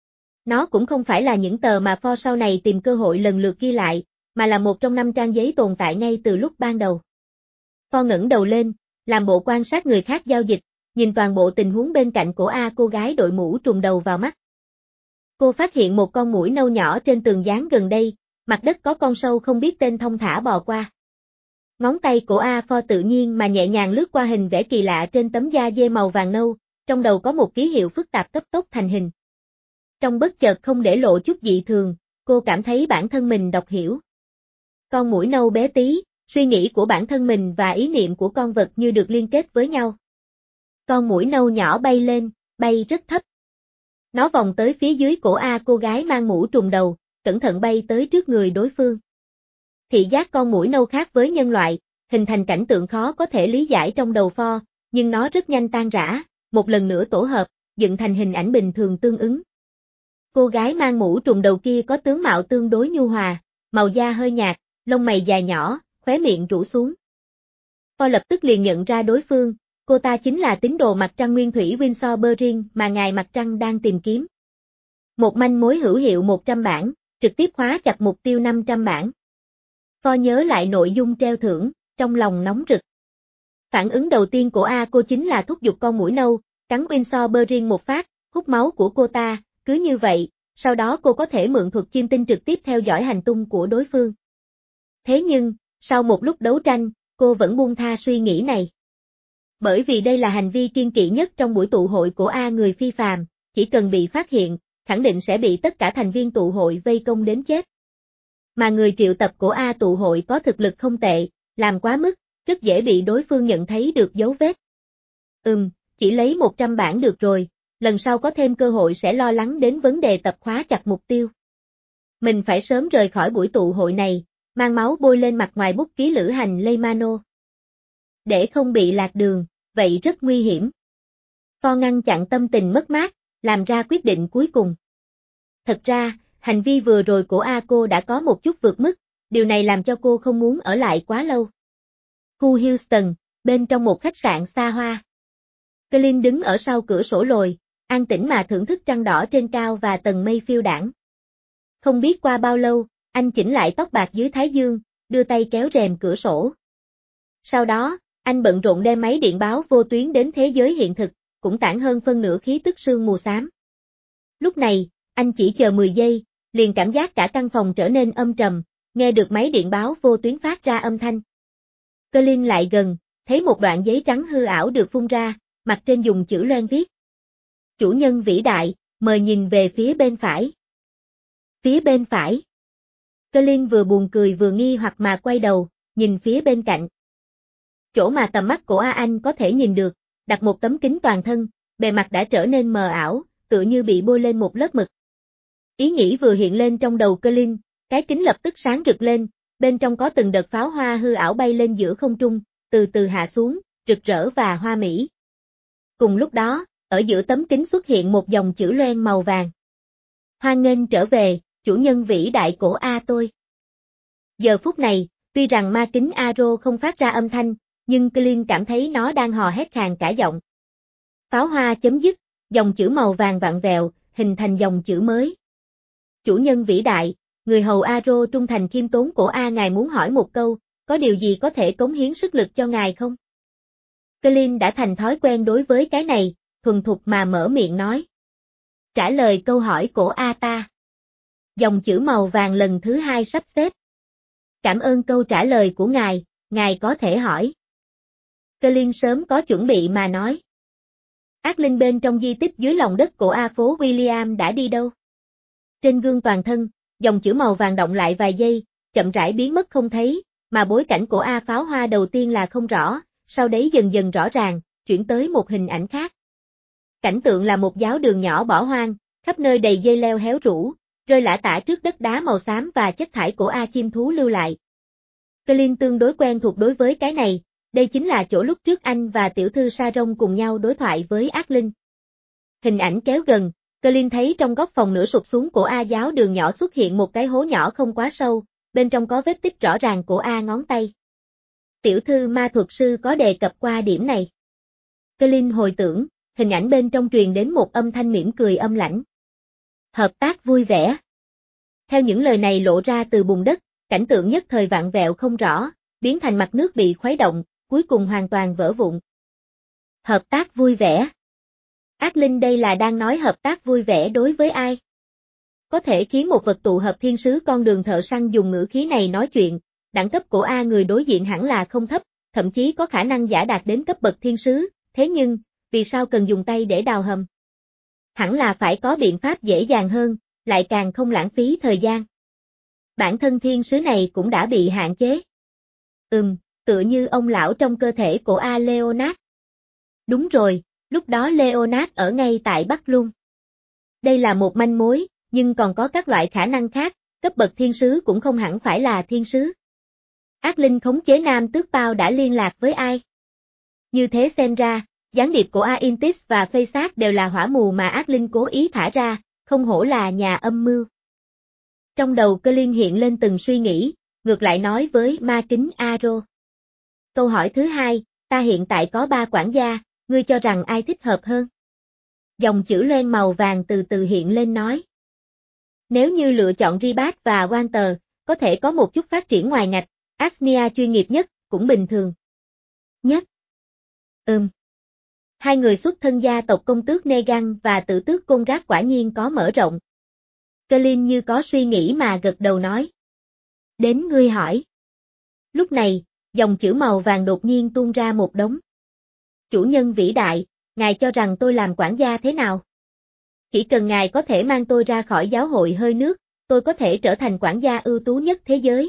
Nó cũng không phải là những tờ mà Ford sau này tìm cơ hội lần lượt ghi lại, mà là một trong năm trang giấy tồn tại ngay từ lúc ban đầu. Ford ngẩng đầu lên, làm bộ quan sát người khác giao dịch, nhìn toàn bộ tình huống bên cạnh của A cô gái đội mũ trùm đầu vào mắt. Cô phát hiện một con muỗi nâu nhỏ trên tường dán gần đây, mặt đất có con sâu không biết tên thông thả bò qua. Ngón tay của A Ford tự nhiên mà nhẹ nhàng lướt qua hình vẽ kỳ lạ trên tấm da dê màu vàng nâu, trong đầu có một ký hiệu phức tạp cấp tốc thành hình. Trong bất chợt không để lộ chút dị thường, cô cảm thấy bản thân mình đọc hiểu. Con muỗi nâu bé tí, suy nghĩ của bản thân mình và ý niệm của con vật như được liên kết với nhau. Con muỗi nâu nhỏ bay lên, bay rất thấp. Nó vòng tới phía dưới cổ A cô gái mang mũ trùm đầu, cẩn thận bay tới trước người đối phương. Thị giác con muỗi nâu khác với nhân loại, hình thành cảnh tượng khó có thể lý giải trong đầu Ford, nhưng nó rất nhanh tan rã, một lần nữa tổ hợp, dựng thành hình ảnh bình thường tương ứng. Cô gái mang mũ trùm đầu kia có tướng mạo tương đối nhu hòa, màu da hơi nhạt, lông mày dài nhỏ, khóe miệng rũ xuống. Ford lập tức liền nhận ra đối phương, cô ta chính là tín đồ mặt trăng nguyên thủy Winsor Berrin mà ngài mặt trăng đang tìm kiếm. Một manh mối hữu hiệu một trăm bảng, trực tiếp khóa chặt mục tiêu năm trăm bảng. Ford nhớ lại nội dung treo thưởng, trong lòng nóng rực. Phản ứng đầu tiên của A cô chính là thúc giục con muỗi nâu, cắn Winsor Berrin một phát, hút máu của cô ta, cứ như vậy, sau đó cô có thể mượn thuật chiêm tinh trực tiếp theo dõi hành tung của đối phương. Thế nhưng, sau một lúc đấu tranh, cô vẫn buông tha suy nghĩ này. Bởi vì đây là hành vi kiêng kỵ nhất trong buổi tụ hội của A người phi phàm, chỉ cần bị phát hiện, khẳng định sẽ bị tất cả thành viên tụ hội vây công đến chết. Mà người triệu tập của A tụ hội có thực lực không tệ, làm quá mức, rất dễ bị đối phương nhận thấy được dấu vết. Ừm, chỉ lấy một trăm bảng được rồi, lần sau có thêm cơ hội sẽ lo lắng đến vấn đề tập khóa chặt mục tiêu. Mình phải sớm rời khỏi buổi tụ hội này, mang máu bôi lên mặt ngoài bút ký lữ hành Leymano. Để không bị lạc đường, vậy rất nguy hiểm. Ford ngăn chặn tâm tình mất mát, làm ra quyết định cuối cùng. Thật ra, hành vi vừa rồi của A cô đã có một chút vượt mức, điều này làm cho cô không muốn ở lại quá lâu. Khu Houston, bên trong một khách sạn xa hoa. Colin đứng ở sau cửa sổ lồi, an tĩnh mà thưởng thức trăng đỏ trên cao và tầng mây phiêu đãng. Không biết qua bao lâu, anh chỉnh lại tóc bạc dưới thái dương, đưa tay kéo rèm cửa sổ. Sau đó, anh bận rộn đem máy điện báo vô tuyến đến thế giới hiện thực, cũng tản hơn phân nửa khí tức sương mù xám. Lúc này, anh chỉ chờ mười giây, liền cảm giác cả căn phòng trở nên âm trầm, nghe được máy điện báo vô tuyến phát ra âm thanh. Colin lại gần, thấy một đoạn giấy trắng hư ảo được phun ra, mặt trên dùng chữ loan viết. Chủ nhân vĩ đại, mời nhìn về phía bên phải. Phía bên phải. Colin vừa buồn cười vừa nghi hoặc mà quay đầu, nhìn phía bên cạnh. Chỗ mà tầm mắt của A Anh có thể nhìn được, đặt một tấm kính toàn thân, bề mặt đã trở nên mờ ảo, tựa như bị bôi lên một lớp mực. Ý nghĩ vừa hiện lên trong đầu Colin, cái kính lập tức sáng rực lên, bên trong có từng đợt pháo hoa hư ảo bay lên giữa không trung, từ từ hạ xuống, rực rỡ và hoa mỹ. Cùng lúc đó, ở giữa tấm kính xuất hiện một dòng chữ loen màu vàng. Hoan nghênh trở về, chủ nhân vĩ đại của A tôi. Giờ phút này, tuy rằng ma kính Aro không phát ra âm thanh, nhưng Colin cảm thấy nó đang hò hét khàn cả giọng. Pháo hoa chấm dứt, dòng chữ màu vàng vặn vẹo, hình thành dòng chữ mới. Chủ nhân vĩ đại, người hầu Aro trung thành khiêm tốn của A ngài muốn hỏi một câu, có điều gì có thể cống hiến sức lực cho ngài không? Colin đã thành thói quen đối với cái này, thuần thục mà mở miệng nói. Trả lời câu hỏi của A ta. Dòng chữ màu vàng lần thứ hai sắp xếp. Cảm ơn câu trả lời của ngài, ngài có thể hỏi. Colin sớm có chuẩn bị mà nói. Ác linh bên trong di tích dưới lòng đất của A phố William đã đi đâu? Trên gương toàn thân, dòng chữ màu vàng động lại vài giây, chậm rãi biến mất không thấy, mà bối cảnh của A pháo hoa đầu tiên là không rõ, sau đấy dần dần rõ ràng, chuyển tới một hình ảnh khác. Cảnh tượng là một giáo đường nhỏ bỏ hoang, khắp nơi đầy dây leo héo rũ, rơi lả tả trước đất đá màu xám và chất thải của A chim thú lưu lại. Colin tương đối quen thuộc đối với cái này, đây chính là chỗ lúc trước anh và tiểu thư Sharon cùng nhau đối thoại với ác linh. Hình ảnh kéo gần, Colin thấy trong góc phòng nửa sụp xuống của A giáo đường nhỏ xuất hiện một cái hố nhỏ không quá sâu, bên trong có vết tích rõ ràng của A ngón tay. Tiểu thư ma thuật sư có đề cập qua điểm này. Colin hồi tưởng, hình ảnh bên trong truyền đến một âm thanh mỉm cười âm lãnh. Hợp tác vui vẻ. Theo những lời này lộ ra từ bùn đất, cảnh tượng nhất thời vặn vẹo không rõ, biến thành mặt nước bị khuấy động, cuối cùng hoàn toàn vỡ vụn. Hợp tác vui vẻ. Ác linh đây là đang nói hợp tác vui vẻ đối với ai? Có thể khiến một vật tụ hợp thiên sứ con đường thợ săn dùng ngữ khí này nói chuyện, đẳng cấp của A người đối diện hẳn là không thấp, thậm chí có khả năng giả đạt đến cấp bậc thiên sứ, thế nhưng, vì sao cần dùng tay để đào hầm? Hẳn là phải có biện pháp dễ dàng hơn, lại càng không lãng phí thời gian. Bản thân thiên sứ này cũng đã bị hạn chế. Ừm, tựa như ông lão trong cơ thể của A Leonard. Đúng rồi, lúc đó Leonard ở ngay tại Bắc Lung. Đây là một manh mối, nhưng còn có các loại khả năng khác, cấp bậc thiên sứ cũng không hẳn phải là thiên sứ. Ác linh khống chế nam tước bao đã liên lạc với ai? Như thế xem ra, gián điệp của Aintis và Faysat đều là hỏa mù mà ác linh cố ý thả ra, không hổ là nhà âm mưu. Trong đầu Colin hiện lên từng suy nghĩ, ngược lại nói với ma kính Aro. Câu hỏi thứ hai, ta hiện tại có ba quản gia, ngươi cho rằng ai thích hợp hơn? Dòng chữ loen màu vàng từ từ hiện lên nói. Nếu như lựa chọn Ribat và Walter, có thể có một chút phát triển ngoài ngạch, Asnia chuyên nghiệp nhất, cũng bình thường. Nhất. Ừm. Hai người xuất thân gia tộc công tước Negan và tử tước Conrad quả nhiên có mở rộng. Colin như có suy nghĩ mà gật đầu nói. Đến ngươi hỏi. Lúc này, dòng chữ màu vàng đột nhiên tuôn ra một đống. Chủ nhân vĩ đại, ngài cho rằng tôi làm quản gia thế nào? Chỉ cần ngài có thể mang tôi ra khỏi giáo hội hơi nước, tôi có thể trở thành quản gia ưu tú nhất thế giới.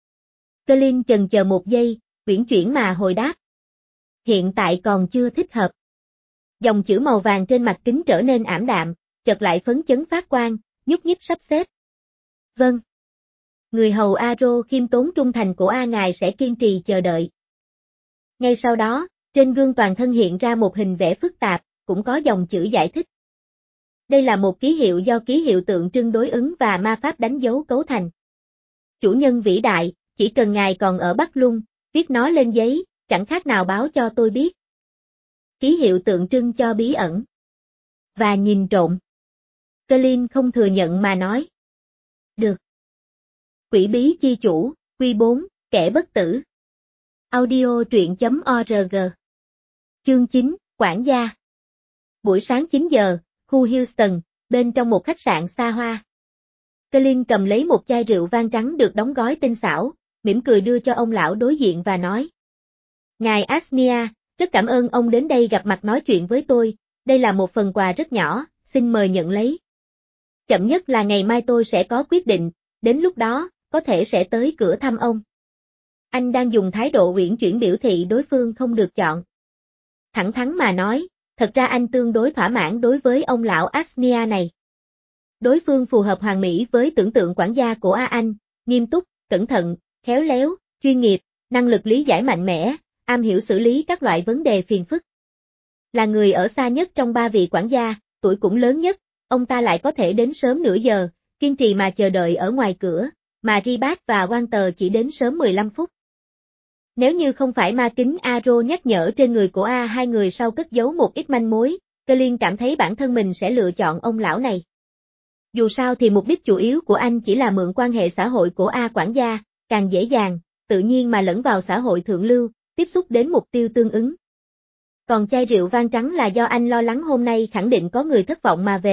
Colin chần chờ một giây, uyển chuyển mà hồi đáp. Hiện tại còn chưa thích hợp. Dòng chữ màu vàng trên mặt kính trở nên ảm đạm, chợt lại phấn chấn phát quang, nhúc nhích sắp xếp. Vâng. Người hầu Aro khiêm tốn trung thành của A ngài sẽ kiên trì chờ đợi. Ngay sau đó, trên gương toàn thân hiện ra một hình vẽ phức tạp, cũng có dòng chữ giải thích. Đây là một ký hiệu do ký hiệu tượng trưng đối ứng và ma pháp đánh dấu cấu thành. Chủ nhân vĩ đại, chỉ cần ngài còn ở Bắc Lung, viết nó lên giấy, chẳng khác nào báo cho tôi biết. Ký hiệu tượng trưng cho bí ẩn. Và nhìn trộm. Colin không thừa nhận mà nói. Được. Quỷ bí chi chủ, Quy bốn, kẻ bất tử. Audio truyện chấm org. Chương chín, quản gia. Buổi sáng chín giờ, khu Houston, bên trong một khách sạn xa hoa. Colin cầm lấy một chai rượu vang trắng được đóng gói tinh xảo, mỉm cười đưa cho ông lão đối diện và nói. Ngài Asnia, rất cảm ơn ông đến đây gặp mặt nói chuyện với tôi, đây là một phần quà rất nhỏ, xin mời nhận lấy. Chậm nhất là ngày mai tôi sẽ có quyết định, đến lúc đó, có thể sẽ tới cửa thăm ông. Anh đang dùng thái độ uyển chuyển biểu thị đối phương không được chọn. Thẳng thắn mà nói, thật ra anh tương đối thỏa mãn đối với ông lão Asnia này. Đối phương phù hợp hoàn mỹ với tưởng tượng quản gia của A Anh, nghiêm túc, cẩn thận, khéo léo, chuyên nghiệp, năng lực lý giải mạnh mẽ, am hiểu xử lý các loại vấn đề phiền phức. Là người ở xa nhất trong ba vị quản gia, tuổi cũng lớn nhất, ông ta lại có thể đến sớm nửa giờ, kiên trì mà chờ đợi ở ngoài cửa, mà Ribat và Walter chỉ đến sớm mười lăm phút. Nếu như không phải ma kính Aro nhắc nhở trên người của A hai người sau cất giấu một ít manh mối, Colin cảm thấy bản thân mình sẽ lựa chọn ông lão này. Dù sao thì mục đích chủ yếu của anh chỉ là mượn quan hệ xã hội của A quản gia, càng dễ dàng, tự nhiên mà lẫn vào xã hội thượng lưu, tiếp xúc đến mục tiêu tương ứng. Còn chai rượu vang trắng là do anh lo lắng hôm nay khẳng định có người thất vọng mà về,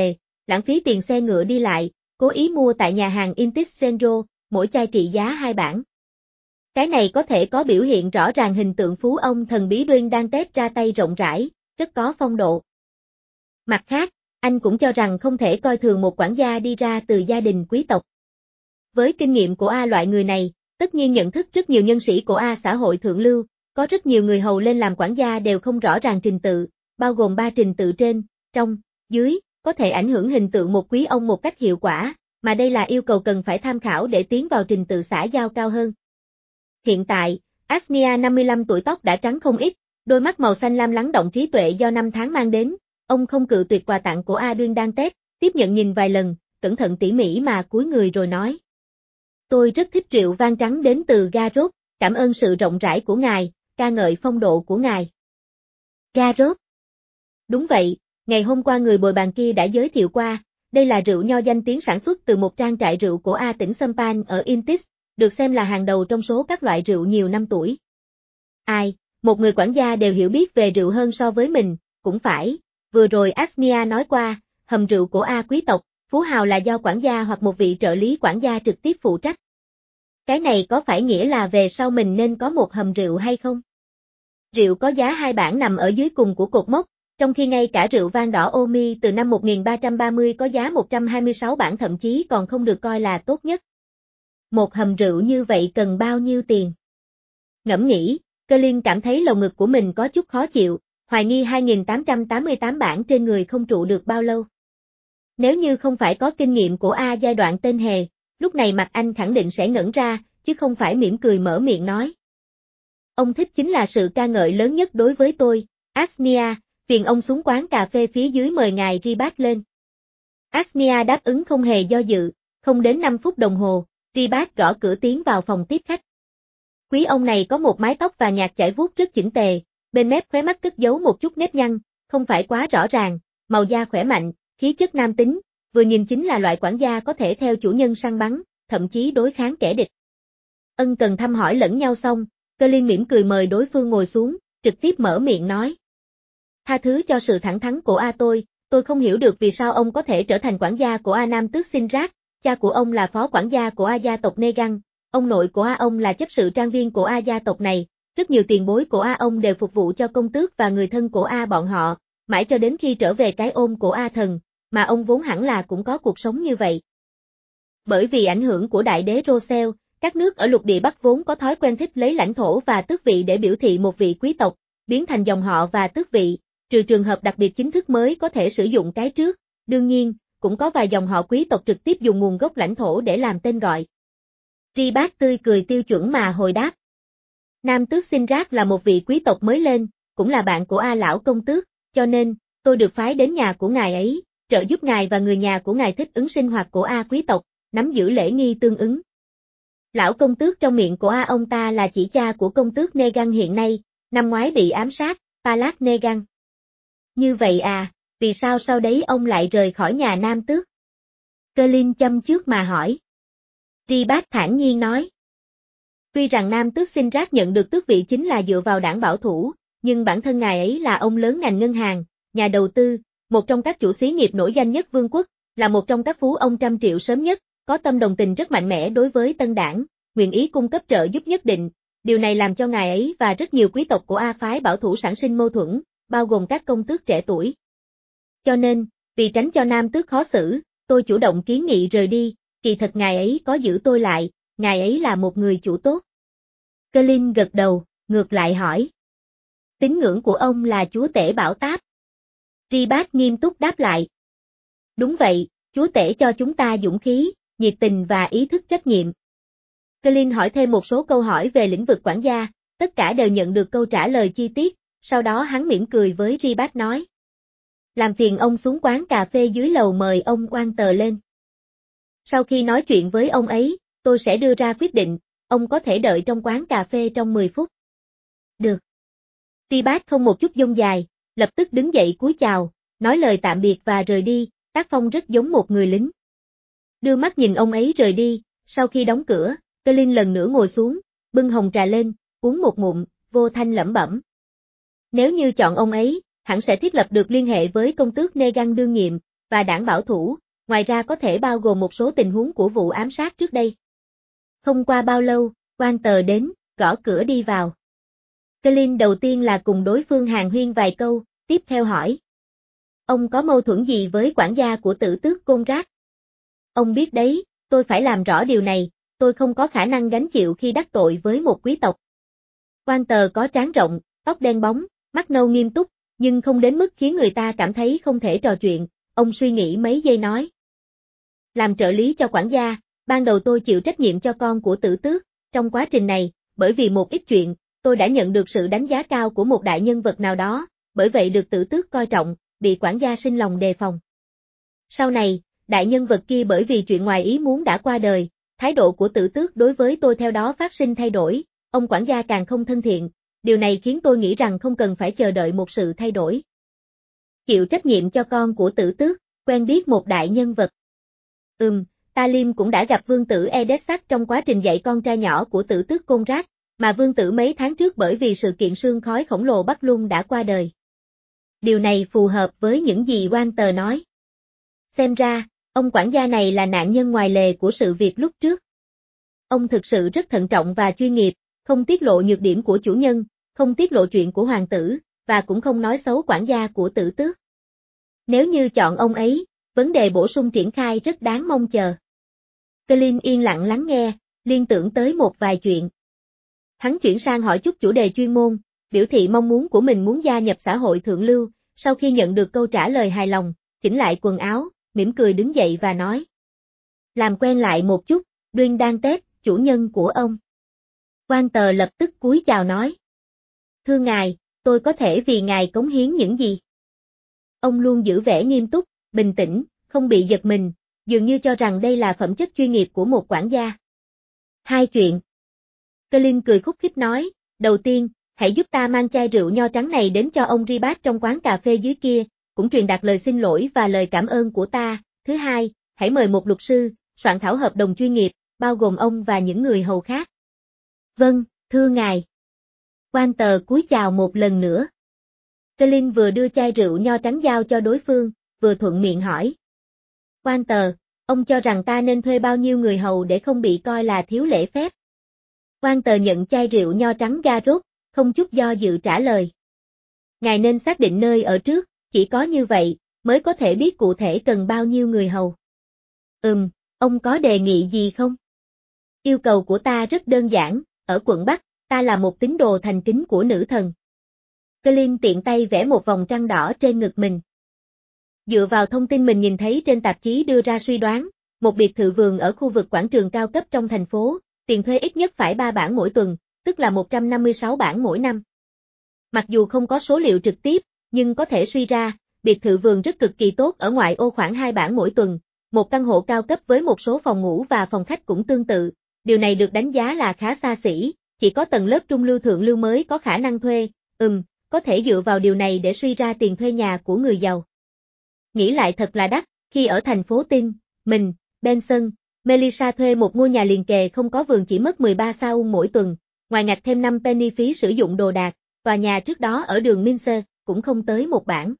lãng phí tiền xe ngựa đi lại, cố ý mua tại nhà hàng Intis Central, mỗi chai trị giá hai bảng. Cái này có thể có biểu hiện rõ ràng hình tượng phú ông thần bí Duyên đang tết ra tay rộng rãi, rất có phong độ. Mặt khác, anh cũng cho rằng không thể coi thường một quản gia đi ra từ gia đình quý tộc. Với kinh nghiệm của A loại người này, tất nhiên nhận thức rất nhiều nhân sĩ của A xã hội thượng lưu, có rất nhiều người hầu lên làm quản gia đều không rõ ràng trình tự, bao gồm ba trình tự trên, trong, dưới, có thể ảnh hưởng hình tượng một quý ông một cách hiệu quả, mà đây là yêu cầu cần phải tham khảo để tiến vào trình tự xã giao cao hơn. Hiện tại, Asnia năm mươi lăm tuổi tóc đã trắng không ít, đôi mắt màu xanh lam lắng động trí tuệ do năm tháng mang đến, ông không cự tuyệt quà tặng của A Duyên đang Tết, tiếp nhận nhìn vài lần, cẩn thận tỉ mỉ mà cúi người rồi nói. Tôi rất thích rượu vang trắng đến từ Garrod, cảm ơn sự rộng rãi của ngài, ca ngợi phong độ của ngài. Garrod. Đúng vậy, ngày hôm qua người bồi bàn kia đã giới thiệu qua, đây là rượu nho danh tiếng sản xuất từ một trang trại rượu của A tỉnh Sampan ở Intis, được xem là hàng đầu trong số các loại rượu nhiều năm tuổi. Ai, một người quản gia đều hiểu biết về rượu hơn so với mình, cũng phải, vừa rồi Asnia nói qua, hầm rượu của A quý tộc, phú hào là do quản gia hoặc một vị trợ lý quản gia trực tiếp phụ trách. Cái này có phải nghĩa là về sau mình nên có một hầm rượu hay không? Rượu có giá hai bảng nằm ở dưới cùng của cột mốc, trong khi ngay cả rượu vang đỏ Omi từ năm một nghìn ba trăm ba mươi có giá một trăm hai mươi sáu bảng thậm chí còn không được coi là tốt nhất. Một hầm rượu như vậy cần bao nhiêu tiền? Ngẫm nghĩ, Colin cảm thấy lồng ngực của mình có chút khó chịu, hoài nghi hai nghìn tám trăm tám mươi tám bảng trên người không trụ được bao lâu. Nếu như không phải có kinh nghiệm của A giai đoạn tên hề, lúc này mặt anh khẳng định sẽ ngẩn ra, chứ không phải mỉm cười mở miệng nói. Ông thích chính là sự ca ngợi lớn nhất đối với tôi, Asnia, phiền ông xuống quán cà phê phía dưới mời ngài Ribat lên. Asnia đáp ứng không hề do dự, không đến năm phút đồng hồ, Ribat gõ cửa tiến vào phòng tiếp khách. Quý ông này có một mái tóc và nhạt chải vuốt rất chỉnh tề, bên mép khóe mắt cất giấu một chút nếp nhăn, không phải quá rõ ràng, màu da khỏe mạnh, khí chất nam tính, vừa nhìn chính là loại quản gia có thể theo chủ nhân săn bắn, thậm chí đối kháng kẻ địch. Ân cần thăm hỏi lẫn nhau xong, Colin mỉm cười mời đối phương ngồi xuống, trực tiếp mở miệng nói. Tha thứ cho sự thẳng thắn của A tôi, tôi không hiểu được vì sao ông có thể trở thành quản gia của A Nam Tước Sinrat, cha của ông là phó quản gia của A gia tộc Negan, ông nội của A ông là chấp sự trang viên của A gia tộc này, rất nhiều tiền bối của A ông đều phục vụ cho công tước và người thân của A bọn họ, mãi cho đến khi trở về cái ôm của A thần, mà ông vốn hẳn là cũng có cuộc sống như vậy. Bởi vì ảnh hưởng của đại đế Rosel, các nước ở lục địa Bắc vốn có thói quen thích lấy lãnh thổ và tước vị để biểu thị một vị quý tộc, biến thành dòng họ và tước vị, trừ trường hợp đặc biệt chính thức mới có thể sử dụng cái trước, đương nhiên, cũng có vài dòng họ quý tộc trực tiếp dùng nguồn gốc lãnh thổ để làm tên gọi. Ribat tươi cười tiêu chuẩn mà hồi đáp. Nam tước Sinrat là một vị quý tộc mới lên, cũng là bạn của A lão công tước, cho nên, tôi được phái đến nhà của ngài ấy, trợ giúp ngài và người nhà của ngài thích ứng sinh hoạt của A quý tộc, nắm giữ lễ nghi tương ứng. Lão công tước trong miệng của A ông ta là chỉ cha của công tước Negan hiện nay, năm ngoái bị ám sát, Palak Negan. Như vậy à, vì sao sau đấy ông lại rời khỏi nhà Nam tước? Colin châm trước mà hỏi. Ribat thản nhiên nói. Tuy rằng Nam tước Sinrat nhận được tước vị chính là dựa vào đảng bảo thủ, nhưng bản thân ngài ấy là ông lớn ngành ngân hàng, nhà đầu tư, một trong các chủ xí nghiệp nổi danh nhất vương quốc, là một trong các phú ông trăm triệu sớm nhất, có tâm đồng tình rất mạnh mẽ đối với tân đảng, nguyện ý cung cấp trợ giúp nhất định, điều này làm cho ngài ấy và rất nhiều quý tộc của A phái bảo thủ sản sinh mâu thuẫn, bao gồm các công tước trẻ tuổi. Cho nên, vì tránh cho Nam tước khó xử, tôi chủ động kiến nghị rời đi, kỳ thật ngài ấy có giữ tôi lại, ngài ấy là một người chủ tốt. Colin gật đầu, ngược lại hỏi. Tín ngưỡng của ông là chúa tể bảo táp. Ribat nghiêm túc đáp lại. Đúng vậy, chúa tể cho chúng ta dũng khí, nhiệt tình và ý thức trách nhiệm. Colin hỏi thêm một số câu hỏi về lĩnh vực quản gia, tất cả đều nhận được câu trả lời chi tiết, sau đó hắn mỉm cười với Ribat nói. Làm phiền ông xuống quán cà phê dưới lầu mời ông oan tờ lên. Sau khi nói chuyện với ông ấy, tôi sẽ đưa ra quyết định, ông có thể đợi trong quán cà phê trong mười phút. Được. Ribat không một chút dông dài, lập tức đứng dậy cúi chào, nói lời tạm biệt và rời đi, tác phong rất giống một người lính. Đưa mắt nhìn ông ấy rời đi, sau khi đóng cửa, Colin lần nữa ngồi xuống, bưng hồng trà lên, uống một ngụm, vô thanh lẩm bẩm. Nếu như chọn ông ấy, hẳn sẽ thiết lập được liên hệ với công tước Negan đương nhiệm, và đảng bảo thủ, ngoài ra có thể bao gồm một số tình huống của vụ ám sát trước đây. Không qua bao lâu, quan tờ đến, gõ cửa đi vào. Colin đầu tiên là cùng đối phương hàn huyên vài câu, tiếp theo hỏi. Ông có mâu thuẫn gì với quản gia của Tử Tước Conrad? Ông biết đấy, tôi phải làm rõ điều này, tôi không có khả năng gánh chịu khi đắc tội với một quý tộc. Quan tờ có trán rộng, tóc đen bóng, mắt nâu nghiêm túc, nhưng không đến mức khiến người ta cảm thấy không thể trò chuyện, ông suy nghĩ mấy giây nói. Làm trợ lý cho quản gia, ban đầu tôi chịu trách nhiệm cho con của Tử Tước, trong quá trình này, bởi vì một ít chuyện, tôi đã nhận được sự đánh giá cao của một đại nhân vật nào đó, bởi vậy được Tử Tước coi trọng, bị quản gia sinh lòng đề phòng. Sau này, đại nhân vật kia bởi vì chuyện ngoài ý muốn đã qua đời, thái độ của Tử Tước đối với tôi theo đó phát sinh thay đổi, ông quản gia càng không thân thiện, điều này khiến tôi nghĩ rằng không cần phải chờ đợi một sự thay đổi. Chịu trách nhiệm cho con của Tử Tước, quen biết một đại nhân vật. Ừm, Talim cũng đã gặp vương tử Edessar trong quá trình dạy con trai nhỏ của Tử Tước Conrad, mà vương tử mấy tháng trước bởi vì sự kiện sương khói khổng lồ Bắc Luân đã qua đời. Điều này phù hợp với những gì Walter nói. Xem ra, ông quản gia này là nạn nhân ngoài lề của sự việc lúc trước. Ông thực sự rất thận trọng và chuyên nghiệp, không tiết lộ nhược điểm của chủ nhân, không tiết lộ chuyện của hoàng tử, và cũng không nói xấu quản gia của Tử Tước. Nếu như chọn ông ấy, vấn đề bổ sung triển khai rất đáng mong chờ. Colin yên lặng lắng nghe, liên tưởng tới một vài chuyện. Hắn chuyển sang hỏi chút chủ đề chuyên môn, biểu thị mong muốn của mình muốn gia nhập xã hội thượng lưu, sau khi nhận được câu trả lời hài lòng, chỉnh lại quần áo, mỉm cười đứng dậy và nói. Làm quen lại một chút, Duyên đang Tết, chủ nhân của ông. Quan tờ lập tức cúi chào nói. Thưa ngài, tôi có thể vì ngài cống hiến những gì? Ông luôn giữ vẻ nghiêm túc, bình tĩnh, không bị giật mình, dường như cho rằng đây là phẩm chất chuyên nghiệp của một quản gia. Hai chuyện. Colin cười khúc khích nói, đầu tiên, hãy giúp ta mang chai rượu nho trắng này đến cho ông Ribat trong quán cà phê dưới kia, cũng truyền đạt lời xin lỗi và lời cảm ơn của ta. Thứ hai, hãy mời một luật sư, soạn thảo hợp đồng chuyên nghiệp, bao gồm ông và những người hầu khác. Vâng, thưa ngài. Quan tờ cúi chào một lần nữa. Colin vừa đưa chai rượu nho trắng giao cho đối phương, vừa thuận miệng hỏi. Quan tờ, ông cho rằng ta nên thuê bao nhiêu người hầu để không bị coi là thiếu lễ phép? Quan tờ nhận chai rượu nho trắng Garrot, không chút do dự trả lời. Ngài nên xác định nơi ở trước, chỉ có như vậy, mới có thể biết cụ thể cần bao nhiêu người hầu. Ừm, ông có đề nghị gì không? Yêu cầu của ta rất đơn giản, ở quận Bắc, ta là một tín đồ thành kính của nữ thần. Colin tiện tay vẽ một vòng trăng đỏ trên ngực mình. Dựa vào thông tin mình nhìn thấy trên tạp chí đưa ra suy đoán, một biệt thự vườn ở khu vực quảng trường cao cấp trong thành phố, tiền thuê ít nhất phải ba bảng mỗi tuần, tức là một trăm năm mươi sáu bảng mỗi năm. Mặc dù không có số liệu trực tiếp, nhưng có thể suy ra, biệt thự vườn rất cực kỳ tốt ở ngoại ô khoảng hai bảng mỗi tuần, một căn hộ cao cấp với một số phòng ngủ và phòng khách cũng tương tự, điều này được đánh giá là khá xa xỉ, chỉ có tầng lớp trung lưu thượng lưu mới có khả năng thuê, ừm, có thể dựa vào điều này để suy ra tiền thuê nhà của người giàu. Nghĩ lại thật là đắt, khi ở thành phố Tin, mình, Benson, Melissa thuê một ngôi nhà liền kề không có vườn chỉ mất mười ba pound mỗi tuần, ngoài ngặt thêm năm penny phí sử dụng đồ đạc, tòa nhà trước đó ở đường Minster, cũng không tới một bảng.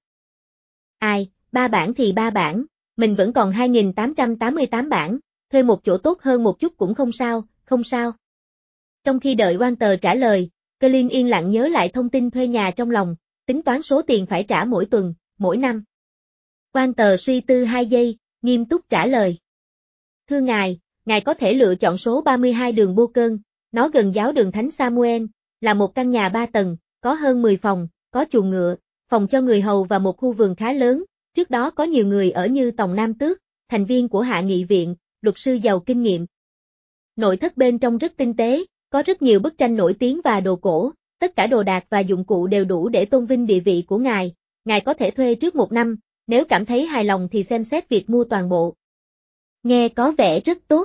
Ai, ba bảng thì ba bảng, mình vẫn còn hai nghìn tám trăm tám mươi tám bảng, thuê một chỗ tốt hơn một chút cũng không sao, không sao. Trong khi đợi Walter trả lời, Colin yên lặng nhớ lại thông tin thuê nhà trong lòng, tính toán số tiền phải trả mỗi tuần, mỗi năm. Walter suy tư hai giây, nghiêm túc trả lời. Thưa ngài, ngài có thể lựa chọn số ba mươi hai đường Bô Cơn, nó gần giáo đường Thánh Samuel, là một căn nhà ba tầng, có hơn mười phòng, có chuồng ngựa, phòng cho người hầu và một khu vườn khá lớn, trước đó có nhiều người ở như Tòng Nam Tước, thành viên của Hạ nghị viện, luật sư giàu kinh nghiệm. Nội thất bên trong rất tinh tế, có rất nhiều bức tranh nổi tiếng và đồ cổ, tất cả đồ đạc và dụng cụ đều đủ để tôn vinh địa vị của ngài, ngài có thể thuê trước một năm, nếu cảm thấy hài lòng thì xem xét việc mua toàn bộ. Nghe có vẻ rất tốt.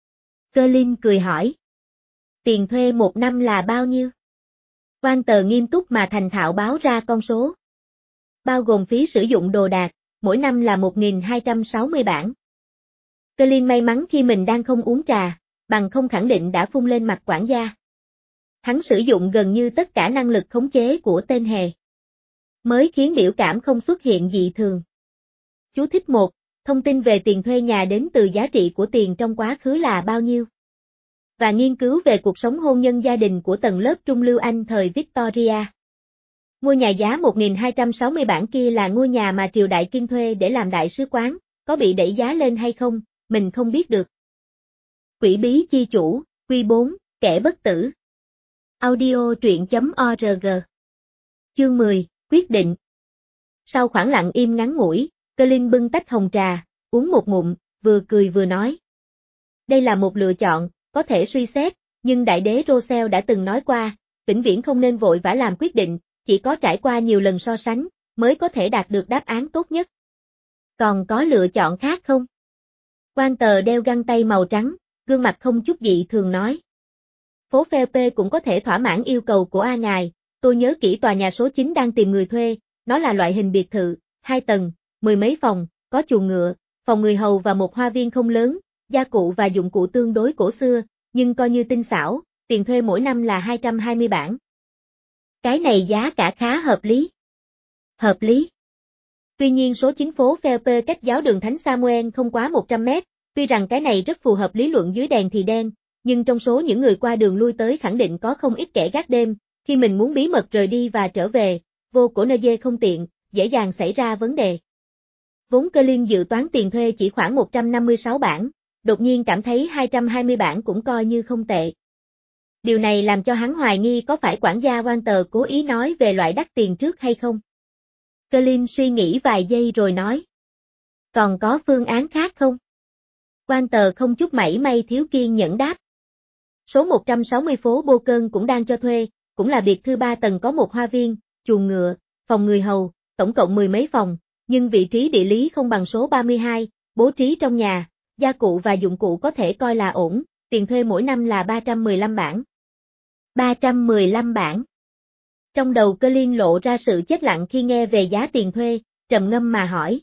Colin cười hỏi. Tiền thuê một năm là bao nhiêu? Walter nghiêm túc mà thành thạo báo ra con số. Bao gồm phí sử dụng đồ đạc, mỗi năm là một nghìn hai trăm sáu mươi bảng. Colin may mắn khi mình đang không uống trà, bằng không khẳng định đã phun lên mặt quản gia. Hắn sử dụng gần như tất cả năng lực khống chế của tên hề. Mới khiến biểu cảm không xuất hiện dị thường. Chú thích một, thông tin về tiền thuê nhà đến từ giá trị của tiền trong quá khứ là bao nhiêu. Và nghiên cứu về cuộc sống hôn nhân gia đình của tầng lớp trung lưu Anh thời Victoria. Ngôi nhà giá một nghìn hai trăm sáu mươi bảng kia là ngôi nhà mà triều đại Kim thuê để làm đại sứ quán, có bị đẩy giá lên hay không, mình không biết được. Quỷ bí chi chủ, quy bốn, kẻ bất tử. Audio truyện.org. Chương mười, quyết định. Sau khoảng lặng im ngắn ngủi, Colin bưng tách hồng trà, uống một ngụm, vừa cười vừa nói. Đây là một lựa chọn, có thể suy xét, nhưng đại đế Rossel đã từng nói qua, vĩnh viễn không nên vội vã làm quyết định, chỉ có trải qua nhiều lần so sánh, mới có thể đạt được đáp án tốt nhất. Còn có lựa chọn khác không? Quan tờ đeo găng tay màu trắng, gương mặt không chút dị thường nói. Phố Felpe cũng có thể thỏa mãn yêu cầu của A ngài, tôi nhớ kỹ tòa nhà số chín đang tìm người thuê, nó là loại hình biệt thự, hai tầng, mười mấy phòng, có chuồng ngựa, phòng người hầu và một hoa viên không lớn, gia cụ và dụng cụ tương đối cổ xưa, nhưng coi như tinh xảo, tiền thuê mỗi năm là hai trăm hai mươi bảng. Cái này giá cả khá hợp lý. Hợp lý. Tuy nhiên số chín phố Felpe cách giáo đường Thánh Samuel không quá một trăm mét, tuy rằng cái này rất phù hợp lý luận dưới đèn thì đen, nhưng trong số những người qua đường lui tới khẳng định có không ít kẻ gác đêm, khi mình muốn bí mật rời đi và trở về, vô cổ nơi dê không tiện, dễ dàng xảy ra vấn đề. Vốn Colin dự toán tiền thuê chỉ khoảng một trăm năm mươi sáu bảng, đột nhiên cảm thấy hai trăm hai mươi bảng cũng coi như không tệ. Điều này làm cho hắn hoài nghi có phải quản gia Walter cố ý nói về loại đắt tiền trước hay không. Colin suy nghĩ vài giây rồi nói. Còn có phương án khác không? Walter không chút mảy may thiếu kiên nhẫn đáp. Số một trăm sáu mươi phố Bô Cơn cũng đang cho thuê, cũng là biệt thự ba tầng có một hoa viên, chuồng ngựa, phòng người hầu, tổng cộng mười mấy phòng, nhưng vị trí địa lý không bằng số ba mươi hai, bố trí trong nhà, gia cụ và dụng cụ có thể coi là ổn, tiền thuê mỗi năm là ba trăm mười lăm bảng. ba trăm mười lăm bảng. Trong đầu Colin lộ ra sự chết lặng khi nghe về giá tiền thuê, trầm ngâm mà hỏi.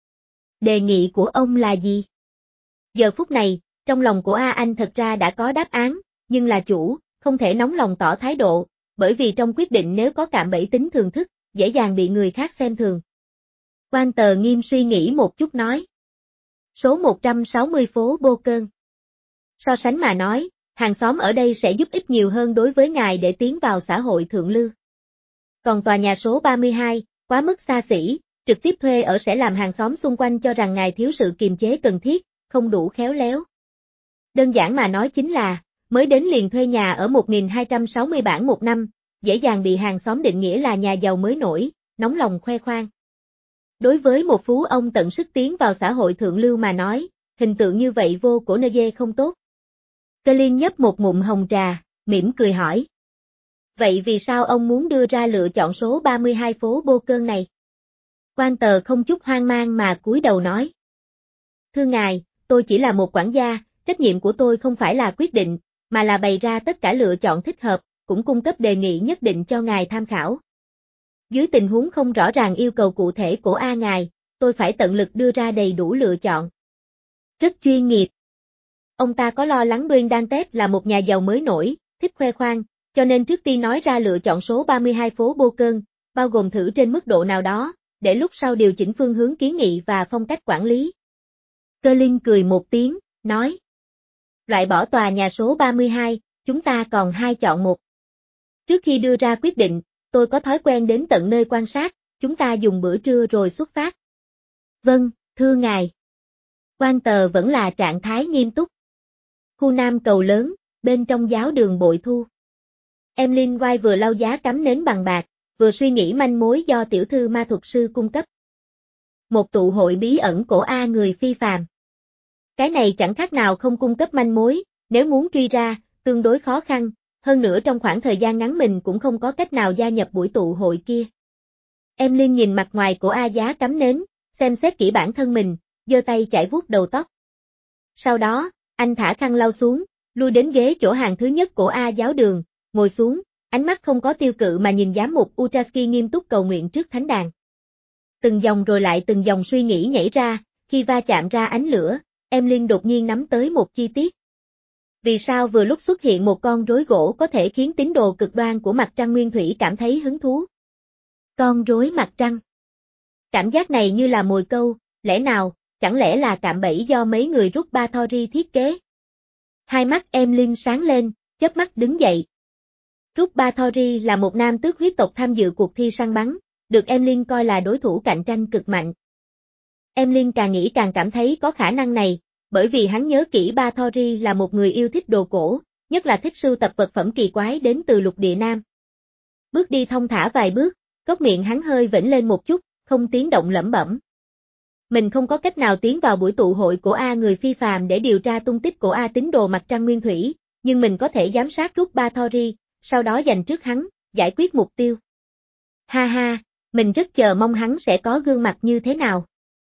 Đề nghị của ông là gì? Giờ phút này, trong lòng của A Anh thật ra đã có đáp án, nhưng là chủ, không thể nóng lòng tỏ thái độ, bởi vì trong quyết định nếu có cạm bẫy tính thường thức, dễ dàng bị người khác xem thường. Quan tờ nghiêm suy nghĩ một chút nói. Số một trăm sáu mươi phố Bô Cơn. So sánh mà nói, hàng xóm ở đây sẽ giúp ích nhiều hơn đối với ngài để tiến vào xã hội thượng lưu. Còn tòa nhà số ba mươi hai, quá mức xa xỉ, trực tiếp thuê ở sẽ làm hàng xóm xung quanh cho rằng ngài thiếu sự kiềm chế cần thiết, không đủ khéo léo. Đơn giản mà nói chính là, mới đến liền thuê nhà ở một nghìn hai trăm sáu mươi bảng một năm, dễ dàng bị hàng xóm định nghĩa là nhà giàu mới nổi, nóng lòng khoe khoang. Đối với một phú ông tận sức tiến vào xã hội thượng lưu mà nói, hình tượng như vậy vô cổ nơi dê không tốt. Colin nhấp một ngụm hồng trà, mỉm cười hỏi. Vậy vì sao ông muốn đưa ra lựa chọn số ba mươi hai phố Bô Cơn này? Quan tờ không chút hoang mang mà cúi đầu nói. Thưa ngài, tôi chỉ là một quản gia, trách nhiệm của tôi không phải là quyết định, mà là bày ra tất cả lựa chọn thích hợp, cũng cung cấp đề nghị nhất định cho ngài tham khảo. Dưới tình huống không rõ ràng yêu cầu cụ thể của A ngài, tôi phải tận lực đưa ra đầy đủ lựa chọn. Rất chuyên nghiệp. Ông ta có lo lắng Dwayne Dantes là một nhà giàu mới nổi, thích khoe khoang, cho nên trước tiên nói ra lựa chọn số ba mươi hai phố Bô Cơn, bao gồm thử trên mức độ nào đó, để lúc sau điều chỉnh phương hướng kiến nghị và phong cách quản lý. Colin cười một tiếng, nói. Loại bỏ tòa nhà số ba mươi hai, chúng ta còn hai chọn một. Trước khi đưa ra quyết định, tôi có thói quen đến tận nơi quan sát, chúng ta dùng bữa trưa rồi xuất phát. Vâng, thưa ngài. Quan tờ vẫn là trạng thái nghiêm túc. Khu Nam cầu lớn, bên trong giáo đường Bội Thu. Emlyn White vừa lau giá cắm nến bằng bạc, vừa suy nghĩ manh mối do tiểu thư ma thuật sư cung cấp. Một tụ hội bí ẩn cổ A người phi phàm. Cái này chẳng khác nào không cung cấp manh mối, nếu muốn truy ra, tương đối khó khăn, hơn nữa trong khoảng thời gian ngắn mình cũng không có cách nào gia nhập buổi tụ hội kia. Emlyn nhìn mặt ngoài của A giá cắm nến, xem xét kỹ bản thân mình, giơ tay chải vuốt đầu tóc. Sau đó, anh thả khăn lau xuống, lui đến ghế chỗ hàng thứ nhất của A giáo đường, ngồi xuống, ánh mắt không có tiêu cự mà nhìn giám mục Utraski nghiêm túc cầu nguyện trước thánh đàn. Từng dòng rồi lại từng dòng suy nghĩ nhảy ra, khi va chạm ra ánh lửa, Emlyn đột nhiên nắm tới một chi tiết. Vì sao vừa lúc xuất hiện một con rối gỗ có thể khiến tín đồ cực đoan của mặt trăng nguyên thủy cảm thấy hứng thú? Con rối mặt trăng. Cảm giác này như là mồi câu, lẽ nào, chẳng lẽ là cạm bẫy do mấy người rút Bathory thiết kế? Hai mắt Emlyn sáng lên, chớp mắt đứng dậy. Rút Bathory là một nam tước huyết tộc tham dự cuộc thi săn bắn, được Emlyn coi là đối thủ cạnh tranh cực mạnh. Emlyn càng nghĩ càng cảm thấy có khả năng này, bởi vì hắn nhớ kỹ Bathory là một người yêu thích đồ cổ, nhất là thích sưu tập vật phẩm kỳ quái đến từ lục địa Nam. Bước đi thong thả vài bước, cốc miệng hắn hơi vểnh lên một chút, không tiếng động lẩm bẩm. Mình không có cách nào tiến vào buổi tụ hội của A người phi phàm để điều tra tung tích của A tín đồ mặt trăng nguyên thủy, nhưng mình có thể giám sát rút Bathory, sau đó giành trước hắn, giải quyết mục tiêu. Ha ha, mình rất chờ mong hắn sẽ có gương mặt như thế nào.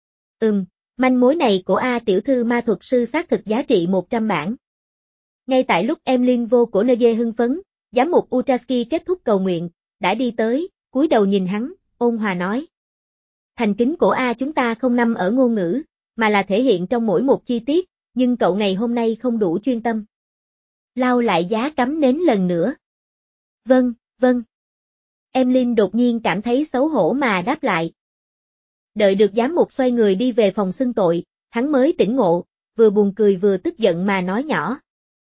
Ừm, manh mối này của A tiểu thư ma thuật sư xác thực giá trị một trăm bảng. Ngay tại lúc Emlyn vô cổ nơ dê hưng phấn, giám mục Utraski kết thúc cầu nguyện, đã đi tới, cúi đầu nhìn hắn, ôn hòa nói. Thành kính của A chúng ta không nằm ở ngôn ngữ, mà là thể hiện trong mỗi một chi tiết, nhưng cậu ngày hôm nay không đủ chuyên tâm. Lau lại giá cắm nến lần nữa. Vâng, vâng. Emlyn đột nhiên cảm thấy xấu hổ mà đáp lại. Đợi được giám mục xoay người đi về phòng xưng tội, hắn mới tỉnh ngộ, vừa buồn cười vừa tức giận mà nói nhỏ.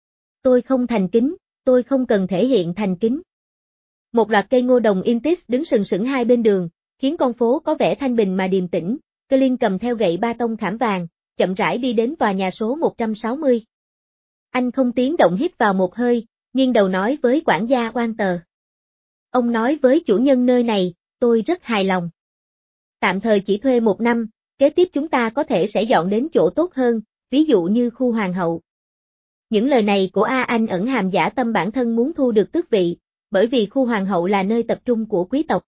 Tôi không thành kính, tôi không cần thể hiện thành kính. Một loạt cây ngô đồng Intis đứng sừng sững hai bên đường, khiến con phố có vẻ thanh bình mà điềm tĩnh. Colin cầm theo gậy ba tông khảm vàng, chậm rãi đi đến tòa nhà số một trăm sáu mươi. Anh không tiếng động hít vào một hơi, nghiêng đầu nói với quản gia Walter. Ông nói với chủ nhân nơi này, tôi rất hài lòng. Tạm thời chỉ thuê một năm, kế tiếp chúng ta có thể sẽ dọn đến chỗ tốt hơn, ví dụ như khu hoàng hậu. Những lời này của A Anh ẩn hàm dã tâm bản thân muốn thu được tước vị, bởi vì khu hoàng hậu là nơi tập trung của quý tộc.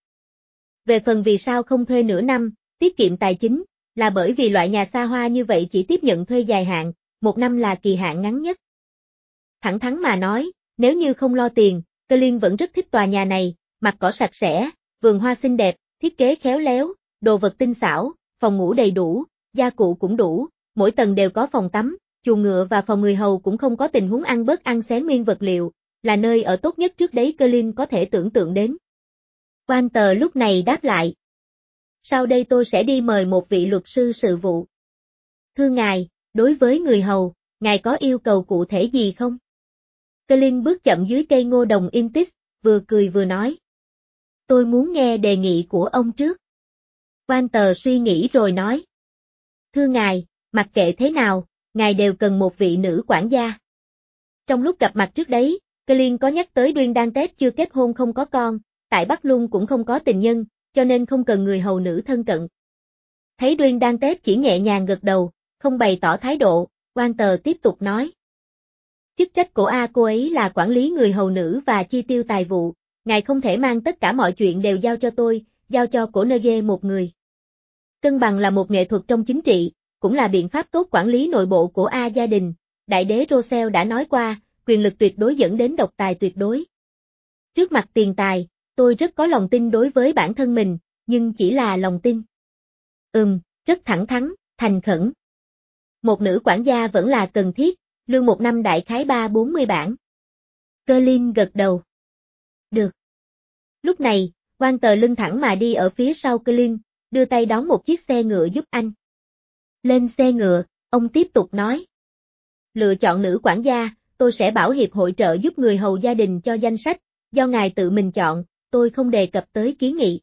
Về phần vì sao không thuê nửa năm, tiết kiệm tài chính, là bởi vì loại nhà xa hoa như vậy chỉ tiếp nhận thuê dài hạn, một năm là kỳ hạn ngắn nhất. Thẳng thắn mà nói, nếu như không lo tiền, Colin vẫn rất thích tòa nhà này, mặt cỏ sạch sẽ, vườn hoa xinh đẹp, thiết kế khéo léo, đồ vật tinh xảo, phòng ngủ đầy đủ, gia cụ cũng đủ, mỗi tầng đều có phòng tắm, chuồng ngựa và phòng người hầu cũng không có tình huống ăn bớt ăn xén nguyên vật liệu, là nơi ở tốt nhất trước đấy Colin có thể tưởng tượng đến. Walter lúc này đáp lại. Sau đây tôi sẽ đi mời một vị luật sư sự vụ. Thưa ngài, đối với người hầu, ngài có yêu cầu cụ thể gì không? Colin bước chậm dưới cây ngô đồng Intis, vừa cười vừa nói. Tôi muốn nghe đề nghị của ông trước. Walter suy nghĩ rồi nói. Thưa ngài, mặc kệ thế nào, ngài đều cần một vị nữ quản gia. Trong lúc gặp mặt trước đấy, Colin có nhắc tới Duyên Đan Tết chưa kết hôn không có con, tại Bắc Luân cũng không có tình nhân, cho nên không cần người hầu nữ thân cận. Thấy Duyên Đan Tết chỉ nhẹ nhàng gật đầu, không bày tỏ thái độ, Walter tiếp tục nói. Chức trách của A cô ấy là quản lý người hầu nữ và chi tiêu tài vụ, ngài không thể mang tất cả mọi chuyện đều giao cho tôi, giao cho cổ nơ dê một người. Cân bằng là một nghệ thuật trong chính trị, cũng là biện pháp tốt quản lý nội bộ của A gia đình. Đại đế Rosel đã nói qua, quyền lực tuyệt đối dẫn đến độc tài tuyệt đối. Trước mặt tiền tài, tôi rất có lòng tin đối với bản thân mình, nhưng chỉ là lòng tin. Ừm, rất thẳng thắn, thành khẩn. Một nữ quản gia vẫn là cần thiết, lương một năm đại khái ba bốn mươi bảng. Colin gật đầu. Được. Lúc này, Walter lưng thẳng mà đi ở phía sau Colin, đưa tay đón một chiếc xe ngựa giúp anh. Lên xe ngựa, ông tiếp tục nói. Lựa chọn nữ quản gia, tôi sẽ bảo hiệp hội trợ giúp người hầu gia đình cho danh sách, do ngài tự mình chọn, tôi không đề cập tới kiến nghị.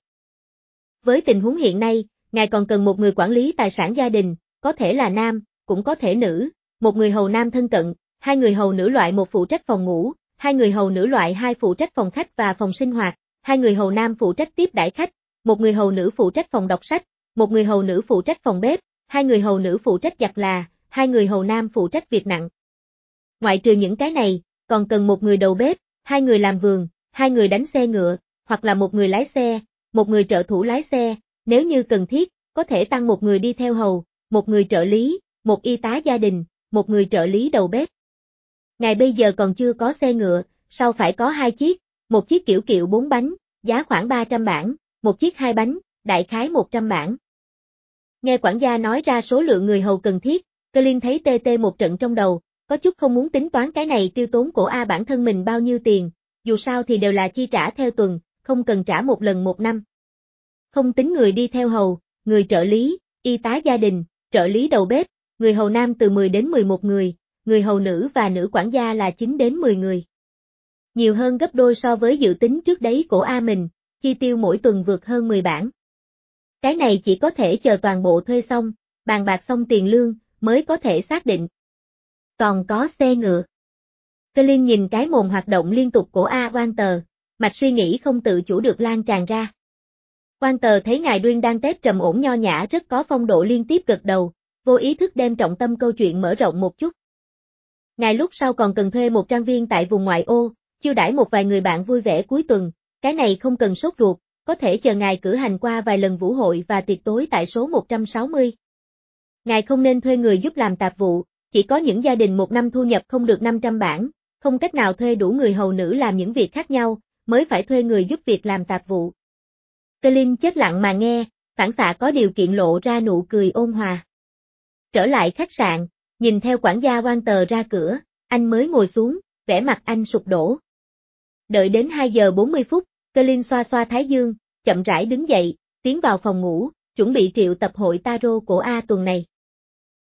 Với tình huống hiện nay, ngài còn cần một người quản lý tài sản gia đình, có thể là nam, cũng có thể nữ, một người hầu nam thân cận, hai người hầu nữ loại một phụ trách phòng ngủ, hai người hầu nữ loại hai phụ trách phòng khách và phòng sinh hoạt, hai người hầu nam phụ trách tiếp đãi khách, một người hầu nữ phụ trách phòng đọc sách, một người hầu nữ phụ trách phòng bếp, hai người hầu nữ phụ trách giặt là, hai người hầu nam phụ trách việc nặng. Ngoại trừ những cái này, còn cần một người đầu bếp, hai người làm vườn, hai người đánh xe ngựa, hoặc là một người lái xe, một người trợ thủ lái xe, nếu như cần thiết, có thể tăng một người đi theo hầu, một người trợ lý, một y tá gia đình, một người trợ lý đầu bếp. Ngài bây giờ còn chưa có xe ngựa, sau phải có hai chiếc, một chiếc kiểu kiệu bốn bánh, giá khoảng ba trăm bảng, một chiếc hai bánh, đại khái một trăm bảng. Nghe quản gia nói ra số lượng người hầu cần thiết, Colin thấy tê tê một trận trong đầu, có chút không muốn tính toán cái này tiêu tốn của A bản thân mình bao nhiêu tiền, dù sao thì đều là chi trả theo tuần, không cần trả một lần một năm. Không tính người đi theo hầu, người trợ lý, y tá gia đình, trợ lý đầu bếp, người hầu nam từ mười đến mười một người, người hầu nữ và nữ quản gia là chín đến mười người. Nhiều hơn gấp đôi so với dự tính trước đấy của A mình, chi tiêu mỗi tuần vượt hơn mười bảng. Cái này chỉ có thể chờ toàn bộ thuê xong, bàn bạc xong tiền lương, mới có thể xác định. Còn có xe ngựa. Colin nhìn cái mồm hoạt động liên tục của A Walter, mạch suy nghĩ không tự chủ được lan tràn ra. Walter thấy ngài Duyên đang tép trầm ổn nho nhã rất có phong độ liên tiếp gật đầu, vô ý thức đem trọng tâm câu chuyện mở rộng một chút. Ngài lúc sau còn cần thuê một trang viên tại vùng ngoại ô, chiêu đãi một vài người bạn vui vẻ cuối tuần, cái này không cần sốt ruột, có thể chờ ngài cử hành qua vài lần vũ hội và tiệc tối tại số một trăm sáu mươi. Ngài không nên thuê người giúp làm tạp vụ, chỉ có những gia đình một năm thu nhập không được năm trăm bảng, không cách nào thuê đủ người hầu nữ làm những việc khác nhau, mới phải thuê người giúp việc làm tạp vụ. Colin chết lặng mà nghe, phản xạ có điều kiện lộ ra nụ cười ôn hòa. Trở lại khách sạn, nhìn theo quản gia Walter ra cửa, anh mới ngồi xuống, vẻ mặt anh sụp đổ. Đợi đến hai giờ bốn mươi phút, Colin xoa xoa thái dương, chậm rãi đứng dậy, tiến vào phòng ngủ, chuẩn bị triệu tập hội tarot của A tuần này.